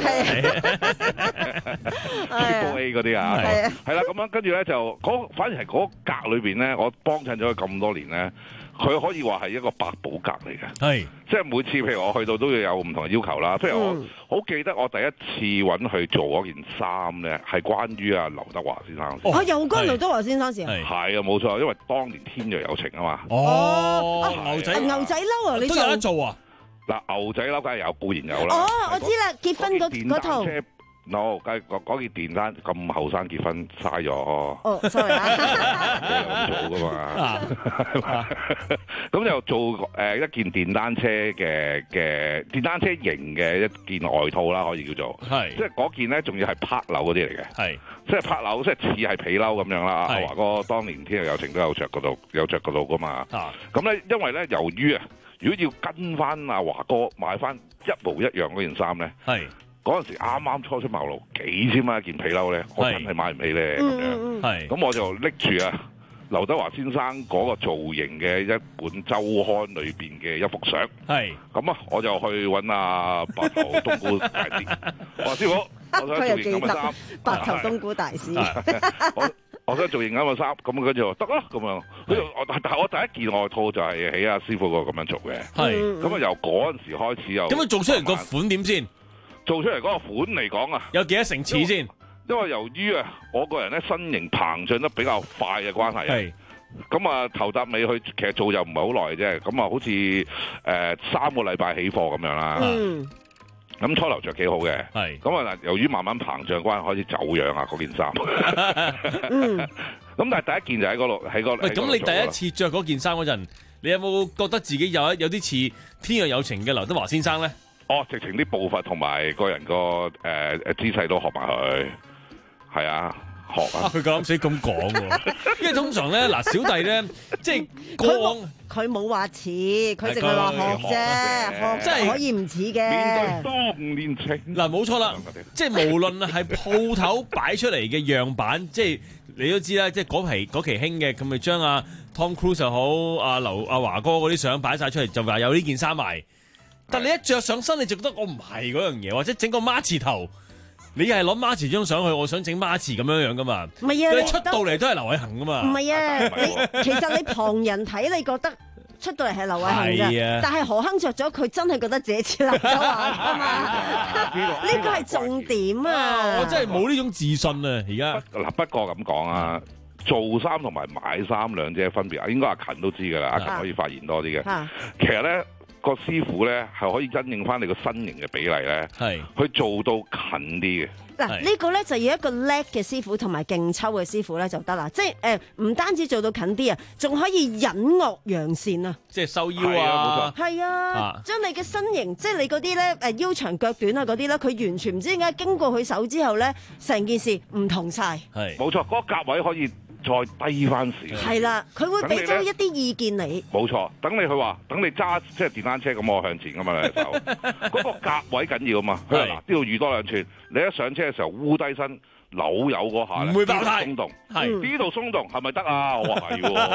[SPEAKER 3] ，Triple A 嗰啲啊，係啦，咁樣跟住咧就嗰反而係嗰格裏邊咧，我幫襯咗佢咁多年咧。佢可以話係一個百寶格嚟嘅，係即係每次譬如我去到都要有唔同嘅要求啦。譬如我好記得我第一次揾佢做嗰件衫咧，係關於啊劉德華先生。
[SPEAKER 2] 哦，又關劉德華先生事啊？
[SPEAKER 3] 係啊，冇錯，因為當年天若有情啊嘛。
[SPEAKER 2] 哦，牛仔牛仔褸啊，你
[SPEAKER 1] 都有得做啊？
[SPEAKER 3] 嗱，牛仔褸梗係有，固然有啦。
[SPEAKER 2] 哦，我知啦，結婚嗰嗰套。
[SPEAKER 3] no，梗係嗰件電單咁後生結婚嘥咗。
[SPEAKER 2] 哦 ，sorry 啊，
[SPEAKER 3] 你又咁做噶嘛？咁就做誒一件電單車嘅嘅電單車型嘅一件外套啦，可以叫做。係。即係嗰件咧，仲要係拍褸嗰啲嚟嘅。係。即係拍褸，即係似係皮褸咁樣啦。阿華哥當年天若有情都有着嗰度，有着嗰度噶嘛。啊。咁咧，因為咧，由於啊，如果要跟翻阿華哥買翻一模一樣嗰件衫咧，係。嗰陣時啱啱初出茅廬，幾千蚊一件皮褸咧，我真係買唔起咧咁樣。係，咁我就拎住啊劉德華先生嗰個造型嘅一本週刊裏邊嘅一幅相。係，咁啊我就去揾阿白頭冬菇大師，我話師傅，我想做型咁嘅衫。
[SPEAKER 2] 白頭冬菇大師，
[SPEAKER 3] 我我想做型咁嘅衫，咁跟住我得啦咁樣。跟住我但係我第一件外套就係喺阿師傅嗰度咁樣做嘅。係，咁啊由嗰陣時開始又。咁啊做出嚟個款點先？做出嚟嗰個款嚟講啊，
[SPEAKER 1] 有幾多成次先？
[SPEAKER 3] 因為由於啊，我個人咧身形膨脹得比較快嘅關係，係咁啊頭搭尾去，其實做又唔係好耐啫。咁啊，好似誒、呃、三個禮拜起貨咁樣啦。嗯。咁初頭着幾好嘅，係。咁啊嗱，由於慢慢膨脹關係，開始走樣啊嗰件衫。嗯。咁但係第一件就喺嗰度，喺嗰。喂，
[SPEAKER 1] 咁你第一次着嗰件衫嗰陣，你有冇覺得自己有一有啲似天若有情嘅劉德華先生咧？
[SPEAKER 3] 哦，直情啲步伐同埋個人個誒誒姿勢都學埋佢，係啊，學啊！
[SPEAKER 1] 佢夠膽死咁講喎，因為通常咧嗱，小弟咧即係過往
[SPEAKER 2] 佢冇話似，佢淨係話學啫，學真係可以唔似嘅。
[SPEAKER 3] 面對當年情
[SPEAKER 1] 嗱，冇錯啦，即係無論係鋪頭擺出嚟嘅樣板，即係你都知啦，即係嗰期嗰期興嘅，咁咪將阿 Tom Cruise 又好，阿劉阿華哥嗰啲相擺晒出嚟，就話有呢件衫賣。但你一着上身，你就覺得我唔係嗰樣嘢，或者整個孖字頭，你係攞孖字張上去，我想整孖字咁樣樣噶嘛？唔係啊，你出到嚟都係劉偉恒噶嘛？
[SPEAKER 2] 唔係啊，你其實你旁人睇你覺得出到嚟係劉偉恒㗎，但係何鏗着咗，佢真係覺得自己似劉德華啊嘛？呢個係重點啊！
[SPEAKER 1] 我真係冇呢種自信啊！而家
[SPEAKER 3] 嗱，不過咁講啊，做衫同埋買衫兩者分別啊，應該阿勤都知㗎啦，阿勤可以發言多啲嘅。其實咧。個師傅咧係可以因應翻你個身形嘅比例咧，係去做到近啲嘅。
[SPEAKER 2] 嗱，呢個咧就要一個叻嘅師傅同埋勁抽嘅師傅咧就得啦。即係誒，唔單止做到近啲啊，仲可以隱惡揚善啊！
[SPEAKER 1] 即係收腰啊，
[SPEAKER 2] 係啊，將你嘅身形，即係你嗰啲咧誒腰長腳短啊嗰啲咧，佢完全唔知點解經過佢手之後咧，成件事唔同晒。
[SPEAKER 3] 係冇錯，嗰個格位可以再低翻少。
[SPEAKER 2] 係啦，佢會俾咗一啲意見你。
[SPEAKER 3] 冇錯，等你去話，等你揸即係電單車咁，我向前噶嘛兩隻手，嗰個格位緊要啊嘛。佢話嗱，呢度預多兩寸，你一上車嘅時候烏低身扭油嗰下咧，
[SPEAKER 1] 唔會爆胎
[SPEAKER 3] 鬆動。係呢度鬆動係咪得啊？我話係喎。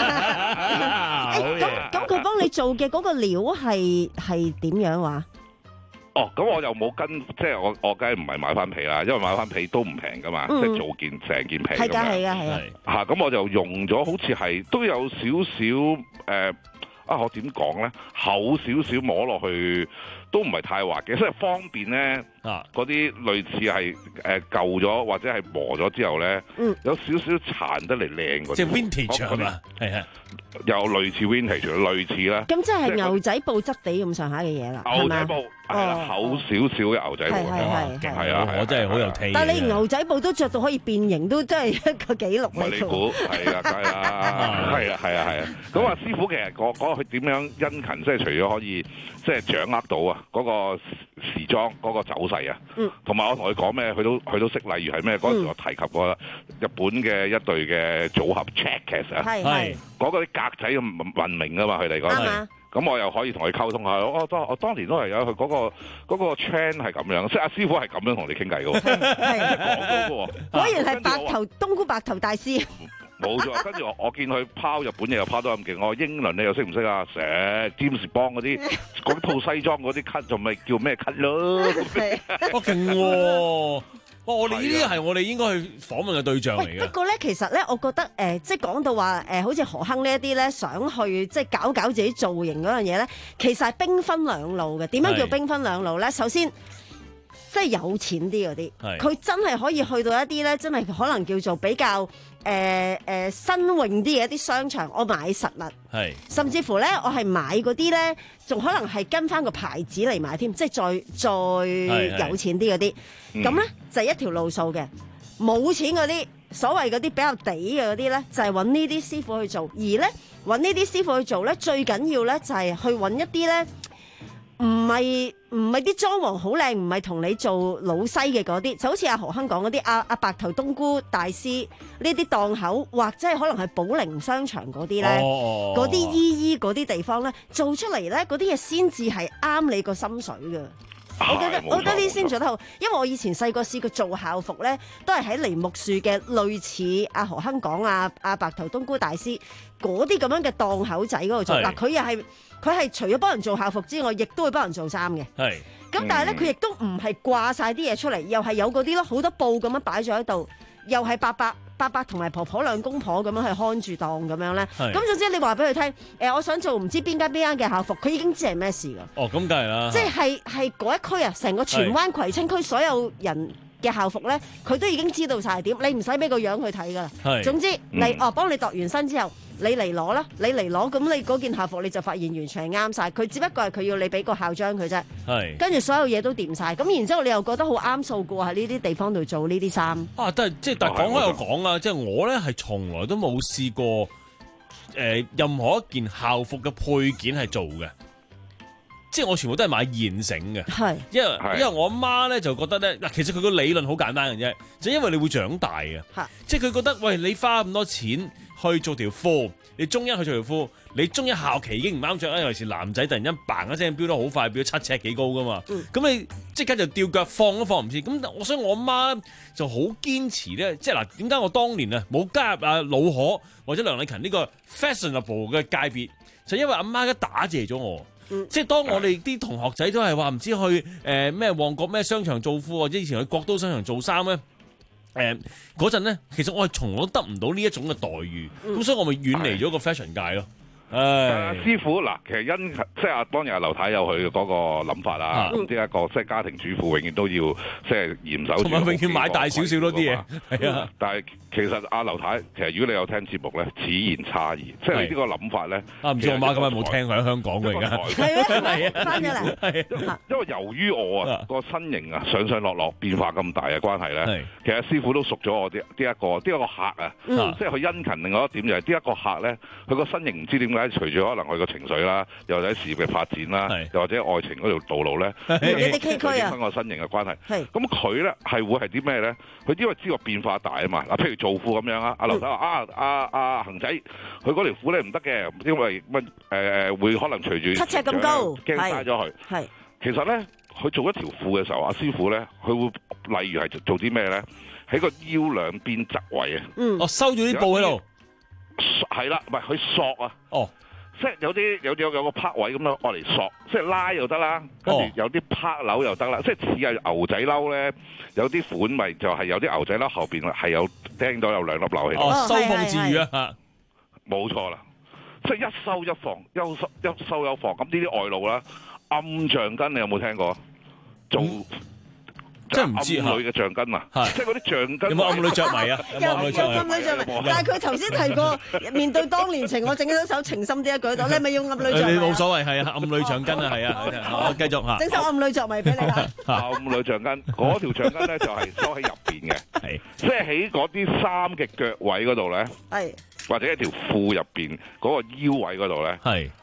[SPEAKER 2] 咁咁佢幫你做嘅嗰個料係係點樣話？
[SPEAKER 3] 哦，咁我又冇跟，即係我我梗係唔係買翻皮啦，因為買翻皮都唔平噶嘛，嗯、即係做件成件皮咁樣。係㗎，係㗎，係啊。嚇，咁我就用咗，好似係都有少少誒。呃啊！我點講咧？厚少少摸落去都唔係太滑嘅，所以方便咧。啊！嗰啲類似係誒舊咗或者係磨咗之後咧，嗯、有少少殘得嚟靚嗰啲。
[SPEAKER 1] 即係 vintage 係嘛？係啊，
[SPEAKER 3] 有類似 vintage 類似啦。
[SPEAKER 2] 咁即係牛仔布質地咁上下嘅嘢啦。
[SPEAKER 3] 牛仔布係啦，厚少少嘅牛仔布咁樣。係啊，
[SPEAKER 1] 我真係好有 taste。
[SPEAKER 2] 但係你牛仔布都着到可以變形，都真係一個紀錄嚟。
[SPEAKER 3] 你估係啊，梗係啦，係啊，係啊，係啊。咁啊，師傅其實講講佢點樣殷勤，即係除咗可以即係掌握到啊嗰個時裝嗰個走勢啊，同埋我同佢講咩，佢都佢都識，例如係咩？嗰陣時我提及過日本嘅一隊嘅組合 Checkers 啊，係嗰個啲格仔咁聞名噶嘛，佢哋講係。咁我又可以同佢溝通下，我當我當年都係有佢嗰個嗰個 trend 係咁樣，即係阿師傅係咁樣同你傾偈嘅喎，講到嘅喎。
[SPEAKER 2] 果然係白頭冬菇白頭大師。
[SPEAKER 3] 冇錯，跟住我我見佢拋日本嘢又拋得咁勁，我英倫你又識唔識啊？成詹士邦嗰啲嗰套西裝嗰啲 cut 仲咪叫咩 cut 咯？
[SPEAKER 1] 我勁喎！哇！我哋呢啲係我哋應該去訪問嘅對象嚟嘅。
[SPEAKER 2] 不過咧，其實咧，我覺得誒、呃，即係講到話誒、呃，好似何亨呢一啲咧，想去即係搞搞自己造型嗰樣嘢咧，其實係兵分兩路嘅。點樣叫兵分兩路咧？首先，即係有錢啲嗰啲，佢真係可以去到一啲咧，真係可能叫做比較誒誒、呃呃、新穎啲嘅一啲商場，我買實物，係甚至乎咧，我係買嗰啲咧，仲可能係跟翻個牌子嚟買添，即係再再有錢啲嗰啲。咁咧、嗯、就係、一條路數嘅，冇錢嗰啲所謂嗰啲比較地嘅嗰啲咧，就係揾呢啲師傅去做。而咧揾呢啲師傅去做咧，最緊要咧就係去揾一啲咧，唔係唔係啲裝潢好靚，唔係同你做老西嘅嗰啲，就好似阿何亨講嗰啲阿阿白頭冬菇大師呢啲檔口，或者係可能係寶靈商場嗰啲咧，嗰啲姨姨嗰啲地方咧，做出嚟咧嗰啲嘢先至係啱你個心水嘅。我覺得我覺得呢先做得好，因為我以前細個試過做校服咧，都係喺梨木樹嘅類似阿何亨講啊阿白頭冬菇大師嗰啲咁樣嘅檔口仔嗰度做。嗱，佢又係佢係除咗幫人做校服之外，亦都會幫人做衫嘅。係咁，但係咧佢亦都唔係掛晒啲嘢出嚟，又係有嗰啲咯，好多布咁樣擺咗喺度，又係伯伯伯伯同埋婆婆兩公婆咁樣去看住檔咁樣咧。咁總之你話俾佢聽，誒、呃，我想做唔知邊間邊間嘅校服，佢已經知係咩事噶。哦，咁梗係啦。即係係嗰一區啊，成個荃灣葵青區所有人嘅校服咧，佢都已經知道晒點，你唔使俾個樣佢睇噶啦。係。總之你、嗯、哦，幫你度完身之後，你嚟攞啦，你嚟攞，咁你嗰件校服你就發現完全係啱晒，佢只不過係佢要你俾個校章佢啫。係。跟住所有嘢都掂晒，咁然之後你又覺得好啱數過喺呢啲地方度做呢啲衫。啊，但係即係但係講開又講啊，即係我咧係從來都冇試過誒、呃、任何一件校服嘅配件係做嘅。即係我全部都係買現成嘅，係，因為因為我阿媽咧就覺得咧，嗱，其實佢個理論好簡單嘅啫，就因為你會長大嘅，即係佢覺得，喂，你花咁多錢去做條褲，你中一去做條褲，你中一校期已經唔啱着啦，尤其是男仔突然間嘭一聲飆得好快，飆咗七尺幾高噶嘛，咁、嗯、你即刻就吊腳放都放唔切，咁我所以我阿媽就好堅持咧，即係嗱，點解我當年啊冇加入啊老可或者梁禮勤呢個 fashionable 嘅界別，就因為阿媽一打謝咗我。嗯、即係當我哋啲同學仔都係話唔知去誒咩、呃、旺角咩商場做褲，或者以前去國都商場做衫咧，誒嗰陣咧，其實我係從來都得唔到呢一種嘅待遇，咁、嗯、所以我咪遠離咗個 fashion 界咯。誒師傅嗱，其實因即係當然阿劉太有佢嗰個諗法啦。咁呢一個即係家庭主婦，永遠都要即係嚴守住，同埋永遠買大少少多啲嘢。係啊，但係其實阿劉太，其實如果你有聽節目咧，此言差異，即係呢個諗法咧。啊，唔知我媽今日冇聽佢喺香港㗎而家。係啊，係啊，翻咗嚟。係因為由於我啊個身形啊上上落落變化咁大嘅關係咧，其實師傅都熟咗我啲呢一個呢一個客啊，即係佢殷勤。另外一點就係呢一個客咧，佢個身形唔知點解。隨住可能佢個情緒啦，又或者事業嘅發展啦，又或者愛情嗰條道路咧，有啲崎嶇啊，影響個身形嘅關係。咁佢咧係會係啲咩咧？佢因為知道變化大啊嘛。嗱，譬如做褲咁樣啊，阿劉仔話啊，阿阿恒仔，佢嗰條褲咧唔得嘅，因為乜誒誒會可能隨住七尺咁高，驚曬咗佢。係其實咧，佢做一條褲嘅時候，阿師傅咧，佢會例如係做啲咩咧？喺個腰兩邊側位啊，嗯，我收住啲布喺度。係啦，唔係佢索啊，哦，即係有啲有有有個拍位咁樣愛嚟索，即係拉又得啦，跟住有啲拍鈕又得啦，即係似係牛仔褸咧，有啲款咪就係有啲牛仔褸後邊係有釘到有兩粒鈕喺度，哦，收放自如啊，冇錯啦，即係一收一放，一收一收一放，咁呢啲外露啦，暗橡筋你有冇聽過？做。嗯真係唔知暗女嘅橡筋啊，即係嗰啲橡筋。有冇暗女着迷啊？有冇暗女着迷？有暗女着迷。但係佢頭先提過，面對當年情，我整咗首情深啲嘅舉動，你係咪要暗女着迷？你冇所謂，係啊，暗女橡筋啊，係啊，我繼續嚇。整首暗女着迷俾你啦。暗女橡筋，嗰條橡筋咧就係收喺入邊嘅，係即係喺嗰啲衫嘅腳位嗰度咧，係或者一條褲入邊嗰個腰位嗰度咧，係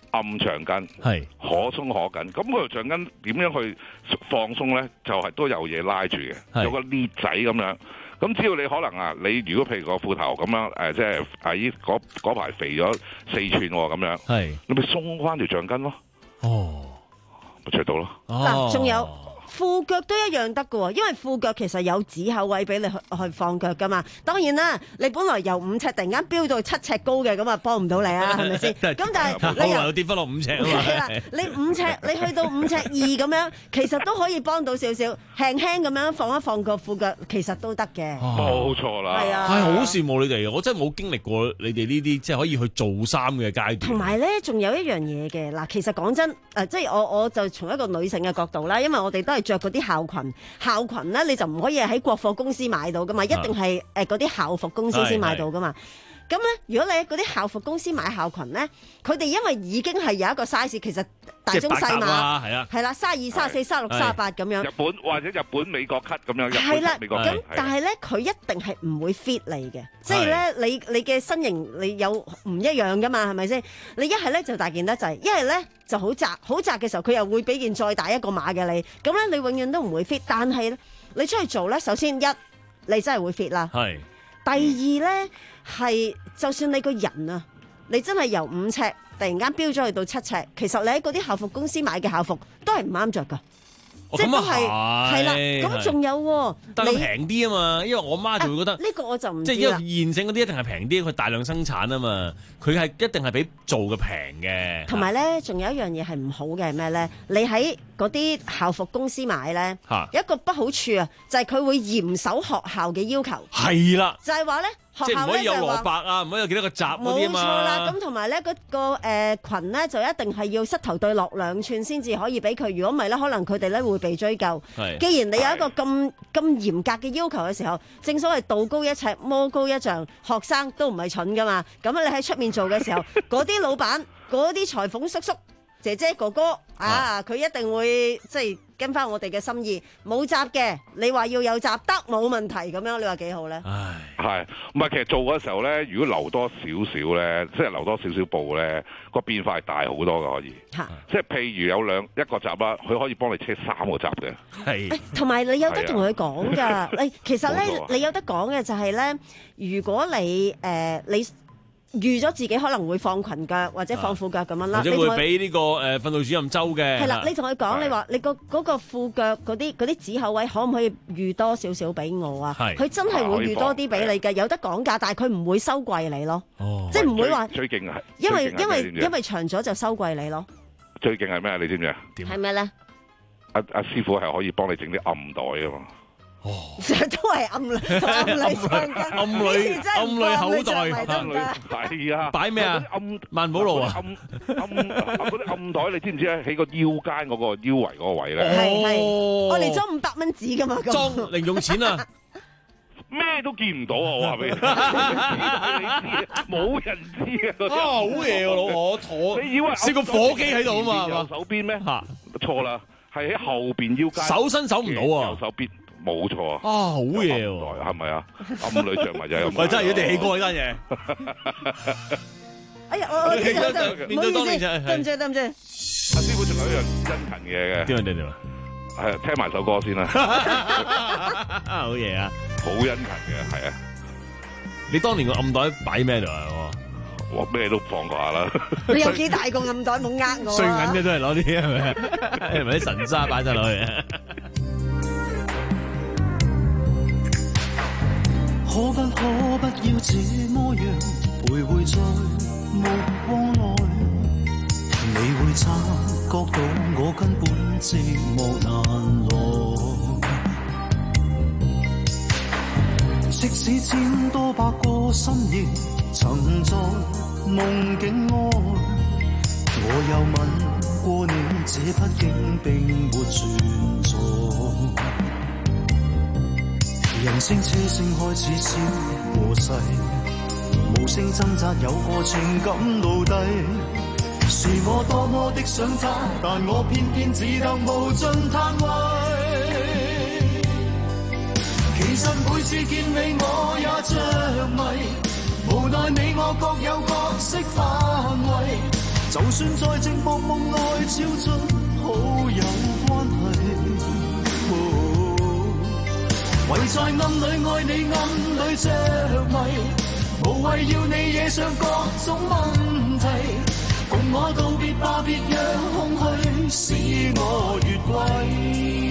[SPEAKER 3] 暗橡筋，
[SPEAKER 1] 係
[SPEAKER 3] 可鬆可緊。咁嗰條橡筋點樣去放鬆咧？就係、是、都有嘢拉住嘅，有個裂仔咁樣。咁只要你可能啊，你如果譬如個褲頭咁樣誒，即係喺嗰嗰排肥咗四寸喎咁樣，
[SPEAKER 1] 係
[SPEAKER 3] 你咪鬆翻條橡筋咯。
[SPEAKER 1] 哦，
[SPEAKER 3] 咪着到咯。
[SPEAKER 2] 嗱，仲有。褲腳都一樣得㗎喎，因為褲腳其實有指口位俾你去去放腳㗎嘛。當然啦，你本來由五尺突然間飆到七尺高嘅，咁啊幫唔到你啊，係咪先？咁但係你
[SPEAKER 1] 又跌翻落五尺啊嘛。
[SPEAKER 2] 係啦，你五尺你去到五尺二咁樣，其實都可以幫到少少，輕輕咁樣放一放個褲腳，其實都得嘅。
[SPEAKER 3] 冇錯啦。
[SPEAKER 2] 係啊，
[SPEAKER 1] 係好羨慕你哋嘅，我真係冇經歷過你哋呢啲即係可以去做衫嘅階段。
[SPEAKER 2] 同埋咧，仲有一樣嘢嘅嗱，其實講真誒，即係我我就從一個女性嘅角度啦，因為我哋都係着嗰啲校裙，校裙咧你就唔可以喺國貨公司買到噶嘛，一定係誒嗰啲校服公司先買到噶嘛。咁咧，如果你喺嗰啲校服公司買校裙咧，佢哋因為已經係有一個 size， 其實大中細碼
[SPEAKER 1] 係啊，
[SPEAKER 2] 係啦，三十二、三十四、三十六、三十八咁樣。
[SPEAKER 3] 日本或者日本美國 cut 咁樣，
[SPEAKER 2] 係啦，咁但係咧，佢一定係唔會 fit 你嘅，即係咧，你你嘅身形你有唔一樣噶嘛，係咪先？你一係咧就大件得滯，一係咧就好窄，好窄嘅時候佢又會俾件再大一個碼嘅你，咁咧你永遠都唔會 fit。但係咧，你出去做咧，首先一你真係會 fit 啦。
[SPEAKER 1] 係。
[SPEAKER 2] 第二咧係，就算你個人啊，你真係由五尺突然間飆咗去到七尺，其實你喺嗰啲校服公司買嘅校服都係唔啱着噶。即係都係係啦，咁仲有喎，
[SPEAKER 1] 但係平啲啊嘛，因為我媽就會覺得
[SPEAKER 2] 呢個我就唔
[SPEAKER 1] 即係因為現成嗰啲一定係平啲，佢大量生產啊嘛，佢係一定係比做嘅平嘅。
[SPEAKER 2] 同埋咧，仲有一樣嘢係唔好嘅係咩咧？你喺嗰啲校服公司買咧，有一個不好處啊，就係佢會嚴守學校嘅要求。
[SPEAKER 1] 係啦，
[SPEAKER 2] 就係話咧。
[SPEAKER 1] 即係唔可以有蘿蔔啊，唔可以有幾多個閘嗰啲啊嘛。冇錯
[SPEAKER 2] 啦，咁同埋咧嗰個誒裙咧就一定係要膝頭對落兩寸先至可以俾佢，如果唔係咧，可能佢哋咧會被追究。既然你有一個咁咁嚴格嘅要求嘅時候，正所謂道高一尺，魔高一丈，學生都唔係蠢噶嘛。咁你喺出面做嘅時候，嗰啲老闆、嗰啲裁縫叔叔、姐姐哥哥啊，佢一定會即係跟翻我哋嘅心意，冇閘嘅，你話要有閘得冇問題咁樣，你話幾好咧？
[SPEAKER 3] 係，唔係其實做嗰時候咧，如果留多少少咧，即係留多少少布咧，個變化係大好多嘅可以。即係譬如有兩一個閘啦，佢可以幫你車三個閘嘅。係。
[SPEAKER 2] 同埋你有得同佢講㗎，你其實咧你有得講嘅就係咧，如果你誒、呃、你。預咗自己可能會放裙腳或者放褲腳咁樣啦，
[SPEAKER 1] 或者會俾呢個誒訓導主任周嘅。
[SPEAKER 2] 係啦，你同佢講，你話你個嗰個褲腳嗰啲嗰啲指口位可唔可以預多少少俾我啊？佢真係會預多啲俾你嘅，有得講價，但係佢唔會收貴你咯。哦，即係唔會話
[SPEAKER 3] 最勁係，
[SPEAKER 2] 因為因為因為長咗就收貴你咯。
[SPEAKER 3] 最勁係咩？你知唔知啊？
[SPEAKER 2] 點？係咩咧？
[SPEAKER 3] 阿阿師傅係可以幫你整啲暗袋啊嘛。
[SPEAKER 2] 哦，成日都係暗女，暗女相跟，
[SPEAKER 1] 暗女暗女口袋，
[SPEAKER 3] 暗女係啊，
[SPEAKER 1] 擺咩啊？
[SPEAKER 3] 暗
[SPEAKER 1] 萬寶路啊，
[SPEAKER 3] 暗暗嗰啲暗袋，你知唔知咧？喺個腰間嗰個腰圍嗰個位咧，
[SPEAKER 2] 係係，我哋裝五百蚊紙噶嘛，
[SPEAKER 1] 裝零用錢啊！
[SPEAKER 3] 咩都見唔到啊！我話俾你知，冇人知啊！
[SPEAKER 1] 啊，好嘢喎，老我坐，
[SPEAKER 3] 你以為
[SPEAKER 1] 試個火機喺度啊嘛？
[SPEAKER 3] 右手邊咩？嚇，錯啦，係喺後邊腰間，
[SPEAKER 1] 手伸手唔到啊！
[SPEAKER 3] 右手邊。冇錯啊！
[SPEAKER 1] 啊，好嘢喎，
[SPEAKER 3] 係咪啊？暗女着咪就係咁。
[SPEAKER 1] 喂，真係要地氣過呢單嘢。
[SPEAKER 2] 哎呀，我我其實就
[SPEAKER 1] 面對當年就
[SPEAKER 2] 對唔住對唔住。
[SPEAKER 3] 阿師傅仲有一樣殷勤嘅嘅。
[SPEAKER 1] 點啊點啊？
[SPEAKER 3] 係聽埋首歌先啦。
[SPEAKER 1] 好嘢啊！
[SPEAKER 3] 好殷勤嘅，係啊。
[SPEAKER 1] 你當年個暗袋擺咩度啊？
[SPEAKER 3] 我咩都放過下啦。
[SPEAKER 2] 你有幾大個暗袋？冇呃我。
[SPEAKER 1] 碎銀嘅都係攞啲係咪？係咪啲神沙擺晒落去啊？
[SPEAKER 4] 可不可不要這麼樣徘徊在目光內？你會察覺到我根本寂寞難耐。即使千多百個深夜曾在夢境外，我又問過你，這畢竟並沒存在。人聲車聲開始消和逝，無聲掙扎有個情感奴隸，是我多麼的想他，但我偏偏只得無盡嘆謂。其實每次見你我也着迷，無奈你我各有角色範圍， 就算在寂寞夢內超出好友關係，唯在暗裏愛你，暗裏着迷，無謂要你惹上各種問題，共我道別吧，別讓空虛使我越軌。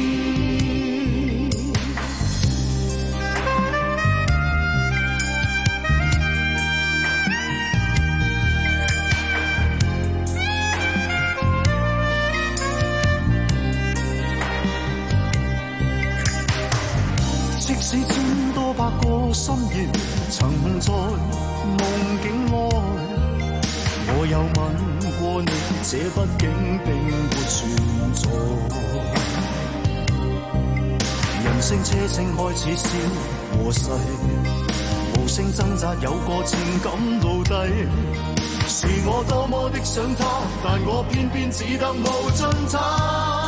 [SPEAKER 4] 即使千多百個深夜，曾在夢境內，我有吻過你，這畢竟並沒存在。人聲車聲開始消和逝，無聲掙扎有個情感奴隸，是我多麼的想他，但我偏偏只得無盡他。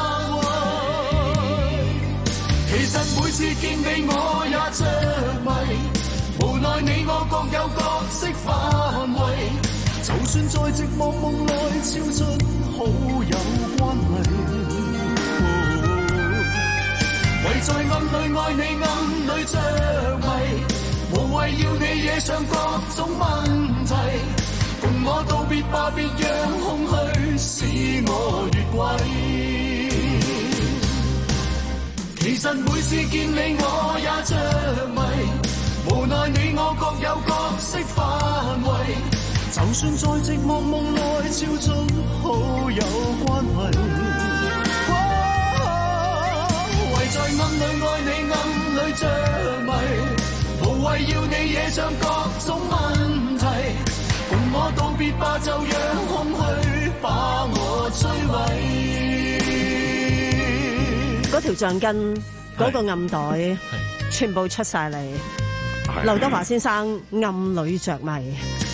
[SPEAKER 4] 其實每次見你我也着迷，無奈你我各有各色範圍，就算在寂寞夢內超出好友關係，唯在暗裏愛你，暗裏着迷，無謂要你惹上各種問題，共我道別吧，別讓空虛使我越軌。其實每次見你我也着迷，無奈你我各有各色範圍，就算在寂寞夢內超出好友關係，唯在暗裏愛你，暗裏着迷，無謂要你惹上各種問題，共我道別吧，就讓空虛把我摧毀。
[SPEAKER 2] 嗰條橡筋，嗰個暗袋，全部出晒嚟。劉德華先生暗裏着迷，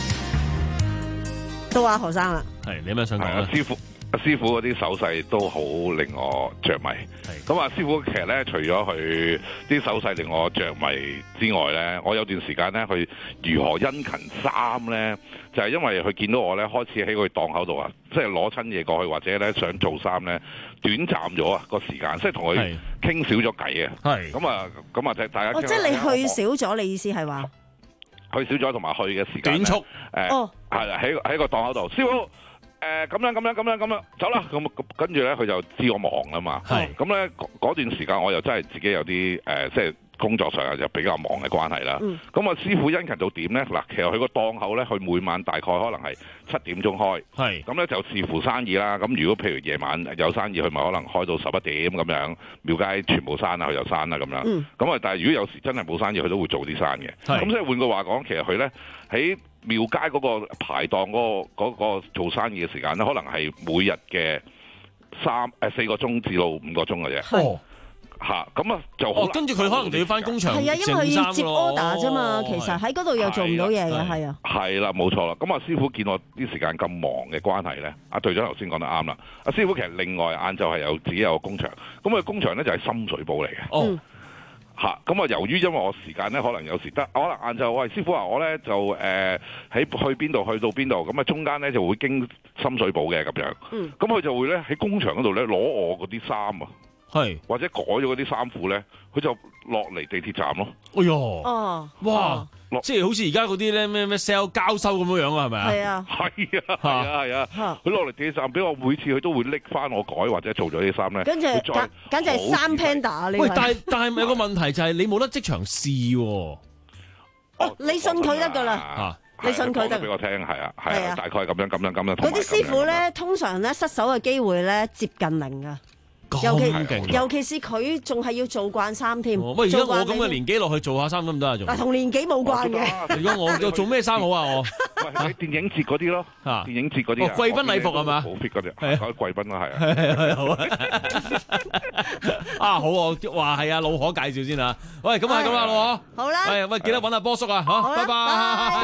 [SPEAKER 2] 到阿何生啦。
[SPEAKER 1] 係你有咩想講咧？
[SPEAKER 3] 師傅，阿師傅嗰啲手勢都好令我着迷。咁啊，師傅其實咧，除咗佢啲手勢令我着迷之外咧，我有段時間咧，佢如何殷勤衫咧，就係、是、因為佢見到我咧，開始喺佢檔口度啊，即係攞親嘢過去，或者咧想做衫咧，短暫咗啊個時間，即係同佢傾少咗偈啊。係咁啊，咁啊，大家
[SPEAKER 2] 哦，即係你去少咗，你意思係話
[SPEAKER 3] 去少咗，同埋去嘅時間
[SPEAKER 1] 短促
[SPEAKER 3] 誒，
[SPEAKER 2] 哦，
[SPEAKER 3] 係啦，喺喺個檔口度，師傅。誒咁樣咁樣咁樣咁樣走啦，咁跟住咧佢就知我忙啦嘛。係咁咧嗰段時間我又真係自己有啲誒、呃，即係工作上又比較忙嘅關係啦。咁、嗯、啊師傅殷勤到點咧？嗱，其實佢個檔口咧，佢每晚大概可能係七點鐘開。係咁咧就視乎生意啦。咁如果譬如夜晚有生意，佢咪可能開到十一點咁樣，廟街全部閂啦，佢就閂啦咁樣。咁、嗯、啊，但係如果有時真係冇生意，佢都會早啲閂嘅。咁所以換句話講，其實佢咧喺廟街嗰個排檔嗰、嗰個嗰、嗰個做生意嘅時間咧，可能係每日嘅三誒四個鐘至到五個鐘嘅啫。哦，嚇咁啊就哦，跟住佢可能就要翻工場，係啊，因為佢要接 order 啫嘛。其實喺嗰度又做唔到嘢嘅，係啊。係啦，冇錯啦。咁啊，師傅見我啲時間咁忙嘅關係咧，阿隊長頭先講得啱啦。阿師傅其實另外晏晝係有自己有個工場，咁佢工場咧就係深水埗嚟嘅。哦。嚇咁啊！由於因為我時間咧，可能有時得，可能晏晝喂師傅話我咧就誒喺、呃、去邊度去到邊度，咁啊中間咧就會經深水埗嘅咁樣。嗯。咁佢就會咧喺工場嗰度咧攞我嗰啲衫啊，係或者改咗嗰啲衫褲咧，佢就落嚟地鐵站咯。哎呦！哦，哇！即係好似而家嗰啲咧咩咩 sell 交收咁樣樣啊，係咪啊？係啊，係啊，係啊，係啊！佢落嚟地鐵站俾我，每次佢都會拎翻我改或者做咗啲衫咧。跟住簡簡直係三 panda 呢？喂，但係但係有個問題就係你冇得即場試喎。哦，你信佢得㗎啦，你信佢得。俾我聽係啊，係啊，大概咁樣咁樣咁樣。嗰啲師傅咧，通常咧失手嘅機會咧接近零㗎。尤其尤其是佢仲係要做慣衫添。喂，而家我咁嘅年紀落去做下衫得唔得啊？仲嗱，同年紀冇關嘅。如果我做做咩衫好啊？我喂，電影節嗰啲咯，電影節嗰啲啊，貴賓禮服係嘛？好 fit 嗰啲，係嗰啲貴賓咯，係啊。係好啊。啊好，我話係啊，老可介紹先啊。喂，咁係咁啊，老可。好啦。喂喂，記得揾阿波叔啊，嚇，拜拜。